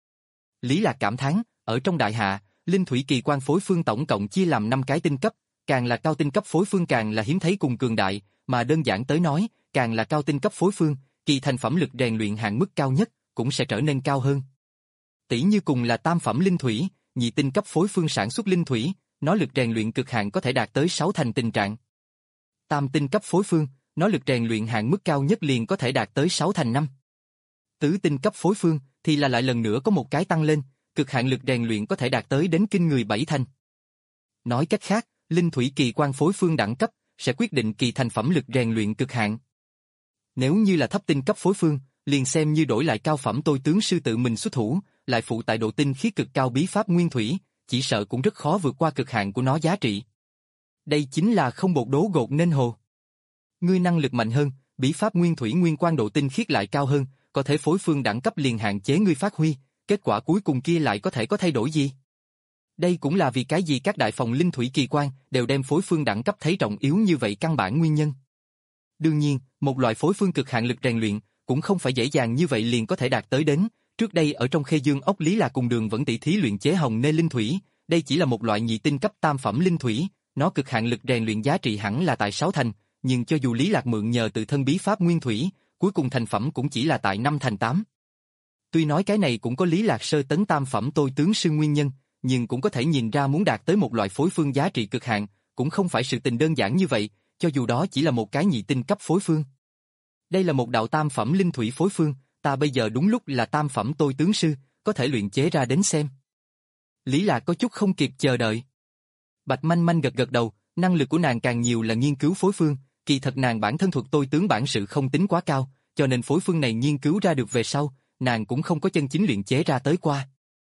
Lý Lạc cảm thán, ở trong đại hạ, linh thủy kỳ quan phối phương tổng cộng chia làm năm cái tinh cấp, càng là cao tinh cấp phối phương càng là hiếm thấy cùng cường đại, mà đơn giản tới nói, càng là cao tinh cấp phối phương, kỳ thành phẩm lực rèn luyện hạn mức cao nhất cũng sẽ trở nên cao hơn. Tỷ như cùng là tam phẩm linh thủy, nhị tinh cấp phối phương sản xuất linh thủy, nó lực rèn luyện cực hạn có thể đạt tới sáu thành tình trạng. Tam tinh cấp phối phương, nó lực rèn luyện hạn mức cao nhất liền có thể đạt tới sáu thành năm. Tứ tinh cấp phối phương thì là lại lần nữa có một cái tăng lên, cực hạn lực rèn luyện có thể đạt tới đến kinh người bảy thành. Nói cách khác, linh thủy kỳ quan phối phương đẳng cấp sẽ quyết định kỳ thành phẩm lực rèn luyện cực hạn. Nếu như là thấp tinh cấp phối phương, liền xem như đổi lại cao phẩm tôi tướng sư tự mình xuất thủ, lại phụ tại độ tinh khí cực cao bí pháp nguyên thủy, chỉ sợ cũng rất khó vượt qua cực hạn của nó giá trị. Đây chính là không bột đố gột nên hồ. Ngươi năng lực mạnh hơn, bí pháp nguyên thủy nguyên quan độ tinh khiết lại cao hơn, có thể phối phương đẳng cấp liền hạn chế ngươi phát huy, kết quả cuối cùng kia lại có thể có thay đổi gì? Đây cũng là vì cái gì các đại phòng linh thủy kỳ quan đều đem phối phương đẳng cấp thấy trọng yếu như vậy căn bản nguyên nhân. Đương nhiên, một loại phối phương cực hạn lực rèn luyện cũng không phải dễ dàng như vậy liền có thể đạt tới đến. Trước đây ở trong Khê Dương ốc Lý Lạc cùng Đường vẫn tỉ thí luyện chế hồng nê linh thủy, đây chỉ là một loại nhị tinh cấp tam phẩm linh thủy, nó cực hạn lực rèn luyện giá trị hẳn là tại sáu thành, nhưng cho dù Lý Lạc mượn nhờ tự thân bí pháp nguyên thủy, cuối cùng thành phẩm cũng chỉ là tại năm thành tám. Tuy nói cái này cũng có Lý Lạc sơ tấn tam phẩm tôi tướng sư nguyên nhân, nhưng cũng có thể nhìn ra muốn đạt tới một loại phối phương giá trị cực hạn, cũng không phải sự tình đơn giản như vậy, cho dù đó chỉ là một cái nhị tinh cấp phối phương. Đây là một đạo tam phẩm linh thủy phối phương, ta bây giờ đúng lúc là tam phẩm tôi tướng sư, có thể luyện chế ra đến xem. Lý Lạc có chút không kịp chờ đợi. Bạch Manh Manh gật gật đầu, năng lực của nàng càng nhiều là nghiên cứu phối phương, kỳ thật nàng bản thân thuật tôi tướng bản sự không tính quá cao, cho nên phối phương này nghiên cứu ra được về sau, nàng cũng không có chân chính luyện chế ra tới qua.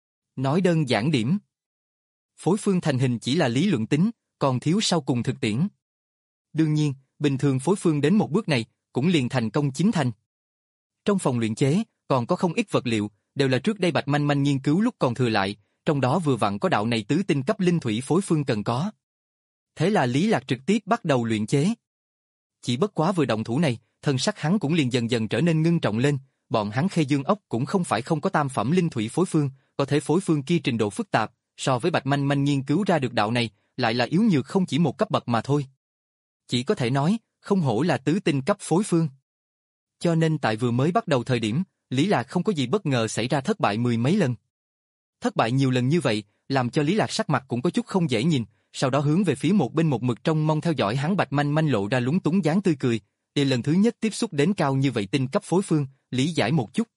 Nói đơn giản điểm, phối phương thành hình chỉ là lý luận tính, còn thiếu sau cùng thực tiễn. Đương nhiên, bình thường phối phương đến một bước này, cũng liền thành công chín thành. Trong phòng luyện chế, còn có không ít vật liệu, đều là trước đây Bạch Manh Manh nghiên cứu lúc còn thừa lại, trong đó vừa vặn có đạo này tứ tinh cấp linh thủy phối phương cần có. Thế là Lý Lạc trực tiếp bắt đầu luyện chế. Chỉ bất quá vừa động thủ này, thân sắc hắn cũng liền dần dần trở nên ngưng trọng lên, bọn hắn Khê Dương ốc cũng không phải không có tam phẩm linh thủy phối phương, có thể phối phương kia trình độ phức tạp, so với Bạch Manh Manh nghiên cứu ra được đạo này, lại là yếu nhược không chỉ một cấp bậc mà thôi. Chỉ có thể nói, không hổ là tứ tinh cấp phối phương. Cho nên tại vừa mới bắt đầu thời điểm, Lý Lạc không có gì bất ngờ xảy ra thất bại mười mấy lần. Thất bại nhiều lần như vậy, làm cho Lý Lạc sắc mặt cũng có chút không dễ nhìn, sau đó hướng về phía một bên một mực trông mong theo dõi hắn Bạch Manh Manh lộ ra lúng túng dáng tươi cười, để lần thứ nhất tiếp xúc đến cao như vậy tinh cấp phối phương, lý giải một chút.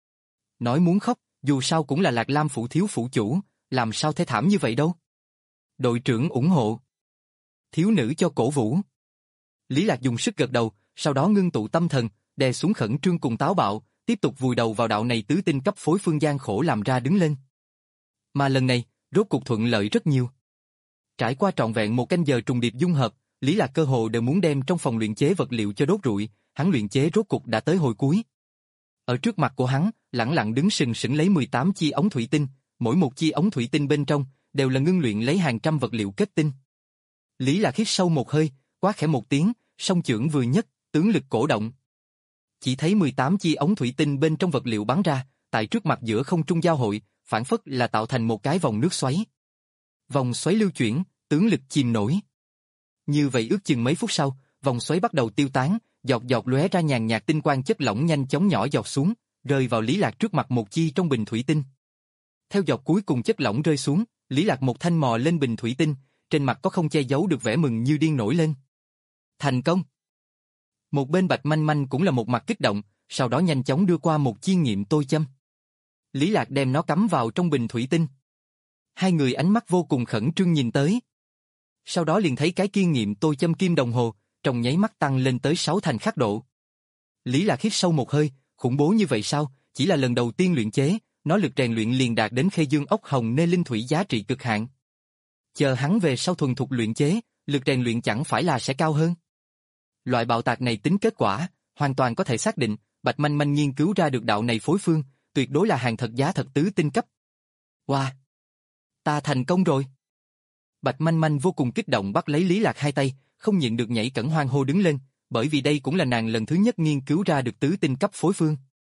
Nói muốn khóc, dù sao cũng là Lạc Lam phủ thiếu phủ chủ, làm sao thế thảm như vậy đâu. Đội trưởng ủng hộ. Thiếu nữ cho cổ vũ. Lý Lạc dùng sức gật đầu, sau đó ngưng tụ tâm thần, đè xuống khẩn trương cùng táo bạo, tiếp tục vùi đầu vào đạo này tứ tinh cấp phối phương gian khổ làm ra đứng lên. Mà lần này, rốt cục thuận lợi rất nhiều. Trải qua trọn vẹn một canh giờ trùng điệp dung hợp, Lý Lạc cơ hồ đều muốn đem trong phòng luyện chế vật liệu cho đốt rụi, hắn luyện chế rốt cục đã tới hồi cuối. Ở trước mặt của hắn, lẳng lặng đứng sừng sững lấy mười tám chi ống thủy tinh, mỗi một chi ống thủy tinh bên trong đều là ngưng luyện lấy hàng trăm vật liệu kết tinh. Lý Lạc hít sâu một hơi, quá khẽ một tiếng, song chưởng vừa nhấc, tướng lực cổ động. Chỉ thấy mười tám chi ống thủy tinh bên trong vật liệu bắn ra, tại trước mặt giữa không trung giao hội, phản phất là tạo thành một cái vòng nước xoáy. Vòng xoáy lưu chuyển, tướng lực chìm nổi. Như vậy ước chừng mấy phút sau, vòng xoáy bắt đầu tiêu tán, giọt giọt lóe ra nhàn nhạt tinh quang chất lỏng nhanh chóng nhỏ giọt xuống, rơi vào Lý Lạc trước mặt một chi trong bình thủy tinh. Theo giọt cuối cùng chất lỏng rơi xuống, Lý Lạc một thanh mò lên bình thủy tinh, trên mặt có không che giấu được vẻ mừng như điên nổi lên. Thành công! Một bên Bạch Manh Manh cũng là một mặt kích động, sau đó nhanh chóng đưa qua một chiên nghiệm tôi châm. Lý Lạc đem nó cắm vào trong bình thủy tinh. Hai người ánh mắt vô cùng khẩn trương nhìn tới. Sau đó liền thấy cái kiên nghiệm tôi châm kim đồng hồ, trong nháy mắt tăng lên tới sáu thành khắc độ. Lý Lạc hít sâu một hơi, khủng bố như vậy sao, chỉ là lần đầu tiên luyện chế, nó lực rèn luyện liền đạt đến Khê Dương ốc hồng nê linh thủy giá trị cực hạn. Chờ hắn về sau thuần thục luyện chế, lực rèn luyện chẳng phải là sẽ cao hơn. Loại bạo tạc này tính kết quả, hoàn toàn có thể xác định, Bạch Manh Manh nghiên cứu ra được đạo này phối phương, tuyệt đối là hàng thật giá thật tứ tinh cấp. Wow! Ta thành công rồi! Bạch Manh Manh vô cùng kích động bắt lấy Lý Lạc hai tay, không nhịn được nhảy cẫng hoan hô đứng lên, bởi vì đây cũng là nàng lần thứ nhất nghiên cứu ra được tứ tinh cấp phối phương.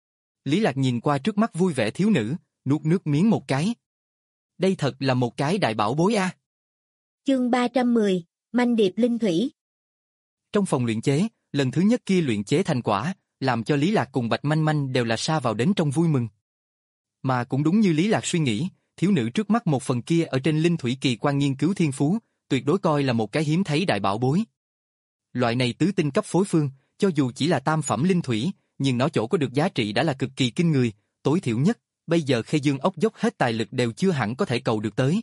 Lý Lạc nhìn qua trước mắt vui vẻ thiếu nữ, nuốt nước miếng một cái. Đây thật là một cái đại bảo bối a. Chương ba trăm mười, Manh điệp linh thủy. Trong phòng luyện chế, lần thứ nhất kia luyện chế thành quả, làm cho Lý Lạc cùng Bạch Manh Manh đều là sa vào đến trong vui mừng. Mà cũng đúng như Lý Lạc suy nghĩ, thiếu nữ trước mắt một phần kia ở trên linh thủy kỳ quan nghiên cứu thiên phú, tuyệt đối coi là một cái hiếm thấy đại bảo bối. Loại này tứ tinh cấp phối phương, cho dù chỉ là tam phẩm linh thủy, nhưng nó chỗ có được giá trị đã là cực kỳ kinh người, tối thiểu nhất, bây giờ Khê Dương Ốc dốc hết tài lực đều chưa hẳn có thể cầu được tới.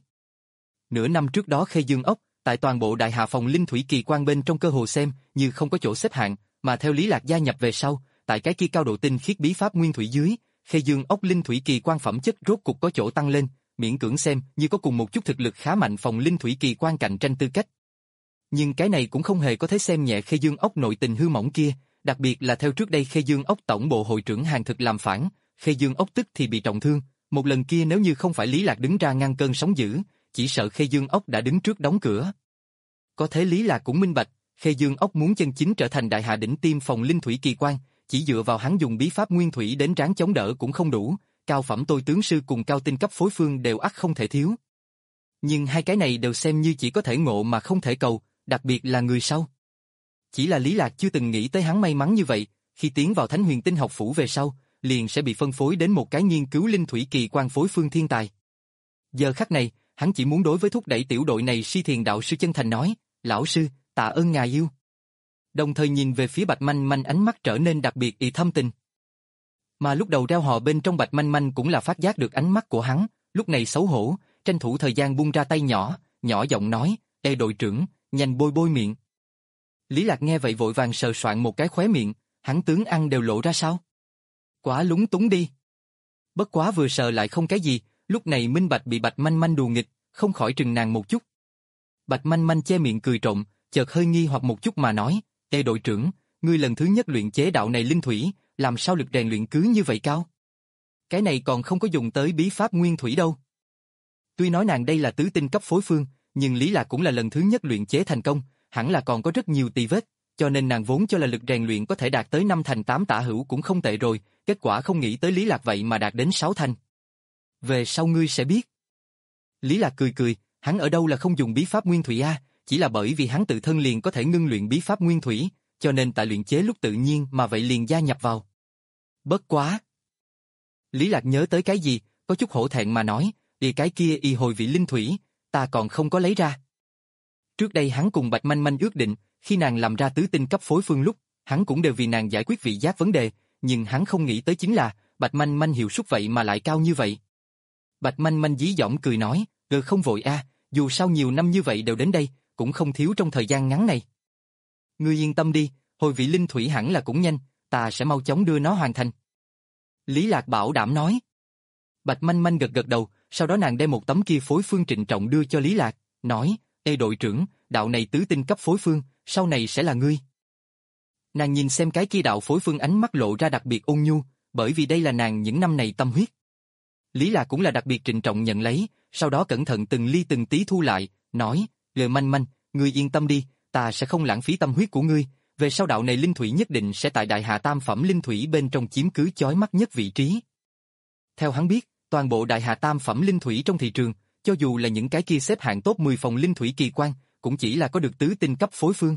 Nửa năm trước đó Khê Dương Ốc, tại toàn bộ đại hạ phòng linh thủy kỳ quan bên trong cơ hồ xem như không có chỗ xếp hạng, mà theo Lý Lạc gia nhập về sau, tại cái kia cao độ tinh khiết bí pháp nguyên thủy dưới, Khê Dương Ốc linh thủy kỳ quan phẩm chất rốt cục có chỗ tăng lên, miễn cưỡng xem như có cùng một chút thực lực khá mạnh phòng linh thủy kỳ quan cạnh tranh tư cách. Nhưng cái này cũng không hề có thể xem nhẹ Khê Dương Ốc nội tình hư mỏng kia, đặc biệt là theo trước đây Khê Dương Ốc tổng bộ hội trưởng hàng thực làm phản, Khê Dương Ốc tức thì bị trọng thương, một lần kia nếu như không phải Lý Lạc đứng ra ngăn cơn sóng dữ, chỉ sợ Khê Dương Ốc đã đứng trước đóng cửa. Có thế Lý Lạc cũng minh bạch, Khê Dương Ốc muốn chân chính trở thành đại hạ đỉnh tiêm phòng linh thủy kỳ quan, chỉ dựa vào hắn dùng bí pháp nguyên thủy đến ráng chống đỡ cũng không đủ, cao phẩm tôi tướng sư cùng cao tinh cấp phối phương đều ắt không thể thiếu. Nhưng hai cái này đều xem như chỉ có thể ngộ mà không thể cầu, đặc biệt là người sau. Chỉ là Lý Lạc chưa từng nghĩ tới hắn may mắn như vậy, khi tiến vào Thánh Huyền Tinh học phủ về sau, liền sẽ bị phân phối đến một cái nghiên cứu linh thủy kỳ quan phối phương thiên tài. Giờ khắc này, hắn chỉ muốn đối với thúc đẩy tiểu đội này Si Thiền đạo sư chân thành nói, lão sư, tạ ơn ngài yêu. Đồng thời nhìn về phía Bạch Manh Manh ánh mắt trở nên đặc biệt ị thâm tình. Mà lúc đầu reo hò bên trong Bạch Manh Manh cũng là phát giác được ánh mắt của hắn, lúc này xấu hổ, tranh thủ thời gian buông ra tay nhỏ, nhỏ giọng nói, ê đội trưởng, nhanh bôi bôi miệng. Lý Lạc nghe vậy vội vàng sờ soạn một cái khóe miệng, hắn tướng ăn đều lộ ra sao? Quá lúng túng đi. Bất quá vừa sờ lại không cái gì, lúc này minh bạch bị Bạch Manh Manh đùa nghịch, không khỏi trừng nàng một chút. Bạch Manh Manh che miệng cười trộm, chợt hơi nghi hoặc một chút mà nói, ê đội trưởng, ngươi lần thứ nhất luyện chế đạo này linh thủy, làm sao lực rèn luyện cứ như vậy cao? Cái này còn không có dùng tới bí pháp nguyên thủy đâu. Tuy nói nàng đây là tứ tinh cấp phối phương, nhưng Lý Lạc cũng là lần thứ nhất luyện chế thành công, hẳn là còn có rất nhiều tì vết, cho nên nàng vốn cho là lực rèn luyện có thể đạt tới năm thành tám tả hữu cũng không tệ rồi, kết quả không nghĩ tới Lý Lạc vậy mà đạt đến sáu thành. Về sau ngươi sẽ biết. Lý Lạc cười cười, hắn ở đâu là không dùng bí pháp nguyên thủy a, chỉ là bởi vì hắn tự thân liền có thể ngưng luyện bí pháp nguyên thủy, cho nên tại luyện chế lúc tự nhiên mà vậy liền gia nhập vào. Bất quá. Lý Lạc nhớ tới cái gì, có chút hổ thẹn mà nói, thì cái kia y hồi vị linh thủy, ta còn không có lấy ra. Trước đây hắn cùng Bạch Manh Manh ước định, khi nàng làm ra tứ tinh cấp phối phương lúc, hắn cũng đều vì nàng giải quyết vị giác vấn đề, nhưng hắn không nghĩ tới chính là, Bạch Manh Manh hiệu suất vậy mà lại cao như vậy. Bạch Manh Manh dí dỏm cười nói, ừ không vội a, dù sao nhiều năm như vậy đều đến đây, cũng không thiếu trong thời gian ngắn này. Ngươi yên tâm đi, hồi vị linh thủy hẳn là cũng nhanh, ta sẽ mau chóng đưa nó hoàn thành. Lý Lạc bảo đảm nói. Bạch Manh Manh gật gật đầu, sau đó nàng đem một tấm kia phối phương trịnh trọng đưa cho Lý Lạc, nói, ê đội trưởng, đạo này tứ tinh cấp phối phương, sau này sẽ là ngươi. Nàng nhìn xem cái kia đạo phối phương ánh mắt lộ ra đặc biệt ôn nhu, bởi vì đây là nàng những năm này tâm huyết. Lý Lạc cũng là đặc biệt trịnh trọng nhận lấy, sau đó cẩn thận từng ly từng tí thu lại, nói, lời Manh Manh, ngươi yên tâm đi, ta sẽ không lãng phí tâm huyết của ngươi, về sau đạo này linh thủy nhất định sẽ tại đại hạ tam phẩm linh thủy bên trong chiếm cứ chói mắt nhất vị trí. Theo hắn biết, toàn bộ đại hạ tam phẩm linh thủy trong thị trường, cho dù là những cái kia xếp hạng top mười phòng linh thủy kỳ quan, cũng chỉ là có được tứ tinh cấp phối phương.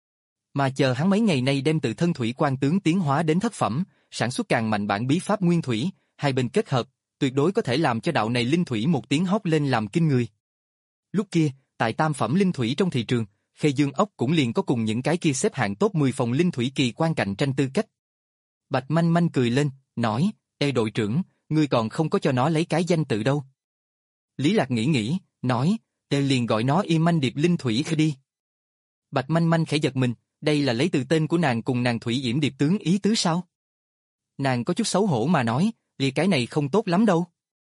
Mà chờ hắn mấy ngày nay đem tự thân thủy quan tướng tiến hóa đến thất phẩm, sản xuất càng mạnh bản bí pháp nguyên thủy, hai bên kết hợp, tuyệt đối có thể làm cho đạo này linh thủy một tiếng hót lên làm kinh người. Lúc kia, tại tam phẩm linh thủy trong thị trường, Khê Dương Ốc cũng liền có cùng những cái kia xếp hạng top mười phòng linh thủy kỳ quan cạnh tranh tư cách. Bạch Manh Manh cười lên, nói, ê đội trưởng, ngươi còn không có cho nó lấy cái danh tự đâu. Lý Lạc nghĩ nghĩ, nói, ê liền gọi nó Y Manh Điệp Linh Thủy khơi đi. Bạch Manh Manh khẽ giật mình, đây là lấy từ tên của nàng cùng nàng Thủy Diễm Điệp tướng ý tứ sao? Nàng có chút xấu hổ mà nói, vì cái này không tốt lắm đâu.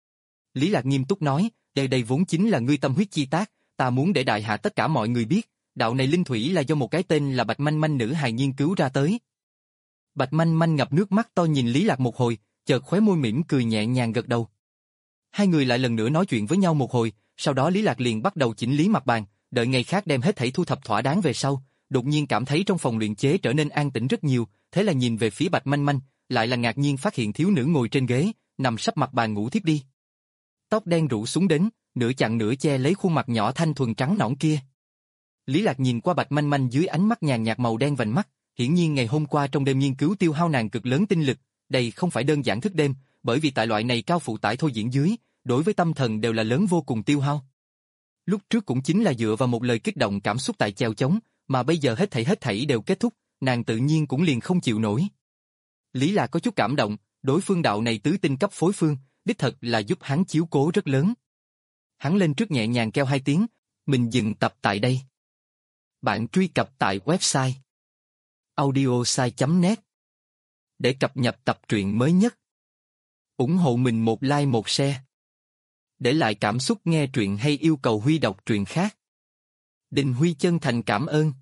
Lý Lạc nghiêm túc nói, đây đây vốn chính là ngươi tâm huyết chi tác, ta muốn để đại hạ tất cả mọi người biết, đạo này linh thủy là do một cái tên là Bạch Manh Manh nữ hài nghiên cứu ra tới. Bạch Manh Manh ngập nước mắt to nhìn Lý Lạc một hồi, chợt khóe môi mỉm cười nhẹ nhàng gật đầu. Hai người lại lần nữa nói chuyện với nhau một hồi, sau đó Lý Lạc liền bắt đầu chỉnh lý mặt bàn, đợi ngày khác đem hết thảy thu thập thỏa đáng về sau, đột nhiên cảm thấy trong phòng luyện chế trở nên an tĩnh rất nhiều, thế là nhìn về phía Bạch Manh Manh, lại là ngạc nhiên phát hiện thiếu nữ ngồi trên ghế, nằm sấp mặt bàn ngủ thiếp đi. Tóc đen rủ xuống đến, nửa chặn nửa che lấy khuôn mặt nhỏ thanh thuần trắng nõn kia. Lý Lạc nhìn qua Bạch Manh Manh dưới ánh mắt nhàn nhạt màu đen vành mắt, hiển nhiên ngày hôm qua trong đêm nghiên cứu tiêu hao nàng cực lớn tinh lực, đây không phải đơn giản thức đêm, bởi vì tại loại này cao phụ tải thôi diễn dưới, đối với tâm thần đều là lớn vô cùng tiêu hao. Lúc trước cũng chính là dựa vào một lời kích động cảm xúc tại chèo chống, mà bây giờ hết thảy hết thảy đều kết thúc, nàng tự nhiên cũng liền không chịu nổi. Lý Lạc có chút cảm động, đối phương đạo này tứ tinh cấp phối phương, đích thật là giúp hắn chiếu cố rất lớn. Hắn lên trước nhẹ nhàng kêu hai tiếng, mình dừng tập tại đây. Bạn truy cập tại website audiosai chấm net để cập nhật tập truyện mới nhất. Ủng hộ mình một like một share. Để lại cảm xúc nghe truyện hay yêu cầu Huy đọc truyện khác. Đình Huy chân thành cảm ơn.